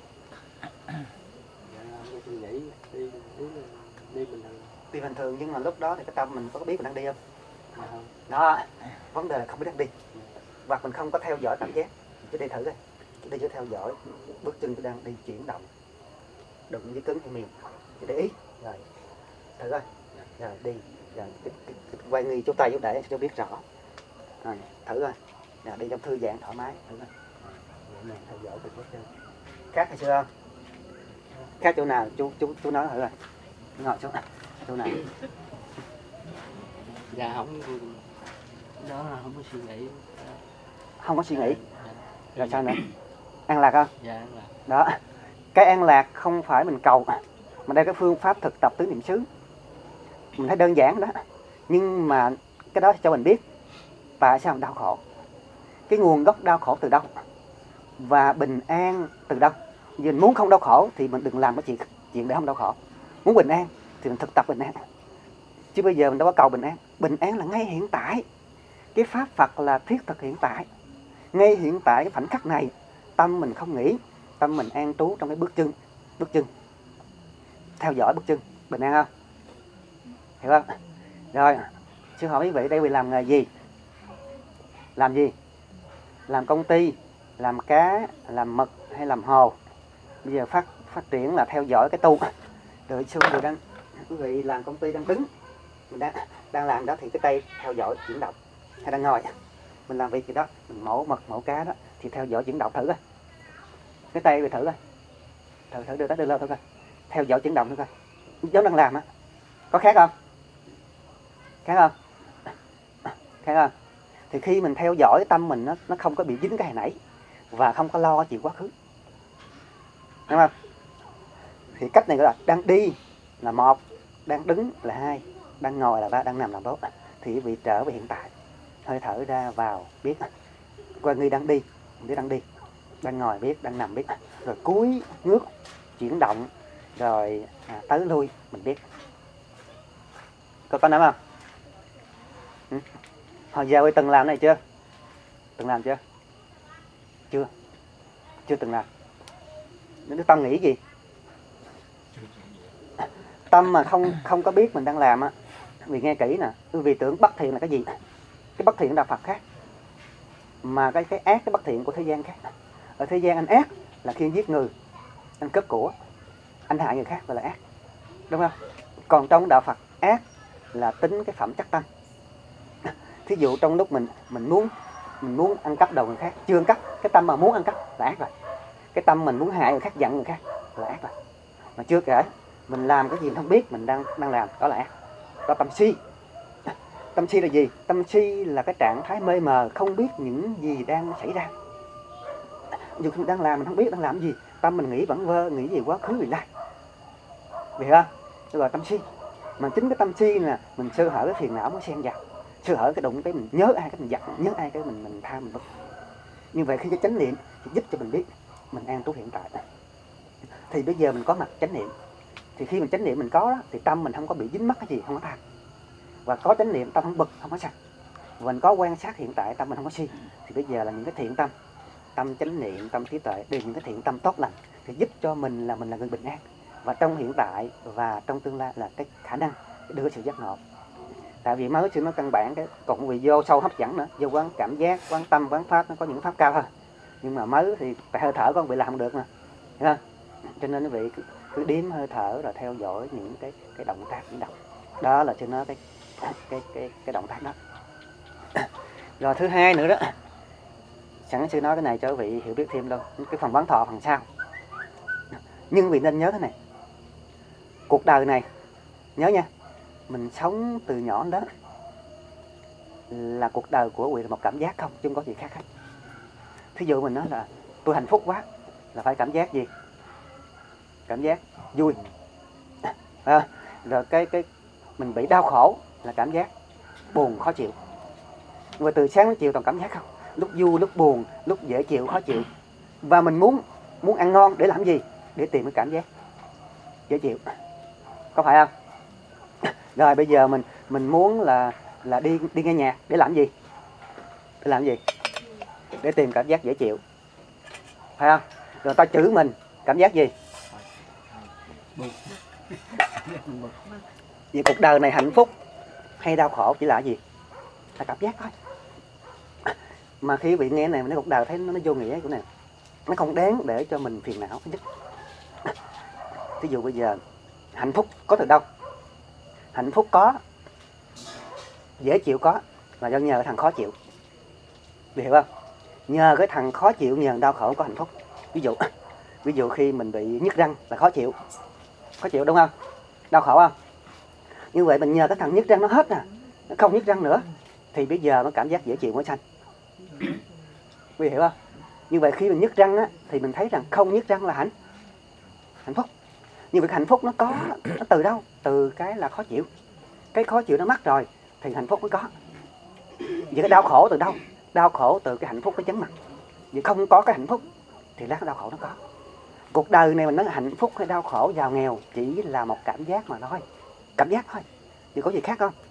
Tôi nghĩ đi bình thường. Đi bình thường, nhưng mà lúc đó thì cái tâm mình có biết mình đang đi không? Đó, vấn đề là không biết đang đi. Hoặc mình không có theo dõi cảm giác. Chú đi thử coi. Chú đi chú theo dõi bước chân chú đang đi chuyển động. Đụng với cứng hay mềm. Chú để ý. Rồi, thử coi. Rồi đi. Rồi, quay nghi chú tay chú để cho biết rõ. Rồi, thử coi. Rồi, đi trong thư giãn thoải mái. Thử coi. Nhẹ nhàng theo dõi từng bước chân. Khác hay chưa không? Khác chỗ nào? Chú nói thử coi. Ngồi chỗ nào? Dạ không, đó là không có suy nghĩ. Không có suy nghĩ. Dạ. Rồi sao nữa? An lạc không? Dạ là. Đó. Cái an lạc không phải mình cầu, mà đây cái phương pháp thực tập tứ niệm xứ. Mình thấy đơn giản đó. Nhưng mà cái đó cho mình biết tại sao mình đau khổ. Cái nguồn gốc đau khổ từ đâu? Và bình an từ đâu? Vì mình muốn không đau khổ thì mình đừng làm cái chuyện để không đau khổ. Muốn bình an thì mình thực tập bình an. Chứ bây giờ mình đâu có cầu bình an. Bình an là ngay hiện tại. Cái pháp Phật là thiết thực hiện tại. Ngay hiện tại cái khoảnh khắc này, tâm mình không nghĩ, tâm mình an trú trong cái bước chân. Theo dõi bước chân, bình an không? Hiểu không? Rồi, sư hỏi quý vị đây vì làm nghề gì? Làm gì? Làm công ty, làm cá, làm mực hay làm hồ? Bây giờ phát triển là theo dõi cái tu. Rồi sư quý vị làm công ty đang đứng, mình đang làm đó thì cái tay theo dõi chuyển động. Hay đang ngồi, mình làm việc gì đó, mình mổ mực, mổ cá đó thì theo dõi chuyển động thử coi. Cái tay về thử coi. Thử đưa tới đưa lên thử coi. Theo dõi chuyển động thử coi. Giống đang làm á. Có khác không? Khác không? Khác không? Thì khi mình theo dõi tâm mình nó không có bị dính cái hồi nãy và không có lo chuyện quá khứ. Đúng không? Thì cách này gọi là đang đi là 1, đang đứng là 2, đang ngồi là 3, đang nằm là 4. Thì vị trở về hiện tại. Hơi thở ra vào biết. Qua nghi đang đi, biết đang đi. Đang ngồi biết, đang nằm biết. Rồi cúi ngước chuyển động rồi tới lui mình biết. Có nắm không? Hồi giờ từng làm này chưa? Từng làm chưa? Chưa từng làm. Đức tâm nghĩ gì? Tâm mà không có biết mình đang làm á, vì nghe kỹ nè, vì tưởng bất thiện là cái gì? Cái bất thiện đạo Phật khác, mà cái ác, cái bất thiện của thế gian khác. Ở thế gian anh ác là khi anh giết người, anh cướp của, anh hại người khác gọi là ác, đúng không? Còn trong đạo Phật ác là tính cái phẩm chất tâm. Thí dụ trong lúc mình muốn ăn cắp đầu người khác, chưa ăn cắp, cái tâm mà muốn ăn cắp là ác rồi. Cái tâm mình muốn hại người khác, giận người khác là ác rồi. Mà chưa kể mình làm cái gì mình không biết mình đang làm, đó là ác. Đó tâm si. Tâm si là gì? Tâm si là cái trạng thái mê mờ, không biết những gì đang xảy ra. Dù khi đang làm mình không biết đang làm gì, tâm mình nghĩ vẩn vơ, nghĩ gì quá khứ vị lai. Vì không? Đó là tâm si. Mà chính cái tâm si là mình sơ hở cái phiền não mới xen vào. Sơ hở cái đụng cái mình nhớ ai cái mình giận, nhớ ai cái mình tham mình bực. Như vậy khi cái chánh niệm thì giúp cho mình biết mình an trú hiện tại. Thì bây giờ mình có mặt chánh niệm. Thì khi mình chánh niệm mình có đó, thì tâm mình không có bị dính mắc cái gì, không có tham. Và có chánh niệm tâm không bực, không có sân. Và mình có quan sát hiện tại tâm mình không có si. Thì bây giờ là những cái thiện tâm, tâm chánh niệm, tâm trí tuệ, đều những cái thiện tâm tốt lành thì giúp cho mình là người bình an. Và trong hiện tại và trong tương lai là cái khả năng đưa sự giác ngộ. Tại vì mới nó căn bản cái còn vì vô sâu hấp dẫn nữa, vô quán cảm giác, quán tâm, quán pháp nó có những pháp cao hơn. Nhưng mà mới thì tại hơi thở con bị làm không được mà, hiểu không? Cho nên quý vị cứ đếm hơi thở rồi theo dõi những cái động tác chuyển động. Đó là cho nó cái động tác đó. Rồi thứ hai nữa đó, sẵn sư nói cái này cho quý vị hiểu biết thêm đâu, cái phần quán thọ phần sau. Nhưng vì nên nhớ thế này, cuộc đời này nhớ nha, mình sống từ nhỏ đến lớn là cuộc đời của quý vị là một cảm giác không, chứ không có gì khác hết. Thí dụ mình nói là tôi hạnh phúc quá là phải cảm giác gì? Cảm giác vui. Rồi mình bị đau khổ là cảm giác buồn khó chịu. Nhưng mà từ sáng đến chiều toàn cảm giác không, lúc vui lúc buồn, lúc dễ chịu khó chịu. Và mình muốn ăn ngon để làm gì? Để tìm cái cảm giác dễ chịu, có phải không? Rồi bây giờ mình muốn là đi nghe nhạc để làm gì? Để làm gì? Để tìm cảm giác dễ chịu, phải không? Rồi ta chửi mình cảm giác gì? Vậy cuộc đời này hạnh phúc hay đau khổ chỉ là gì? Là cảm giác thôi. Mà khi vị nghe này, cuộc đời thấy nó vô nghĩa của này, nó không đáng để cho mình phiền não. Thứ nhất, ví dụ bây giờ hạnh phúc có từ đâu? Hạnh phúc có, dễ chịu có, là do nhờ cái thằng khó chịu. Vì hiểu không? Nhờ cái thằng khó chịu, nhờ đau khổ có hạnh phúc. Ví dụ khi mình bị nhức răng là khó chịu đúng không? Đau khổ không? Như vậy mình nhờ cái thằng nhức răng nó hết nè, nó không nhức răng nữa, thì bây giờ nó cảm giác dễ chịu mới sanh. Quý vị hiểu không? Như vậy khi mình nhức răng á, thì mình thấy rằng không nhức răng là hạnh phúc. Như vậy hạnh phúc nó có, nó từ đâu? Từ cái là khó chịu. Cái khó chịu nó mất rồi thì hạnh phúc mới có. Vậy cái đau khổ từ đâu? Đau khổ từ cái hạnh phúc nó chắn mặt. Vậy không có cái hạnh phúc thì lát đau khổ nó có. Cuộc đời này mình nói hạnh phúc hay đau khổ, giàu nghèo chỉ là một cảm giác mà thôi. Cảm giác thôi. Vậy có gì khác không?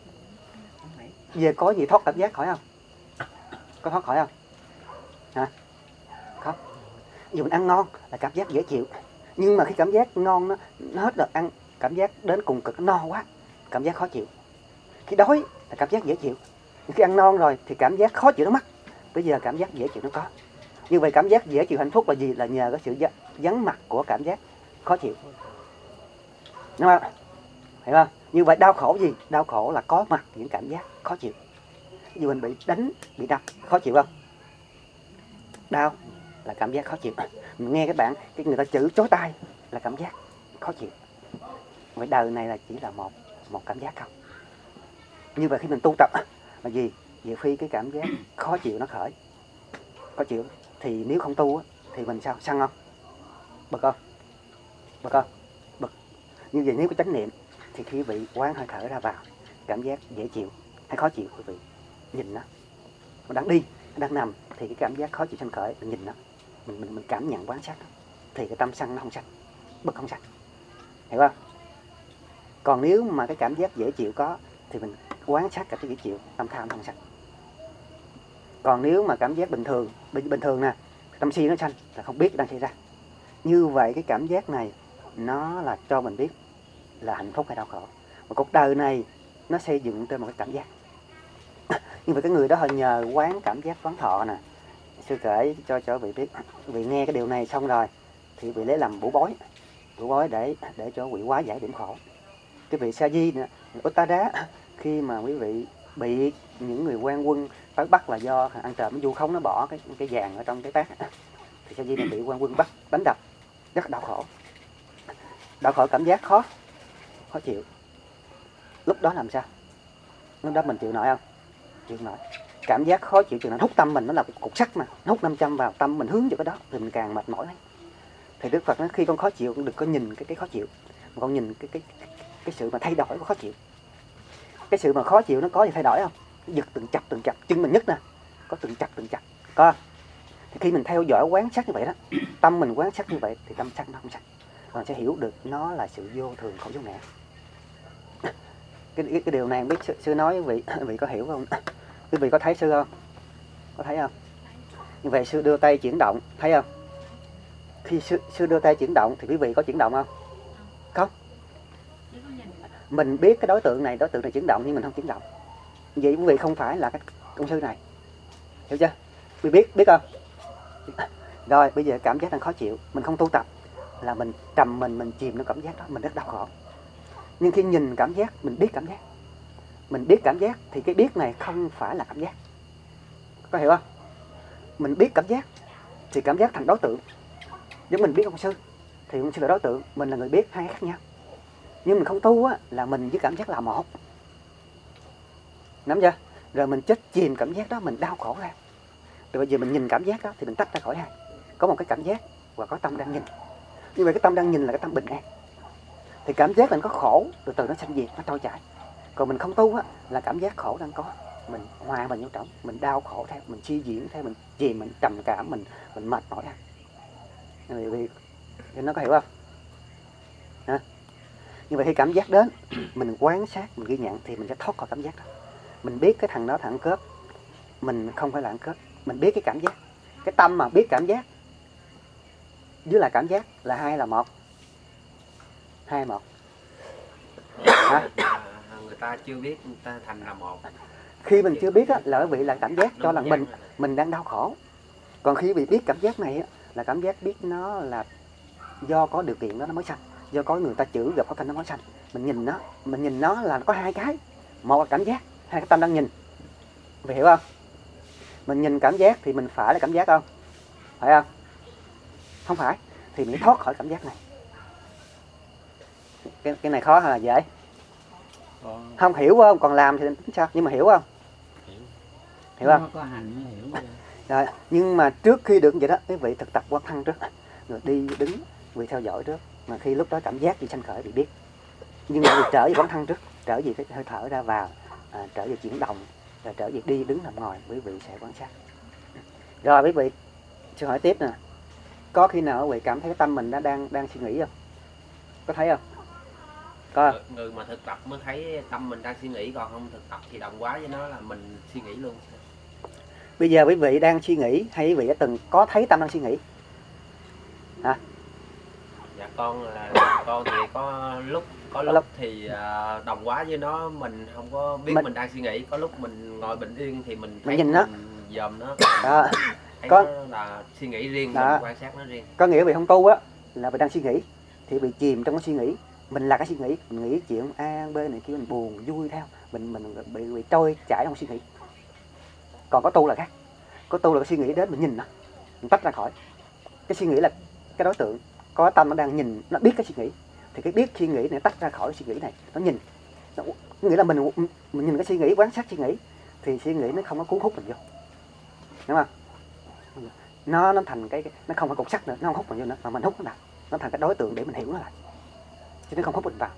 Về có gì thoát cảm giác khỏi không? Có thoát khỏi không? Hả? Không. Dù mình ăn ngon là cảm giác dễ chịu. Nhưng mà khi cảm giác ngon nó hết đợt ăn, cảm giác đến cùng cực nó no quá, cảm giác khó chịu. Khi đói là cảm giác dễ chịu. Nhưng khi ăn non rồi thì cảm giác khó chịu nó mất. Bây giờ cảm giác dễ chịu nó có. Như vậy cảm giác dễ chịu hạnh phúc là gì? Là nhờ cái sự vắng mặt của cảm giác khó chịu. Đúng không? Hiểu không? Như vậy đau khổ gì? Đau khổ là có mặt những cảm giác khó chịu. Như mình bị đánh, bị đập, khó chịu không? Đau là cảm giác khó chịu. Mình nghe các bạn, cái người ta chửi chói tai là cảm giác khó chịu. Vậy đời này là chỉ là một cảm giác không? Như vậy khi mình tu tập là gì? Nhiều khi cái cảm giác khó chịu nó khởi. Khó chịu thì nếu không tu thì mình sao? Sân không? Bực không? Bực không? Bực. Như vậy nếu có chánh niệm thì khi vị quán hơi thở ra vào, cảm giác dễ chịu hay khó chịu quý vị nhìn nó đang đi, đang nằm thì cái cảm giác khó chịu sanh khởi, mình nhìn nó, mình cảm nhận quán sát nó, thì cái tâm sân nó không sanh, bực không sanh, hiểu không? Còn nếu mà cái cảm giác dễ chịu có thì mình quán sát cả cái dễ chịu, tâm tham không sanh. Còn nếu mà cảm giác bình thường nè, tâm si nó sanh là không biết đang xảy ra. Như vậy cái cảm giác này nó là cho mình biết là hạnh phúc hay đau khổ. Và cuộc đời này nó xây dựng trên một cái cảm giác. Nhưng mà cái người đó họ nhờ quán cảm giác quán thọ nè. Sư kể cho vị biết, vị nghe cái điều này xong rồi thì vị lấy làm bủa bói để cho vị hóa giải điểm khổ. Cái vị Sa Di nè, Uttara, khi mà quý vị bị những người quan quân tới bắt là do ăn trộm du khống nó bỏ cái vàng ở trong cái bát, thì Sa Di này bị quan quân bắt đánh đập rất đau khổ. Đau khổ cảm giác khó chịu. Lúc đó làm sao? Lúc đó mình chịu nổi không? Chịu nổi. Cảm giác khó chịu chừng nào hút tâm mình, nó là cục sắt mà, nó hút 500 vào tâm mình hướng vào cái đó thì mình càng mệt mỏi. Thì Đức Phật nói khi con khó chịu con đừng có nhìn cái khó chịu, mà con nhìn cái sự mà thay đổi của khó chịu. Cái sự mà khó chịu nó có gì thay đổi không? Nó giật từng chập, chân mình nhức nè, có từng chập, có. Thì khi mình theo dõi quán sát như vậy đó, tâm mình quán sát như vậy thì tâm sân nó không sanh, còn sẽ hiểu được nó là sự vô thường khổ vô ngã. Cái điều này không biết sư nói vị có hiểu không? Quý vị có thấy sư không? Có thấy không? Như vậy sư đưa tay chuyển động, thấy không? Khi sư đưa tay chuyển động thì quý vị có chuyển động không? Không. Mình biết cái đối tượng này chuyển động nhưng mình không chuyển động. Vậy quý vị không phải là cái công sư này. Hiểu chưa? Quý vị biết không? Rồi bây giờ cảm giác đang khó chịu, mình không tu tập là mình trầm mình chìm trong cảm giác đó, mình rất đau khổ. Nhưng khi nhìn cảm giác, mình biết cảm giác. Mình biết cảm giác thì cái biết này không phải là cảm giác. Có hiểu không? Mình biết cảm giác thì cảm giác thành đối tượng. Giống mình biết ông sư thì ông sư là đối tượng, mình là người biết, hai khác nhau. Nhưng mình không tu á, là mình với cảm giác là một. Nắm chưa? Rồi mình chết chìm cảm giác đó, mình đau khổ ra. Rồi bây giờ mình nhìn cảm giác đó thì mình tách ra khỏi hai. Có một cái cảm giác và có tâm đang nhìn. Như vậy cái tâm đang nhìn là cái tâm bình an. thì cảm giác mình có khổ, từ từ nó sanh diệt, nó trôi chảy. Còn mình không tu á, là cảm giác khổ đang có, mình hòa mình vô trọng, mình đau khổ theo, mình suy diễn theo, mình chìm, mình trầm cảm, mình mệt mỏi theo. Vì nó có hiểu không? Hả? Nhưng mà khi cảm giác đến, mình quan sát, mình ghi nhận thì mình sẽ thoát khỏi cảm giác đó. Mình biết cái thằng đó thằng ăn cướp, mình không phải là ăn cướp, mình biết cái cảm giác. Cái tâm mà biết cảm giác với là cảm giác là hai là một. Hai một. Hả? Người ta chưa biết, người ta thành là một. Khi mình chưa biết á, là bởi vì là cảm giác cho là mình đang đau khổ. Còn khi bị biết cảm giác này á, là cảm giác biết nó là do có điều kiện đó nó mới sanh, do có người ta chữ gặp khó khăn nó mới sanh. Mình nhìn nó là có hai cái, một là cảm giác, hai cái tâm đang nhìn. Vì hiểu không? Mình nhìn cảm giác thì mình phải là cảm giác không? Phải không? Không phải, thì mình thoát khỏi cảm giác này. Cái này khó hay là dễ? Không hiểu không? Còn làm thì tính sao? Nhưng mà hiểu không? Hiểu không? Có hành mới hiểu. Rồi, nhưng mà trước khi được vậy đó, quý vị thực tập quán thân trước, rồi đi đứng, quý vị theo dõi trước. Mà khi lúc đó cảm giác gì sanh khởi bị biết. Nhưng mà trở về quán thân trước, trở về cái hơi thở ra vào, trở về chuyển động, rồi trở về đi đứng nằm ngồi, quý vị sẽ quan sát. Rồi quý vị, xin hỏi tiếp nè, có khi nào quý vị cảm thấy cái tâm mình đã đang suy nghĩ không? Có thấy không? Có. Người mà thực tập mới thấy tâm mình đang suy nghĩ, còn không thực tập thì đồng hóa với nó là mình suy nghĩ luôn. Bây giờ quý vị đang suy nghĩ hay quý vị đã từng có thấy tâm đang suy nghĩ? Hả? Dạ con thì có lúc thì đồng hóa với nó, mình không có biết mình đang suy nghĩ. Có lúc mình ngồi bình yên thì mình thấy nhìn nó, dòm nó, đó. thấy Có, nó là suy nghĩ riêng, đó. mình quan sát nó riêng. Có nghĩa vị không tu á là vị đang suy nghĩ, thì bị chìm trong cái suy nghĩ. Mình là cái suy nghĩ, mình nghĩ chuyện A, B này kia, mình buồn, vui theo, mình bị trôi chảy trong suy nghĩ. Còn có tu là khác. Có tu là cái suy nghĩ đến mình nhìn nó, mình tách ra khỏi. Cái suy nghĩ là cái đối tượng, có tâm nó đang nhìn, nó biết cái suy nghĩ. Thì cái biết suy nghĩ này tách ra khỏi suy nghĩ này, nó nhìn. Nó nghĩa là mình nhìn cái suy nghĩ, quan sát suy nghĩ, thì suy nghĩ nó không có cuốn hút mình vô. Đúng không? Nó thành cái nó không phải cục sắt nữa, nó không hút mình vô nữa, mà mình hút nó vào. Nó thành cái đối tượng để mình hiểu nó lại, chứ nó không hút mình vào.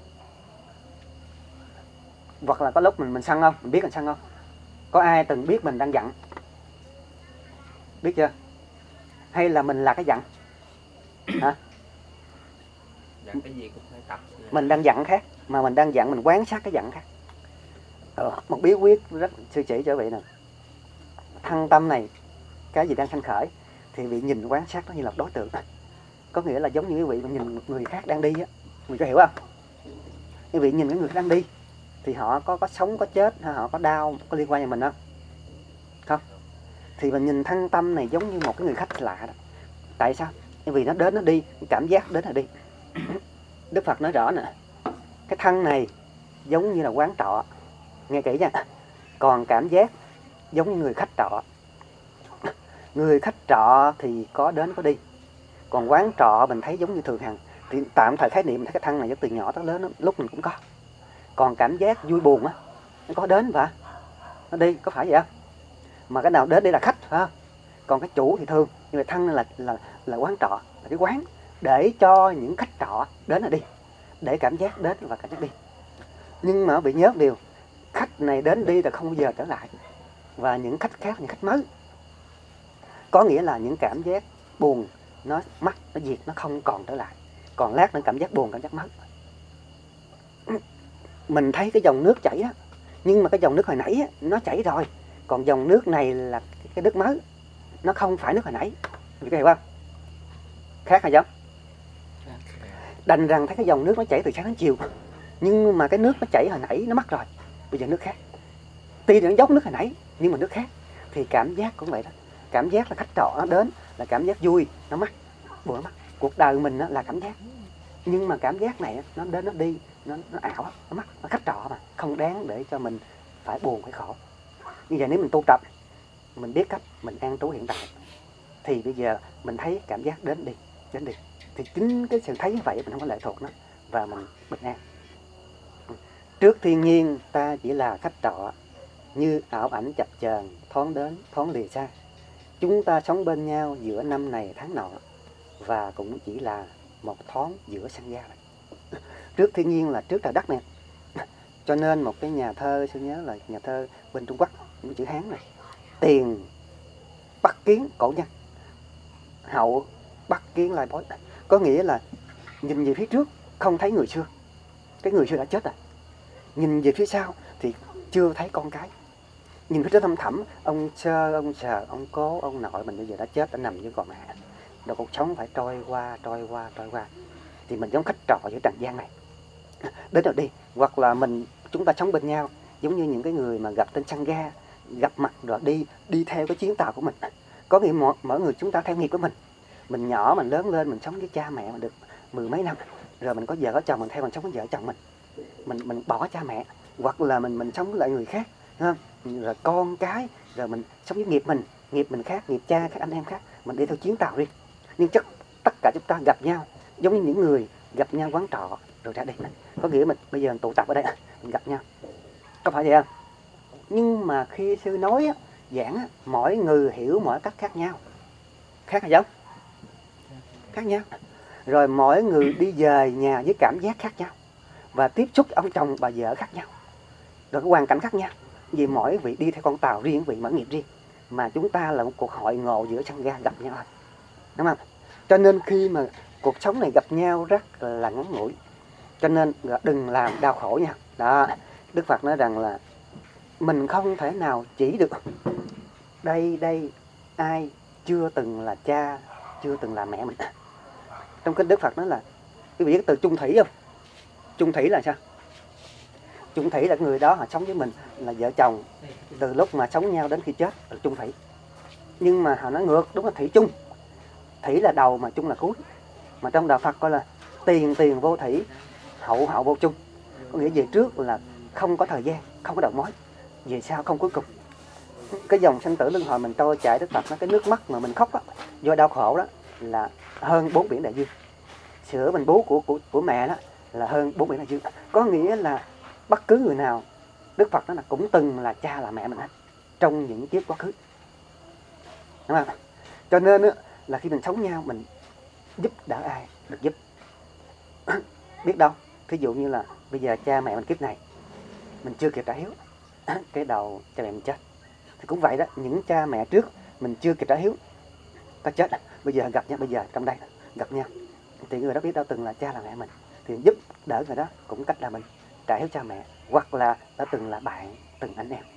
Hoặc là có lúc mình sân không? Mình biết mình sân không? Có ai từng biết mình đang giận? Biết chưa? Hay là mình là cái giận? Hả? Dạ, cái gì cũng phải tập. Mình đang giận khác, mà mình đang giận mình quan sát cái giận khác. Một bí quyết rất sư chỉ cho vị nè. Thăng tâm này, cái gì đang sanh khởi thì vị nhìn quan sát nó như là đối tượng. Có nghĩa là giống như quý vị mà nhìn một người khác đang đi á, mình có hiểu không? Quý vị nhìn cái người khác đang đi thì họ có sống có chết hay họ có đau có liên quan với mình không? Không. Thì mình nhìn thăng tâm này giống như một cái người khách lạ đó. Tại sao? Vì nó đến nó đi, cái cảm giác đến là đi. Đức Phật nói rõ nè, cái thân này giống như là quán trọ, nghe kỹ nha. Còn cảm giác giống như người khách trọ. Người khách trọ thì có đến có đi. Còn quán trọ mình thấy giống như thường hằng. Thì tạm thời khái niệm mình thấy cái thân này từ nhỏ tới lớn lúc mình cũng có. Còn cảm giác vui buồn á, nó có đến và nó đi, có phải vậy không? Mà cái nào đến đây là khách phải không? Còn cái chủ thì thường, nhưng mà thân là quán trọ, là cái quán để cho những khách trọ đến là đi, để cảm giác đến và cảm giác đi. Nhưng mà bị nhớ điều, khách này đến đi là không bao giờ trở lại, và những khách khác, những khách mới. Có nghĩa là những cảm giác buồn nó mất, nó diệt, nó không còn trở lại. Còn lát nữa cảm giác buồn, cảm giác mất. Mình thấy cái dòng nước chảy á, nhưng mà cái dòng nước hồi nãy á, nó chảy rồi. Còn dòng nước này là cái nước mới, nó không phải nước hồi nãy. Mình có hiểu không? Khác hay giống? Đành rằng thấy cái dòng nước nó chảy từ sáng đến chiều, nhưng mà cái nước nó chảy hồi nãy nó mất rồi, bây giờ nước khác. Tuy nó giống nước hồi nãy nhưng mà nước khác. Thì cảm giác cũng vậy đó. Cảm giác là khách trọ nó đến là cảm giác vui, nó mất, buồn nó mất. Cuộc đời mình là cảm giác, nhưng mà cảm giác này nó đến nó đi, nó ảo, nó mất, nó khách trọ mà không đáng để cho mình phải buồn phải khổ. Như vậy nếu mình tu tập, mình biết cách mình an trú hiện tại, thì bây giờ mình thấy cảm giác đến đi, thì chính cái sự thấy như vậy mình không có lệ thuộc nó, và mình bình an. Trước thiên nhiên ta chỉ là khách trọ, như ảo ảnh chập chờn, thoáng đến thoáng lìa xa. Chúng ta sống bên nhau giữa năm này tháng nọ, và cũng chỉ là một thoáng giữa sanh gia vậy. trước thiên nhiên là trước trời đất nè. Cho nên một cái nhà thơ, tôi nhớ là nhà thơ bên Trung Quốc, chữ Hán này, tiền bắt kiến cổ nhân, hậu bắt kiến lai bối. Có nghĩa là nhìn về phía trước không thấy người xưa, cái người xưa đã chết rồi. Nhìn về phía sau thì chưa thấy con cái. Nhìn phía trước thâm thẳm, ông sơ, ông sờ, ông cố, ông nội mình bây giờ đã chết, đã nằm dưới cò mẹ. Rồi cuộc sống phải trôi qua. Thì mình giống khách trọ giữa trần gian này. Đến rồi đi, hoặc là chúng ta sống bên nhau, giống như những cái người mà gặp trên sân ga, gặp mặt rồi đi theo cái chuyến tàu của mình. Có nghĩa mỗi người chúng ta theo nghiệp của mình. Mình nhỏ, mình lớn lên, mình sống với cha mẹ mình được 10 mấy năm, rồi mình có vợ có chồng, mình theo mình sống với vợ chồng mình bỏ cha mẹ, hoặc là mình sống với lại người khác, không? Rồi con cái, rồi mình sống với nghiệp mình khác, nghiệp cha khác, anh em khác, mình đi theo chuyến tàu riêng. Nhưng tất cả chúng ta gặp nhau giống như những người gặp nhau quán trọ rồi ra đi. Có nghĩa mình bây giờ mình tụ tập ở đây, mình gặp nhau, có phải vậy không? Nhưng mà khi sư nói giảng, mỗi người hiểu mỗi cách khác nhau, khác hay giống? Khác nhau. Rồi mỗi người đi về nhà với cảm giác khác nhau, và tiếp xúc ông chồng bà vợ khác nhau, rồi cái hoàn cảnh khác nhau. Vì mỗi vị đi theo con tàu riêng, vị mở nghiệp riêng, mà chúng ta là một cuộc hội ngộ giữa sân ga gặp nhau, đúng không? Cho nên khi mà cuộc sống này gặp nhau rất là ngắn ngủi, cho nên đừng làm đau khổ nhau. Đó, Đức Phật nói rằng là mình không thể nào chỉ được đây ai chưa từng là cha, chưa từng là mẹ mình. Trong kinh Đức Phật nói là, quý vị biết từ chung thủy không? Chung thủy là sao? Chung thủy là người đó họ sống với mình là vợ chồng từ lúc mà sống nhau đến khi chết là chung thủy. Nhưng mà họ nói ngược, đúng là thủy chung. Thủy là đầu mà chung là cuối. Mà trong đạo Phật coi là tiền vô thủy, hậu vô chung. Có nghĩa về trước là không có thời gian, không có đầu mối, về sau không cuối cùng. Cái dòng sanh tử luân hồi mình trôi chảy, Đức Phật nói cái nước mắt mà mình khóc đó, do đau khổ đó là hơn 4 biển đại dương. Sữa mình bú của mẹ đó là hơn 4 biển đại dương. Có nghĩa là bất cứ người nào, Đức Phật nói là cũng từng là cha là mẹ mình hết trong những kiếp quá khứ, đúng không? Cho nên là khi mình sống nhau, mình giúp đỡ ai được giúp. Biết đâu, thí dụ như là bây giờ cha mẹ mình kiếp này mình chưa kịp trả hiếu, cái đầu cha mẹ mình chết, thì cũng vậy đó, những cha mẹ trước mình chưa kịp trả hiếu, ta chết, bây giờ gặp nhau, bây giờ trong đây gặp nhau, thì người đó biết đâu từng là cha là mẹ mình, thì giúp đỡ người đó cũng cách là mình trả hiếu cha mẹ, hoặc là đã từng là bạn, từng anh em.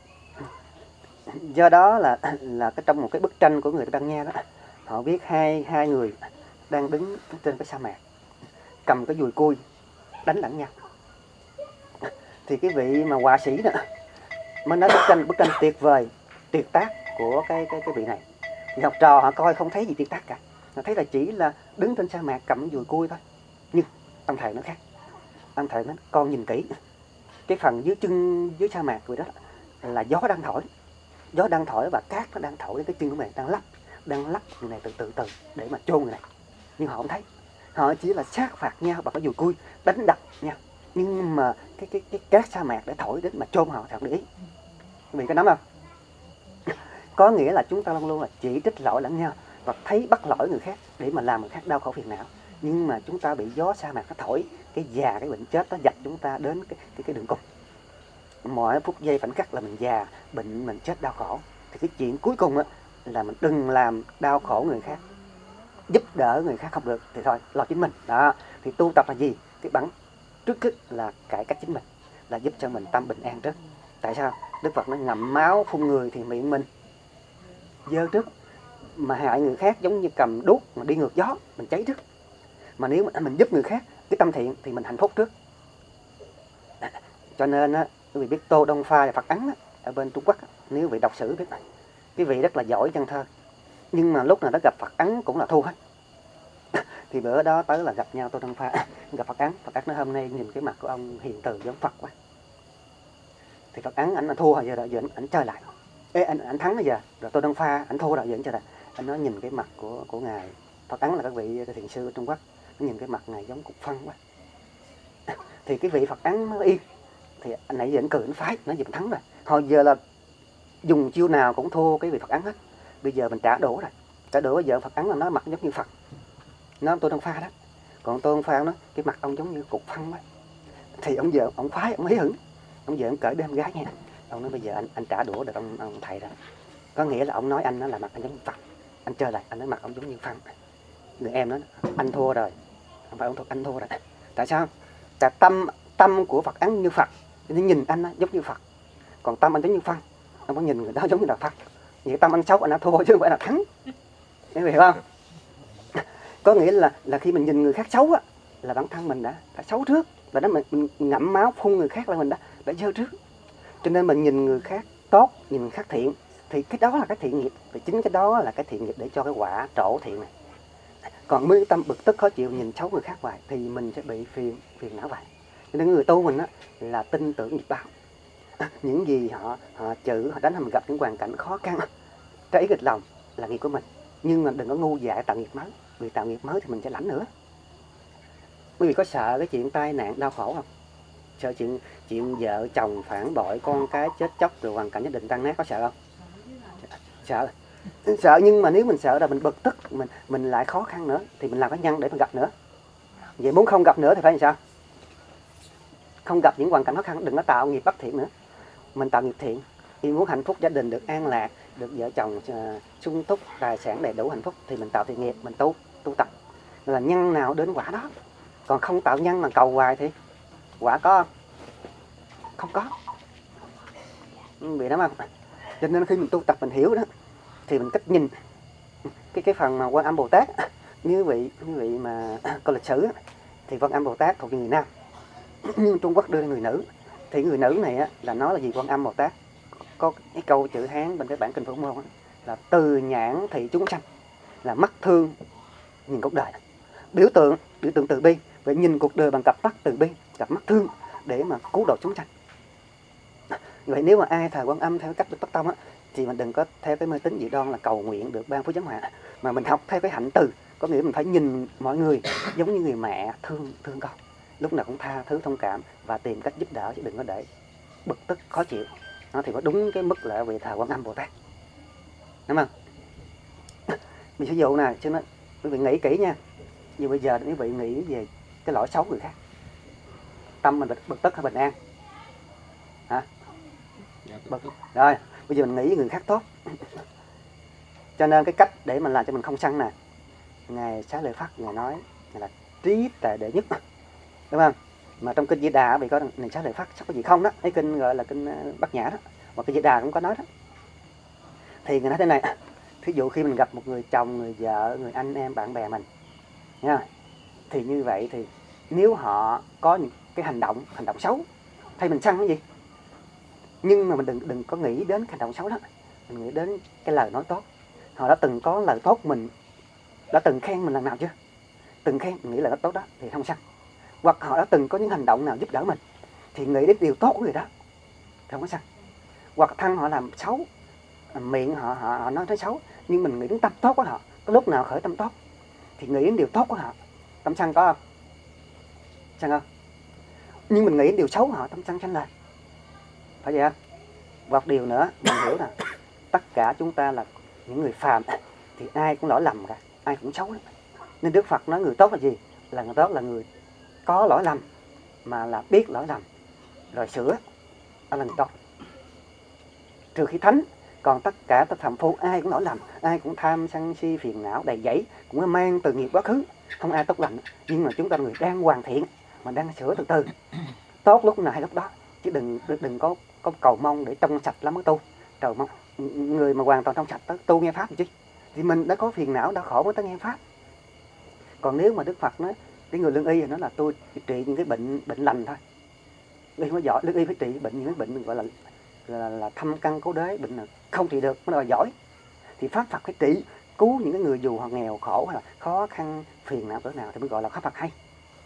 Do đó là cái trong một cái bức tranh của người Tây Ban Nha đó, họ viết hai người đang đứng trên cái sa mạc, cầm cái dùi cui đánh lẫn nhau. Thì cái vị mà họa sĩ đó mới nói bức tranh tuyệt vời, tuyệt tác của cái vị này. Thì học trò họ coi không thấy gì tuyệt tác cả, họ thấy là chỉ là đứng trên sa mạc cầm dùi cui thôi. Nhưng ông thầy nó khác. Ông thầy nói con nhìn kỹ, cái phần dưới chân dưới sa mạc rồi đó là gió đang thổi và cát nó đang thổi đến cái chân của mình, đang lắp người này từ từ để mà chôn người này. Nhưng họ không thấy, họ chỉ là sát phạt nhau bằng cái dùi cui, đánh đập nhau. Nhưng mà cái cát sa mạc để thổi đến mà chôn họ thì không để ý. Vì có nắm không? Có nghĩa là chúng ta luôn luôn là chỉ trích lỗi lẫn nhau và thấy bắt lỗi người khác để mà làm người khác đau khổ phiền não. Nhưng mà chúng ta bị gió sa mạc nó thổi, cái già, cái bệnh chết nó dập chúng ta đến cái đường cùng. Mỗi phút giây khoảnh khắc là mình già, bệnh, mình chết đau khổ. Thì cái chuyện cuối cùng là mình đừng làm đau khổ người khác, giúp đỡ người khác không được thì thôi, lo chính mình. Đó, thì tu tập là gì? Cái bản trước là cải cách chính mình, là giúp cho mình tâm bình an trước. Tại sao? Đức Phật nó ngậm máu phun người thì miệng mình dơ trước, mà hại người khác giống như cầm đuốc mà đi ngược gió, mình cháy trước. Mà nếu mình giúp người khác cái tâm thiện thì mình hạnh phúc trước. Cho nên quý vị biết Tô Đông Pha là Phật Ấn ở bên Trung Quốc, nếu vị đọc sử biết này, cái vị rất là giỏi văn thơ, nhưng mà lúc nào đó gặp Phật Ấn cũng là thua hết. Thì bữa đó tới là gặp nhau Tô Đông Pha gặp Phật Ấn nói hôm nay nhìn cái mặt của ông hiền từ giống Phật quá. Thì Phật Ấn ảnh là thua rồi, giờ ảnh chơi lại. Ê, ảnh thắng bây giờ, rồi Tô Đông Pha ảnh thua rồi, giờ ảnh chơi lại. Anh nói nhìn cái mặt của ngài Phật Ấn là các vị thiền sư ở Trung Quốc, nhìn cái mặt ngài giống cục phân quá. Thì cái vị Phật Ấn nó yên, thì anh nãy giờ ảnh cười, ảnh phái, nói gì mình thắng rồi. Hồi giờ là dùng chiêu nào cũng thua cái vị Phật Ấn hết. Bây giờ mình trả đũa rồi, bây giờ Phật Ấn là nói mặt giống như Phật, nó Tô Đông Pha đó. Còn Tôn Phao nó cái mặt ông giống như cục phân ấy. Thì ông vợ ông khoái, ông hí hửng, ông vợ ông cởi bên em gái nha, ông nói bây giờ anh trả đũa được ông thầy rồi. Có nghĩa là ông nói anh nó là mặt anh giống như Phật, anh chơi lại anh nói mặt ông giống như phân. Người em nói anh thua rồi, không phải ông thua, anh thua rồi. Tại sao? Tại tâm của Phật án như Phật, nên nhìn anh nó giống như Phật, còn tâm anh giống như phân, ông có nhìn người đó giống như là Phật. Vậy tâm anh xấu anh đã thua chứ không phải là thắng, em hiểu không? Có nghĩa là khi mình nhìn người khác xấu á, là bản thân mình đã xấu trước, và đó mình ngậm máu phun người khác là mình đã dơ trước. Cho nên mình nhìn người khác tốt, nhìn người khác thiện, thì cái đó là cái thiện nghiệp, thì chính cái đó là cái thiện nghiệp để cho cái quả trổ thiện này. Còn mới tâm bực tức khó chịu nhìn xấu người khác hoài thì mình sẽ bị phiền não hoài. Cho nên người tu mình á là tin tưởng nghiệp báo. Những gì họ chữ họ đánh mình gặp những hoàn cảnh khó khăn, trái nghịch lòng là nghiệp của mình, nhưng mà đừng có ngu dại tạo nghiệp mới. Vì tạo nghiệp mới thì mình sẽ lãnh nữa. Quý vị có sợ cái chuyện tai nạn đau khổ không? Sợ chuyện vợ chồng phản bội, con cái chết chóc, rồi hoàn cảnh gia đình tan nát, có sợ không? Sợ, nhưng mà nếu mình sợ là mình bực tức, mình lại khó khăn nữa, thì mình làm cái nhân để mình gặp nữa. Vậy muốn không gặp nữa thì phải làm sao? Không gặp những hoàn cảnh khó khăn, đừng có tạo nghiệp bất thiện nữa. Mình tạo nghiệp thiện. Thì muốn hạnh phúc gia đình được an lạc, được vợ chồng sung túc, tài sản đầy đủ hạnh phúc, thì mình tạo thiện nghiệp, mình tu tập. Là nhân nào đến quả đó. Còn không tạo nhân mà cầu hoài thì quả có không có. Vì đó mà. Cho nên khi mình tu tập mình hiểu đó, thì mình cách nhìn cái phần mà Quan Âm Bồ Tát, như vị mà có lịch sử thì Quan Âm Bồ Tát thuộc về người nam, nhưng Trung Quốc đưa người nữ. Thì người nữ này là nói là gì? Quan Âm Bồ Tát có cái câu chữ Hán bên cái bản kinh Phổ Môn là từ nhãn thị chúng sanh, là mắt thương nhìn cuộc đời, biểu tượng từ bi, vậy nhìn cuộc đời bằng cặp mắt từ bi, cặp mắt thương để mà cứu độ chúng sanh. Vậy nếu mà ai thờ Quan Âm theo cách Bắc Tông thì mình đừng có theo cái mê tín dị đoan là cầu nguyện được ban phước giáng họa, mà mình học theo cái hạnh từ, có nghĩa mình phải nhìn mọi người giống như người mẹ thương con, lúc nào cũng tha thứ thông cảm và tìm cách giúp đỡ, chứ đừng có để bực tức khó chịu. Nó thì có đúng cái mức là về thờ Quan Âm Bồ Tát, đúng không? Mình sử dụng này cho nó quý vị nghĩ kỹ nha. Như bây giờ quý vị nghĩ về cái lỗi xấu người khác, tâm mình bực tức hay bình an? Hả? Bực. Rồi bây giờ mình nghĩ người khác tốt. Cho nên cái cách để mình làm cho mình không sân nè, Ngài Xá Lợi Phất Ngài nói là trí tệ đệ nhất, đúng không? Mà trong kinh Di Đà vì có Ngài Xá Lợi Phất sắp có gì không đó, cái kinh gọi là kinh Bát Nhã đó, và kinh Di Đà cũng có nói đó. Thì Ngài nói thế này, thí dụ khi mình gặp một người chồng, người vợ, người anh em, bạn bè mình nha, thì như vậy thì nếu họ có những cái hành động xấu thì mình sân cái gì, nhưng mà mình đừng có nghĩ đến cái hành động xấu đó, mình nghĩ đến cái lời nói tốt. Họ đã từng có lời tốt mình, đã từng khen mình lần nào chưa? Từng khen, mình nghĩ là nó tốt đó thì không sân. Hoặc họ đã từng có những hành động nào giúp đỡ mình thì nghĩ đến điều tốt của người đó thì không có sân. Hoặc thân họ làm xấu, miệng họ nói xấu, nhưng mình nghĩ đến tâm tốt của họ, có lúc nào khởi tâm tốt thì nghĩ đến điều tốt của họ, tâm sân có không? Sân không? Nhưng mình nghĩ đến điều xấu của họ, tâm sân sanh lên, phải vậy không? Và điều nữa mình hiểu là tất cả chúng ta là những người phàm thì ai cũng lỗi lầm cả, ai cũng xấu lắm. Nên Đức Phật nói người tốt là gì? Là người tốt là người có lỗi lầm mà là biết lỗi lầm rồi sửa, đó là người tốt. Trừ khi thánh, còn tất cả các phàm phu ai cũng lỗi lầm, ai cũng tham sân si phiền não đầy dẫy, cũng mang từ nghiệp quá khứ, không ai tốt lành. Nhưng mà chúng ta là người đang hoàn thiện, mà đang sửa từ từ, tốt lúc nào hay lúc đó, chứ đừng có cầu mong để trong sạch lắm mới tu. Trời mong người mà hoàn toàn trong sạch tu nghe pháp chứ, thì mình đã có phiền não đã khổ mới tới nghe pháp. Còn nếu mà Đức Phật nói cái người lương y thì nó là tôi trị những cái bệnh lành thôi, y không có giỏi. Lương y phải trị bệnh những cái bệnh gọi là thâm căn cố đế, bệnh là không trị được mới là giỏi. Thì pháp Phật phải trị cứu những cái người dù họ nghèo khổ hay là khó khăn phiền não cỡ nào thì mới gọi là pháp Phật hay.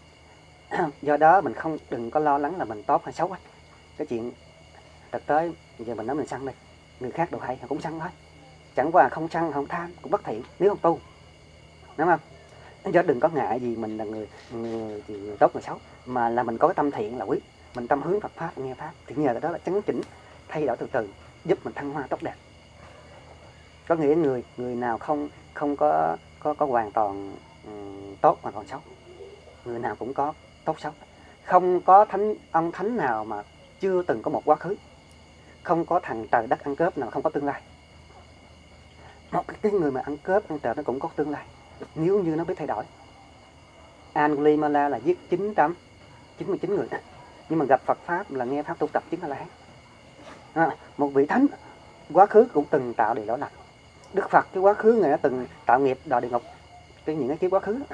Do đó mình đừng có lo lắng là mình tốt hay xấu hết. Cái chuyện thực tế giờ mình nói mình sân đây, người khác đồ hay cũng sân thôi, chẳng qua không sân không tham cũng bất thiện nếu không tu, đúng không? Do đừng có ngại gì mình là người tốt người xấu, mà là mình có cái tâm thiện là quý, mình tâm hướng Phật pháp nghe pháp thì nhờ đó là chấn chỉnh thay đổi từ từ giúp mình thăng hoa tốt đẹp. Có nghĩa người nào không có hoàn toàn tốt hoàn toàn xấu, người nào cũng có tốt xấu. Không có ông thánh nào mà chưa từng có một quá khứ. Không có thằng trời đất ăn cướp nào không có tương lai. Một cái người mà ăn cướp, ăn trộm nó cũng có tương lai, nếu như nó biết thay đổi. Angulimala là giết 999 người, nhưng mà gặp Phật Pháp là nghe Pháp tu tập chứng là một vị thánh quá khứ cũng từng tạo điều đó lành. Đức Phật cái quá khứ người đã từng tạo nghiệp đọa địa ngục, những cái kiếp quá khứ.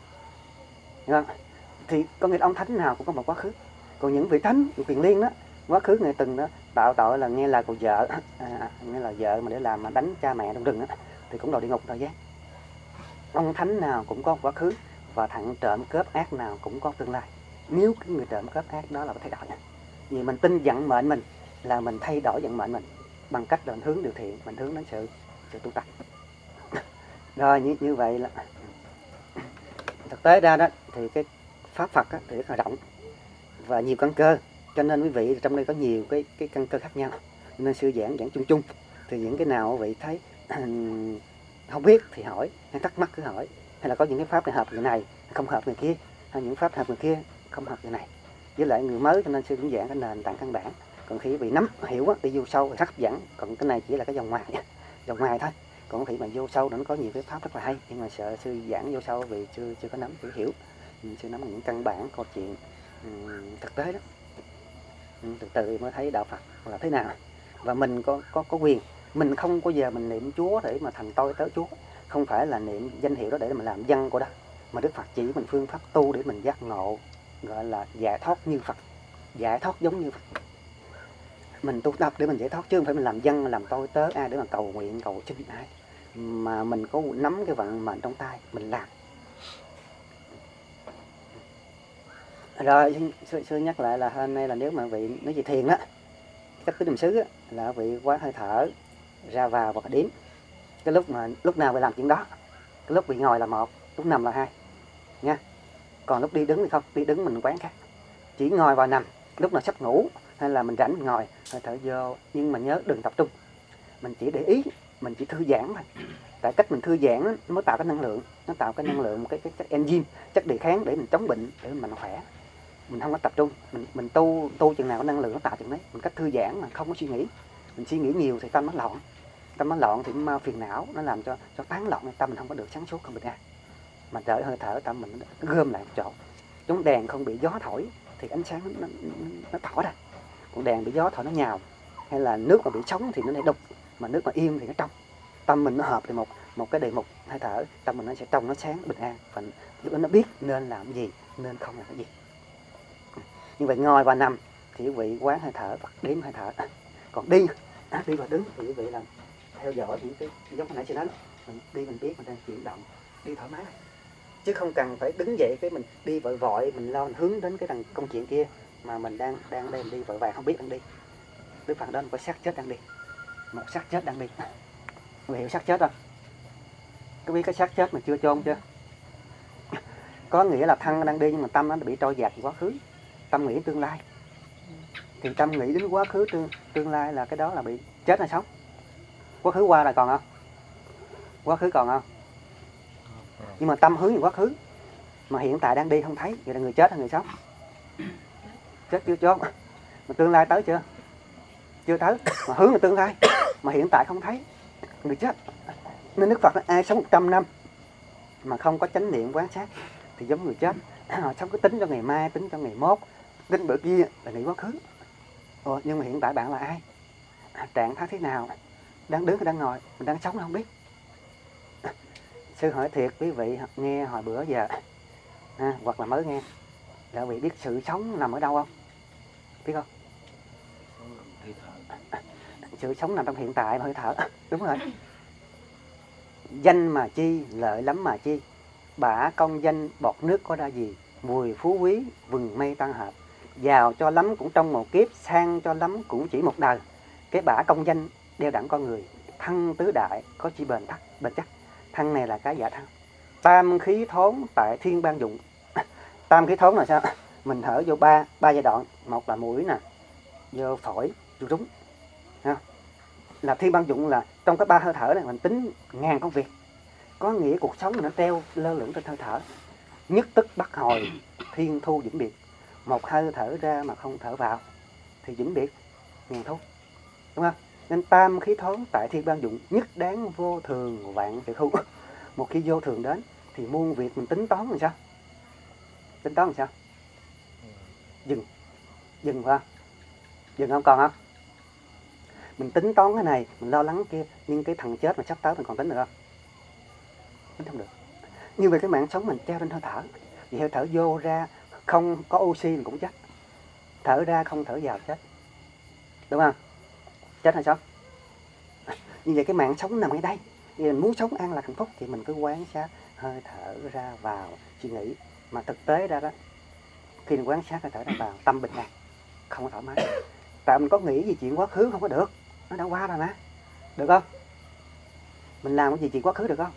Thì có nghĩa là ông thánh nào cũng có một quá khứ. Còn những vị thánh, những quyền liên đó, quá khứ người từng đó, tạo tội là nghe lời của vợ, nghe là vợ mà để làm mà đánh cha mẹ trong rừng đó, thì cũng đọa địa ngục thời gian. Ông thánh nào cũng có quá khứ, và thằng trộm cướp ác nào cũng có tương lai. Nếu cái người trộm cướp ác đó là có thay đổi. Vì mình tin vận mệnh mình là mình thay đổi vận mệnh mình bằng cách là mình hướng điều thiện, mình hướng đến sự tu tập. Rồi như vậy là thực tế ra đó thì cái pháp Phật á, thì rất là rộng và nhiều căn cơ, cho nên quý vị trong đây có nhiều cái căn cơ khác nhau, nên sư giảng chung chung. Thì những cái nào quý vị thấy không biết thì hỏi, hay thắc mắc cứ hỏi, hay là có những cái pháp này hợp người này không hợp người kia, hay những pháp hợp người kia không hợp người này. Với lại người mới cho nên sư cũng giảng cái nền tảng căn bản. Còn khi bị nắm hiểu á, đi vô sâu thì rất hấp dẫn. Còn cái này chỉ là cái dòng ngoài thôi. Còn khi mà vô sâu nó có nhiều cái pháp rất là hay, nhưng mà sợ sư giảng vô sâu vì chưa có nắm, chưa hiểu. Sư nắm những căn bản câu chuyện thực tế đó, từ từ mới thấy đạo Phật là thế nào. Và mình có quyền, mình không có giờ mình niệm Chúa để mà thành tôi tớ Chúa, không phải là niệm danh hiệu đó để mà làm dân của đó, mà Đức Phật chỉ mình phương pháp tu để mình giác ngộ, gọi là giải thoát như Phật, giải thoát giống như Phật. Mình tu tập để mình giải thoát chứ không phải mình làm dân, làm tôi tớ ai để mà cầu nguyện, cầu xin ai, mà mình có nắm cái vận mệnh trong tay mình làm. Rồi sư nhắc lại là hôm nay là nếu mà vị nói về thiền đó, cách tứ niệm xứ á, là vị quán hơi thở ra vào hoặc đếm. Cái lúc nào vị làm chuyện đó, cái lúc vị ngồi là một, lúc nằm là hai nha. Còn lúc đi đứng thì không, đi đứng mình quán khác, chỉ ngồi và nằm. Lúc nào sắp ngủ hay là mình rảnh mình ngồi hơi thở vô, nhưng mà nhớ đừng tập trung, mình chỉ để ý, mình chỉ thư giãn thôi. Tại cách mình thư giãn nó mới tạo cái năng lượng, nó tạo cái năng lượng, cái enzyme, chất đề kháng để mình chống bệnh, để mình khỏe. Mình không có tập trung, mình tu chừng nào có năng lượng nó tạo chừng đấy. Mình cách thư giãn mà không có suy nghĩ. Mình suy nghĩ nhiều thì tâm nó loạn, tâm nó loạn thì ma phiền não nó làm cho tán loạn, tâm mình không có được sáng suốt, không bình an. Mà đợi hơi thở tâm mình nó gom lại một chỗ. Giống đèn không bị gió thổi thì ánh sáng nó tỏ ra. Còn đèn bị gió thổi nó nhào, hay là nước mà bị sóng thì nó lại đục, mà nước mà im thì nó trong. Tâm mình nó hợp thì một cái đề mục hơi thở, tâm mình nó sẽ trong, nó sáng, nó bình an. Và lúc đó nó biết nên làm gì, nên không làm cái gì. Như vậy ngồi và nằm thì quý vị quán hơi thở và đếm hơi thở. Còn đi và đứng thì quý vị làm theo dõi những cái giống hồi nãy chị nói, mình đi mình biết mình đang chuyển động, đi thoải mái, chứ không cần phải đứng dậy cái mình đi vội vội, mình lo mình hướng đến cái đằng công chuyện kia, mà mình đang đây mình đi vội vàng không biết đang đi. Đức Phật đó có xác chết đang đi, một xác chết đang đi. Quý vị hiểu xác chết không? Có biết cái xác chết mà chưa chôn chưa? Có nghĩa là thân đang đi nhưng mà tâm nó bị trôi dạt quá khứ, tâm nghĩ tương lai. Thì tâm nghĩ đến quá khứ tương lai là cái đó là bị chết hay sống? Quá khứ qua là còn không? Quá khứ còn không? Nhưng mà tâm hướng về quá khứ, mà hiện tại đang đi không thấy, vậy là người chết hay người sống? Chết chưa chôn. Mà tương lai tới chưa? Chưa tới. Mà hướng về tương lai, mà hiện tại không thấy, người chết. Nên Đức Phật nói ai sống 100 năm mà không có chánh niệm quán sát thì giống người chết. Họ sống cứ tính cho ngày mai, tính cho ngày mốt, tính bữa kia là nghĩ quá khứ. Nhưng mà hiện tại bạn là ai? Trạng thái thế nào? Đang đứng hay đang ngồi? Mình đang sống không biết. Sư hỏi thiệt quý vị nghe hồi bữa giờ hoặc là mới nghe, là quý vị biết sự sống nằm ở đâu không? Biết không? Sự sống nằm trong hiện tại mà hơi thở. Đúng rồi. Danh mà chi, lợi lắm mà chi, bả công danh bọt nước có đa gì, mùi phú quý vừng mây tan hợp, giàu cho lắm cũng trong một kiếp, sang cho lắm cũng chỉ một đời. Cái bả công danh đeo đẳng con người, thân tứ đại có chỉ bền chắc. Thân này là cái giả thân. Tam khí thốn tại thiên ban dụng. Tam khí thốn là sao? Mình thở vô ba giai đoạn. Một là mũi nè, vô phổi, vô trúng. Là thiên ban dụng là trong cái 3 hơi thở này mình tính ngàn công việc. Có nghĩa cuộc sống mình nó treo lơ lửng trên hơi thở. nhất tức bắt hồi, thiên thu vĩnh biệt. Một hơi thở ra mà không thở vào thì vĩnh biệt, ngàn thu, đúng không? Nên tam khí thoáng tại thiên ban dụng, nhất đáng vô thường vạn sự thu. Một khi vô thường đến thì muôn việc mình tính toán làm sao? Tính toán làm sao? Dừng phải không? Dừng không còn không? Mình tính toán cái này, mình lo lắng kia, nhưng cái thằng chết mà sắp tới mình còn tính được không? Tính không được. Như vậy cái mạng sống mình treo trên hơi thở. Vì hơi thở vô ra không có oxy mình cũng chết, thở ra không thở vào chết, đúng không? Chết hay sao? Như vậy cái mạng sống nằm ở đây. Vì mình muốn sống an lạc hạnh phúc thì mình cứ quán sát hơi thở ra vào, suy nghĩ. Mà thực tế ra đó, khi mình quán sát hơi thở ra vào, tâm bình an, không có thoải mái. Tại mình có nghĩ gì chuyện quá khứ không có được, nó đã qua rồi mà, được không? Mình làm cái gì chuyện quá khứ được không?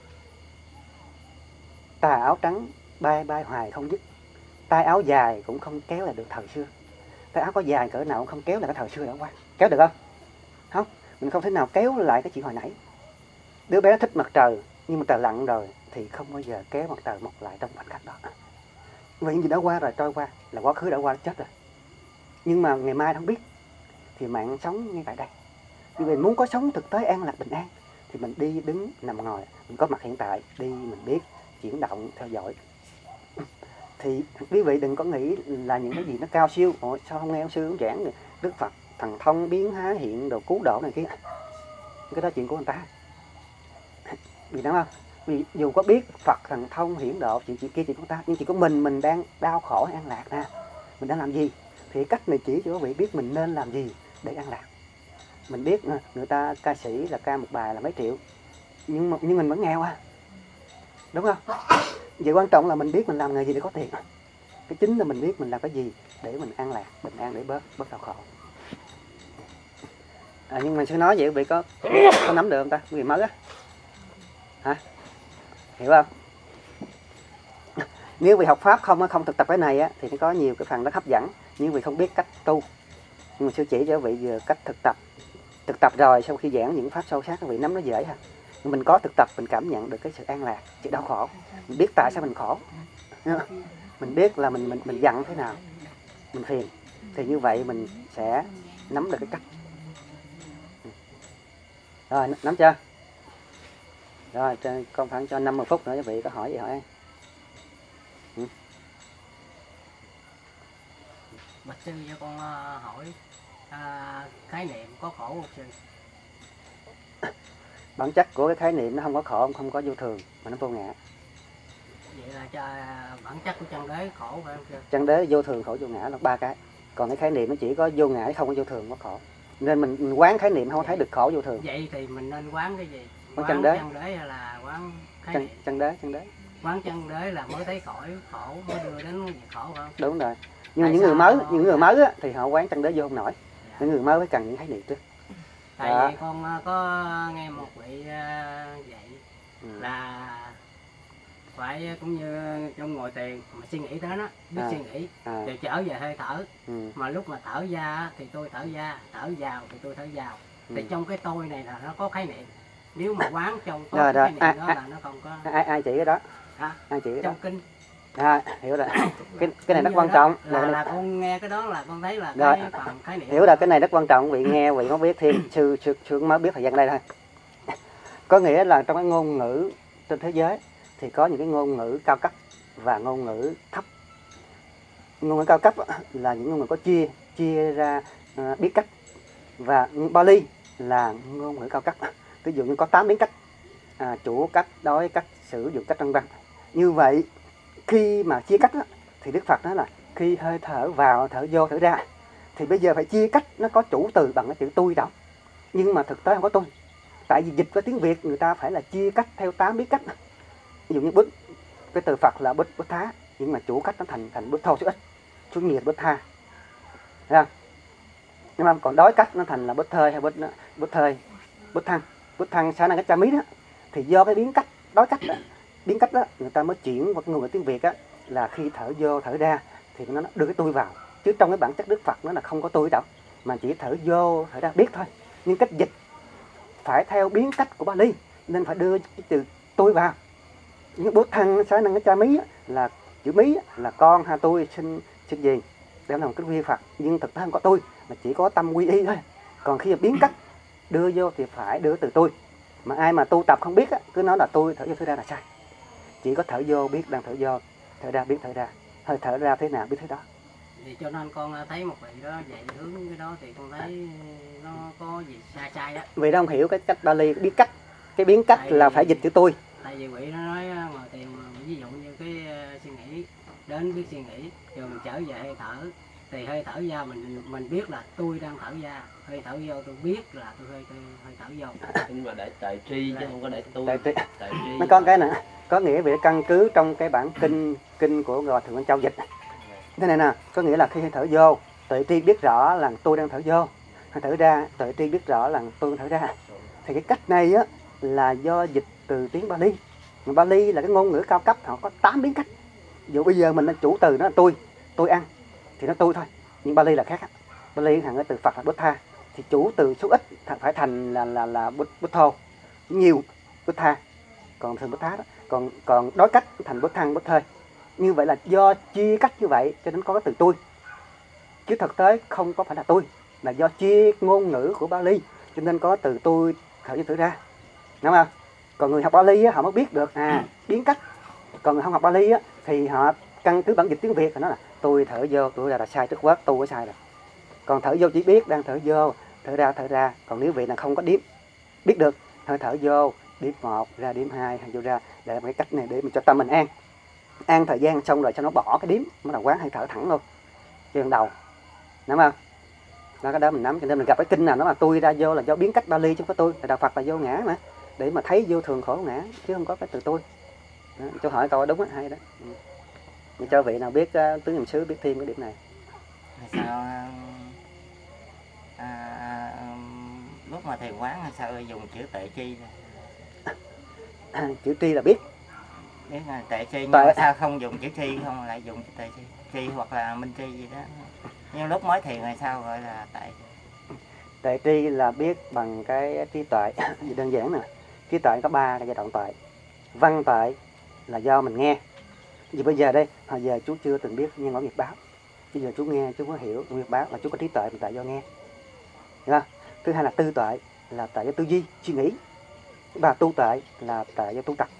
Tà áo trắng bay bay hoài không dứt, tay áo dài cũng không kéo là được thời xưa. Tay áo có dài cỡ nào cũng không kéo là cái thời xưa đã qua. Kéo được không? Không, mình không thể nào kéo lại cái chuyện hồi nãy. Đứa bé thích mặt trời, nhưng mà trời lặn rồi thì không bao giờ kéo mặt trời mọc lại trong khoảnh khắc đó. Vì những gì đã qua rồi, trôi qua, là quá khứ đã qua, chết rồi. Nhưng mà ngày mai không biết, thì mạng sống ngay tại đây. Vì mình muốn có sống thực tế an lạc bình an thì mình đi đứng nằm ngồi, mình có mặt hiện tại, đi mình biết, chuyển động theo dõi. Thì quý vị đừng có nghĩ là những cái gì nó cao siêu. Ôi, sao không nghe ông sư giảng được Đức Phật thần thông biến hóa hiện đồ cứu độ này kia. Cái đó chuyện của người ta. Vì đúng không? Vì dù có biết Phật thần thông hiển độ chuyện kia chuyện của người ta, nhưng chỉ có mình đang đau khổ an lạc nè. Mình đang làm gì? Thì cách này chỉ cho quý vị biết mình nên làm gì để an lạc. Mình biết người ta ca sĩ là ca một bài là mấy triệu, nhưng mình vẫn nghèo à, đúng không? Vậy quan trọng là mình biết mình làm nghề gì để có tiền. Cái chính là mình biết mình làm cái gì để mình an lạc, bình an, để bớt đau khổ. Nhưng mà sư nói vậy quý vị có nắm được không ta? Quý vị mới á, hả? Hiểu không? Nếu quý vị học pháp không thực tập cái này á, thì nó có nhiều cái phần nó hấp dẫn, nhưng quý vị không biết cách tu. Nhưng mà sư chỉ cho quý vị vừa cách thực tập rồi, sau khi giảng những pháp sâu sắc quý vị nắm nó dễ ha. Mình có thực tập mình cảm nhận được cái sự an lạc, sự đau khổ, mình biết tại sao mình khổ, mình biết là mình giận thế nào, mình phiền, thì như vậy mình sẽ nắm được cái cách. Rồi, nắm chưa? Rồi, con khoảng cho 50 phút nữa quý vị có hỏi gì hỏi. Bạch sư cho con hỏi khái niệm có khổ không sư? Bản chất của cái khái niệm nó không có khổ, không có vô thường, mà nó vô ngã. Vậy là cho bản chất của chân đế khổ phải không sư? Chân đế vô thường khổ vô ngã là ba cái. Còn cái khái niệm nó chỉ có vô ngã, không có vô thường, có khổ. Nên mình quán khái niệm không thấy được khổ vô thường. Vậy thì mình nên quán cái gì? Quán Quán chân đế. Chân đế hay là quán khái niệm? Chân đế. Quán chân đế là mới thấy khỏi khổ, mới đưa đến việc khổ không? Đúng rồi. Nhưng những người mới á, thì họ quán chân đế vô không nổi. Dạ. Những người mới phải cần những khái niệm trước. Tại vì con có nghe một vị dạy là phải cũng như trong ngồi thiền mà suy nghĩ tới nó, biết suy nghĩ rồi trở về hơi thở. Mà lúc mà thở ra thì tôi thở ra, thở vào thì tôi thở vào. Thì trong cái tôi này là nó có khái niệm. Nếu mà quán trong có khái niệm đó là nó không có. Ai chỉ cái đó? Hả? Ai chỉ cái trong đó? kinh. Hiểu rồi. Cái này rất quan trọng. Là con nghe cái đó là con thấy là cái phần khái niệm. Hiểu rồi, cái này rất quan trọng. Vị nghe, vị không biết thêm, sư mới biết thời gian đây thôi. Có nghĩa là trong cái ngôn ngữ trên thế giới thì có những cái ngôn ngữ cao cấp và ngôn ngữ thấp. Ngôn ngữ cao cấp là những ngôn ngữ có chia ra biết cách, và Bali là ngôn ngữ cao cấp. Ví dụ như có 8 biến cách, chủ cách, đối cách, sử dụng cách, vân vân. Như vậy khi mà chia cách thì Đức Phật nói là khi hơi thở vào, thở vô, thở ra thì bây giờ phải chia cách, nó có chủ từ bằng cái chữ tôi đâu. Nhưng mà thực tế không có tôi. Tại vì dịch với tiếng Việt người ta phải là chia cách theo 8 biến cách. Ví dụ như bút, cái từ Phật là bút thá, nhưng mà chủ cách nó thành bút thô số ít, số nhiều bút tha. Thấy không? Nhưng mà còn đối cách nó thành là bút thơi hay bút thơi, bút thăng sáng năng cái cha mí đó. Thì do cái biến cách, đối cách đó, biến cách đó người ta mới chuyển qua ngôn ngữ tiếng Việt á, là khi thở vô thở ra thì nó đưa cái tôi vào. Chứ trong cái bản chất Đức Phật nó là không có tôi đâu, mà chỉ thở vô thở ra biết thôi. Nhưng cách dịch phải theo biến cách của Bali nên phải đưa cái từ tôi vào. Những bút thăng sáng năng cái cha mí á, là chữ mí là con ha tôi xin gì đem làm cái quy Phật, nhưng thực tế không có tôi, mà chỉ có tâm quy y thôi. Còn khi biến cách đưa vô thì phải đưa từ tôi. Mà ai mà tu tập không biết á, cứ nói là tôi thở vô thở ra là sai. Chỉ có thở vô biết đang thở vô, thở ra biết thở ra, hơi thở ra thế nào biết thế đó. Thì cho nên con thấy một vị đó dạy hướng cái đó thì con thấy nó có gì sai sai đó. Vì đó không hiểu cái cách Bali biết cách, cái biến cách Tại là phải dịch chữ tôi. Tại vì vị nó nói ngồi tiền ví dụ như cái suy nghĩ đến biết suy nghĩ rồi mình trở về hơi thở, thì hơi thở ra mình biết là tôi đang thở ra, hơi thở vô tôi biết là tôi hơi thở vô. Nhưng mà để tại tri chứ không có để tu. Tại tri. Tại tri. Nó có cái nữa, có nghĩa về căn cứ trong cái bản kinh của Hòa Thượng Quan Châu dịch. Thế này nè, có nghĩa là khi hơi thở vô, tuệ tri biết rõ là tôi đang thở vô, hơi thở ra, tuệ tri biết rõ là tôi đang thở ra. Thì cái cách này á là do dịch từ tiếng Bali. Mà Bali là cái ngôn ngữ cao cấp, họ có 8 biến cách. Dù bây giờ mình là chủ từ nó là tôi ăn thì nó tôi thôi. Nhưng Bali là khác á. Bali hẳn từ Phật là Buddha, thì chủ từ số ít phải thành là Buddha, nhiều Buddha. Còn thường Buddha đó, còn đối cách thành Buddha Buddha. Như vậy là do chia cách như vậy cho nên có cái từ tôi. Chứ thực tế không có phải là tôi, là do chia ngôn ngữ của Bali cho nên có từ tôi thở vô thở ra. Đúng không? Còn người học Bali á, họ mới biết được biến cách. Còn người không học Bali á, thì họ căn cứ bản dịch tiếng Việt, họ nói là tôi thở vô tôi ra là sai trước quát, tôi có sai rồi. Còn thở vô chỉ biết đang thở vô, thở ra. Còn nếu vị là không có điếm biết được, hơi thở vô điếm 1, ra điếm 2, hay vô ra, để cái cách này để mình cho tâm mình an thời gian xong rồi cho nó bỏ cái điếm, nó là quán hơi thở thẳng luôn trên đầu, đúng không? Đó, cái đó mình nắm. Cho nên mình gặp cái kinh nào nó là tôi ra vô là do biến cách Bali chứ không có tôi. Đạo Phật là vô ngã mà, để mà thấy vô thường khổ ngã chứ không có cái từ tôi. Đó, cho hỏi câu đúng á, hay đó. Để cho vị nào biết tứ niệm xứ biết thêm cái điểm này. Sao lúc mà thầy quán sao dùng chữ tệ chi? Chữ tri là biết. Biết là tệ chi, nhưng mà sao không dùng chữ tri, không lại dùng chữ tệ chi? Tri hoặc là minh tri gì đó. Nhưng lúc mới thiền là sao gọi là tệ? Tệ tri là biết bằng cái trí tuệ. Đơn giản nè, trí tuệ có 3 cái giai đoạn tuệ. Văn tuệ là do mình nghe. Vì bây giờ đây, hồi giờ chú chưa từng biết nghe ngõ nghiệp báo. Bây giờ chú nghe, chú có hiểu nghiệp báo là chú có trí tuệ, mình tại do nghe. Hiểu không? Thứ hai là tư tuệ, là tại do tư duy, suy nghĩ. Và tu tuệ là tại do tu tập.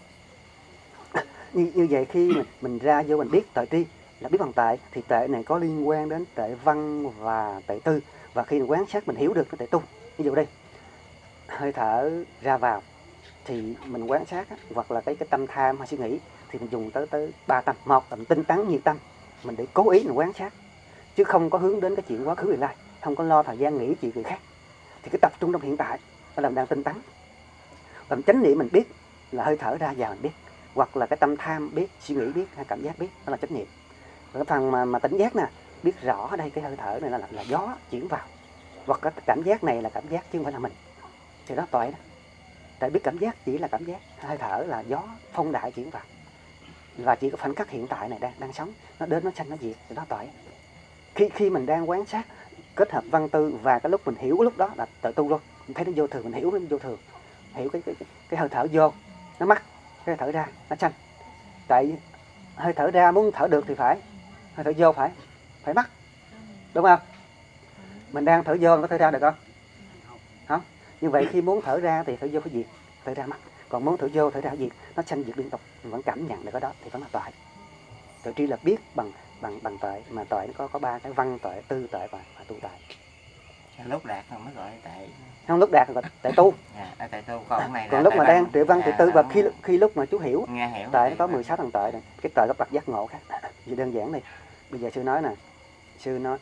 Như vậy khi mình ra vô mình biết tuệ tri là biết bằng tuệ, thì tuệ này có liên quan đến tuệ văn và tuệ tư. Và khi mình quan sát mình hiểu được cái tuệ tu. Ví dụ đây, hơi thở ra vào thì mình quan sát hoặc là cái tâm tham hay suy nghĩ thì mình dùng tới 3 tâm. Một là tinh tấn nhiệt tâm, mình để cố ý mình quan sát, chứ không có hướng đến cái chuyện quá khứ vị lai, không có lo thời gian nghĩ chuyện người khác. Thì cái tập trung trong hiện tại đó là mình đang tinh tấn. Còn chánh niệm mình biết là hơi thở ra vào mình biết, hoặc là cái tâm tham biết, suy nghĩ biết, hay cảm giác biết, đó là chánh niệm. Cái phần mà tỉnh giác nè, biết rõ ở đây cái hơi thở này là gió chuyển vào, hoặc cái cảm giác này là cảm giác chứ không phải là mình, thì đó tuệ đó. Tại biết cảm giác chỉ là cảm giác, hơi thở là gió phong đại chuyển vào, và chỉ có khoảnh khắc hiện tại này đang sống, nó đến nó sanh nó diệt, thì đó tuệ. Khi mình đang quan sát kết hợp văn tư và cái lúc mình hiểu cái lúc đó là tự tu luôn. Mình thấy nó vô thường, mình hiểu nó vô thường, hiểu cái hơi thở vô nó mắc, cái hơi thở ra nó sanh. Tại hơi thở ra muốn thở được thì phải hơi thở vô phải mắc, đúng không? Mình đang thở vô có thở ra được không? Không. Như vậy khi muốn thở ra thì thở vô phải diệt, thở ra mắc. Còn muốn thở vô thở ra diệt, nó sanh diệt liên tục, mình vẫn cảm nhận được cái đó thì vẫn là tuệ. Tuệ tri là biết bằng tuệ, mà tuệ nó có 3 cái: văn tuệ, tư tuệ và tu tuệ. Lúc đạt rồi mới gọi tệ. Không, lúc đạt rồi gọi tệ tu. Tệ tu. Còn lúc mà đang tuệ văn tuệ tư, và khi lúc mà chú hiểu hiểu tuệ nó có 16 tầng tuệ này. Cái tuệ cấp bậc giác ngộ khác. Vì đơn giản đi, bây giờ sư nói nè, sư nói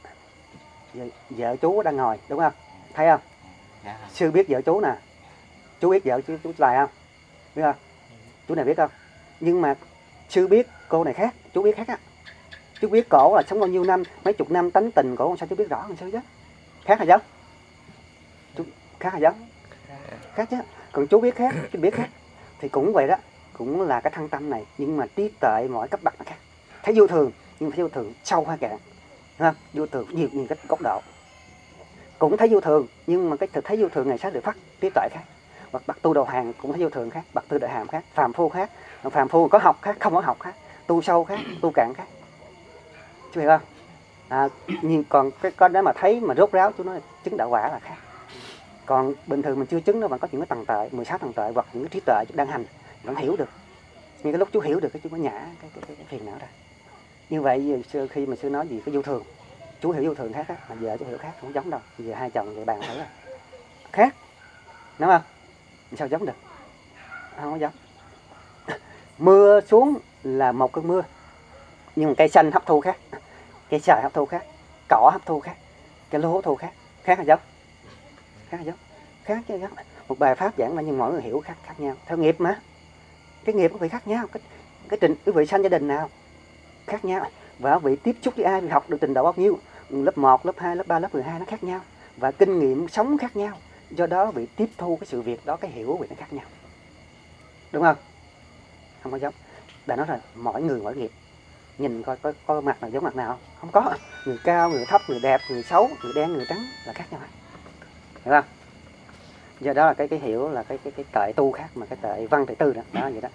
vợ chú đang ngồi đúng không, thấy không? Sư biết vợ chú nè, chú biết vợ chú Tài không, biết không? Chú này biết không? Nhưng mà sư biết cô này khác, chú biết khác á. Chú biết cổ là sống bao nhiêu năm, mấy chục năm, tánh tình cổ sao chú biết rõ hơn sư chứ? Khác hả giống? Chú khác hả giống? Khác chứ. Còn chú biết khác, chú biết khác. Thì cũng vậy đó, cũng là cái thân tâm này, nhưng mà trí tuệ mỗi cấp bậc là khác. Thấy vô thường, nhưng mà thấy vô thường sâu hay cạn, đúng không? Vô thường nhiều cái góc độ. Cũng thấy vô thường, nhưng mà cái thực thấy vô thường này sát được phát trí tuệ khác. Hoặc bậc tu đầu hàng cũng thấy vô thường khác, bậc tu đại hàm khác, phàm phu khác. Phàm phu có học khác, không có học khác. tu sâu khác, tu cạn khác, chú hiểu không? Nhưng còn cái đó mà thấy mà rốt ráo chú nói chứng đạo quả là khác. Còn bình thường mình chưa chứng nó vẫn có những cái tầng tuệ, 16 tầng tuệ hoặc những cái trí tuệ đang hành vẫn hiểu được. Nhưng cái lúc chú hiểu được cái chú mới nhả cái phiền não ra. Như vậy khi mà sư nói gì cái vô thường, chú hiểu vô thường khác á, mà giờ chú hiểu khác không giống đâu. Giờ hai chồng về bàn thấy là khác, đúng không? Sao giống được? Không có giống. Mưa xuống là một cơn mưa, nhưng mà cây xanh hấp thu khác, cây sài hấp thu khác, cỏ hấp thu khác, cái lúa hấp thu khác, khác hay giống? Khác hay giống? Khác chứ giống. Một bài pháp giảng mà nhưng mỗi người hiểu khác nhau. Theo nghiệp mà, cái nghiệp quý vị khác nhau, cái trình quý vị sanh gia đình nào khác nhau, và quý vị tiếp xúc với ai, quý vị học được trình độ bao nhiêu, lớp 1, lớp 2, lớp 3, lớp 12 nó khác nhau, và kinh nghiệm sống khác nhau, do đó quý vị tiếp thu cái sự việc đó, cái hiểu quý vị nó khác nhau, đúng không? Không có giống. Đã nói rồi, mỗi người mỗi nghiệp. Nhìn coi có mặt nào giống mặt nào không? Không có. Người cao, người thấp, người đẹp, người xấu, người đen, người trắng là khác nhau, hiểu không? Do đó là cái hiểu là cái tệ tu khác, mà cái tệ văn tệ tư đó, đó vậy đó.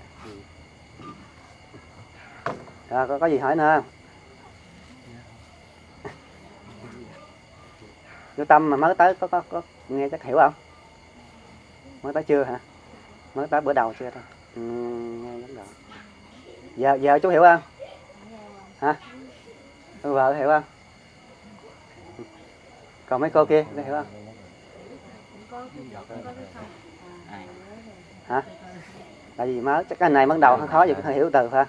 Rồi, có gì hỏi nữa không? Vô Tâm mà mới tới có nghe chắc hiểu không? Mới tới chưa hả? Mới tới bữa đầu chưa thôi? Nghe giống đầu. Giờ chú hiểu không? Hả? Vợ hiểu không? Còn mấy cô kia hiểu không? Hả? Tại vì mới chắc cái này mới đầu khó vậy cũng hiểu từ phải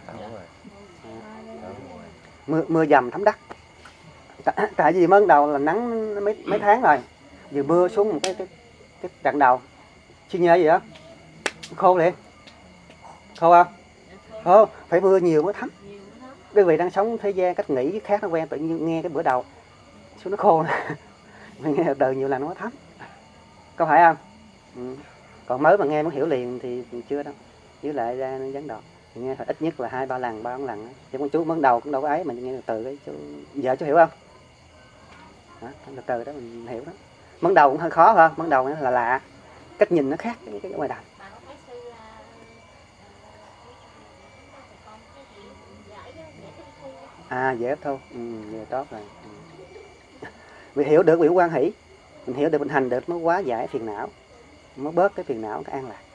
không? Mưa dầm thấm đất. Tại vì mới đầu là nắng mấy tháng rồi, vừa mưa xuống một cái trận đầu, chi nhớ gì đó khô liền, khô không? Khô, phải mưa nhiều mới thấm. Quý vị đang sống thế gian cách nghĩ khác nó quen, tự nhiên nghe cái bữa đầu xuống nó khô mình nghe từ nhiều lần nó mới thấm, có phải không? Còn mới mà nghe mới hiểu liền thì chưa đâu, với lại ra nó gián đoạn nghe phải ít nhất là 2-3 lần 3 lần. Chứ con chú mới đầu cũng đâu có ấy, mình nghe từ cái chú giờ chú hiểu không? Từ đó mình hiểu đó. Mới đầu cũng hơi khó hơn, mới đầu là lạ, cách nhìn nó khác cái ngoài đời. Dễ hấp thu, dễ tốt rồi. Vì hiểu được, vì quan hỷ, mình hiểu được, mình hành được mới hóa giải phiền não, mới bớt cái phiền não, cái an lạc.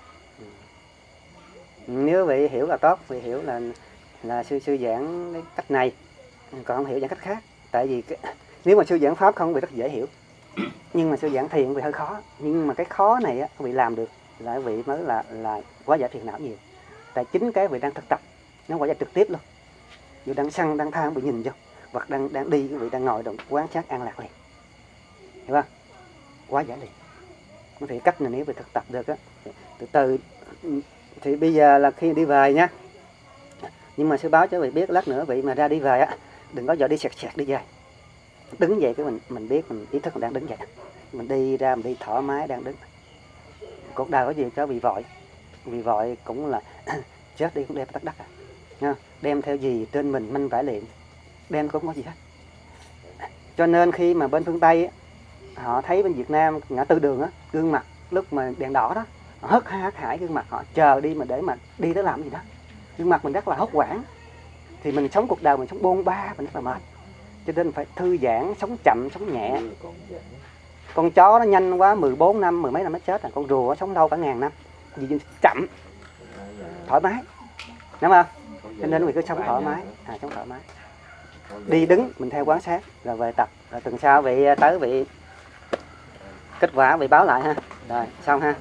Nếu vị hiểu là tốt, vị hiểu là sư giảng cái cách này, còn không hiểu giảng cách khác. Tại vì nếu mà sư giảng pháp không, vị rất dễ hiểu, nhưng mà sư giảng thiền vị hơi khó. Nhưng mà cái khó này á, vị làm được là vị mới là hóa giải phiền não nhiều. Tại chính cái vị đang thực tập nó hóa giải trực tiếp luôn. Dù đang sân, đang tham, bị nhìn vô, hoặc đang đi, vị đang ngồi đồng quán sát an lạc liền, hiểu không? Hóa giải liền. Thì cách này nếu vị thực tập được á, từ từ thì bây giờ là khi đi về nha. Nhưng mà sư báo cho vị biết lát nữa vị mà ra đi về á, đừng có giờ đi sẹt đi về. Đứng dậy cái mình biết, mình ý thức mình đang đứng dậy. Mình đi ra, mình đi thoải mái đang đứng. Cuộc đời có gì cho vì vội. Vì vội cũng là chết đi cũng đem tắt đất à. Đem theo gì trên mình minh vải liệm, đem cũng không có gì hết. Cho nên khi mà bên phương Tây á, họ thấy bên Việt Nam ngã tư đường á, gương mặt lúc mà đèn đỏ đó, họ hớt hải gương mặt, họ chờ đi mà để mà đi tới làm gì đó. Gương mặt mình rất là hốt hoảng. Thì mình sống cuộc đời mình sống bôn ba, mình rất là mệt. Cho nên phải thư giãn, sống chậm, sống nhẹ. Con chó nó nhanh quá 14 năm, 10 mấy năm nó chết rồi. Con rùa nó sống lâu cả 1000 năm. Vì chậm, thoải mái, đúng không? Cho nên mình cứ sống thoải mái, sống thoải mái. Đi đứng mình theo quán sát, rồi về tập, rồi tuần sau vị tới vị kết quả vị báo lại ha. Rồi xong ha.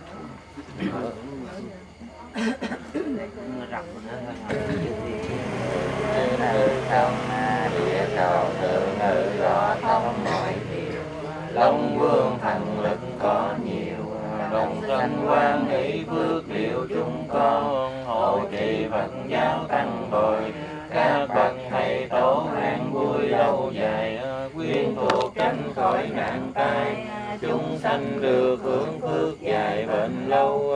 Địa cầu tự ngự rõ thông mọi điều, Long Vương thần lực có nhiều, đồng thanh quan hỷ phước liệu chúng con, hộ trì Phật giáo tăng bồi, các bậc thầy tổ an vui lâu dài, quyến thuộc tránh khỏi nạn tai, chúng sanh được hưởng phước dài bền lâu,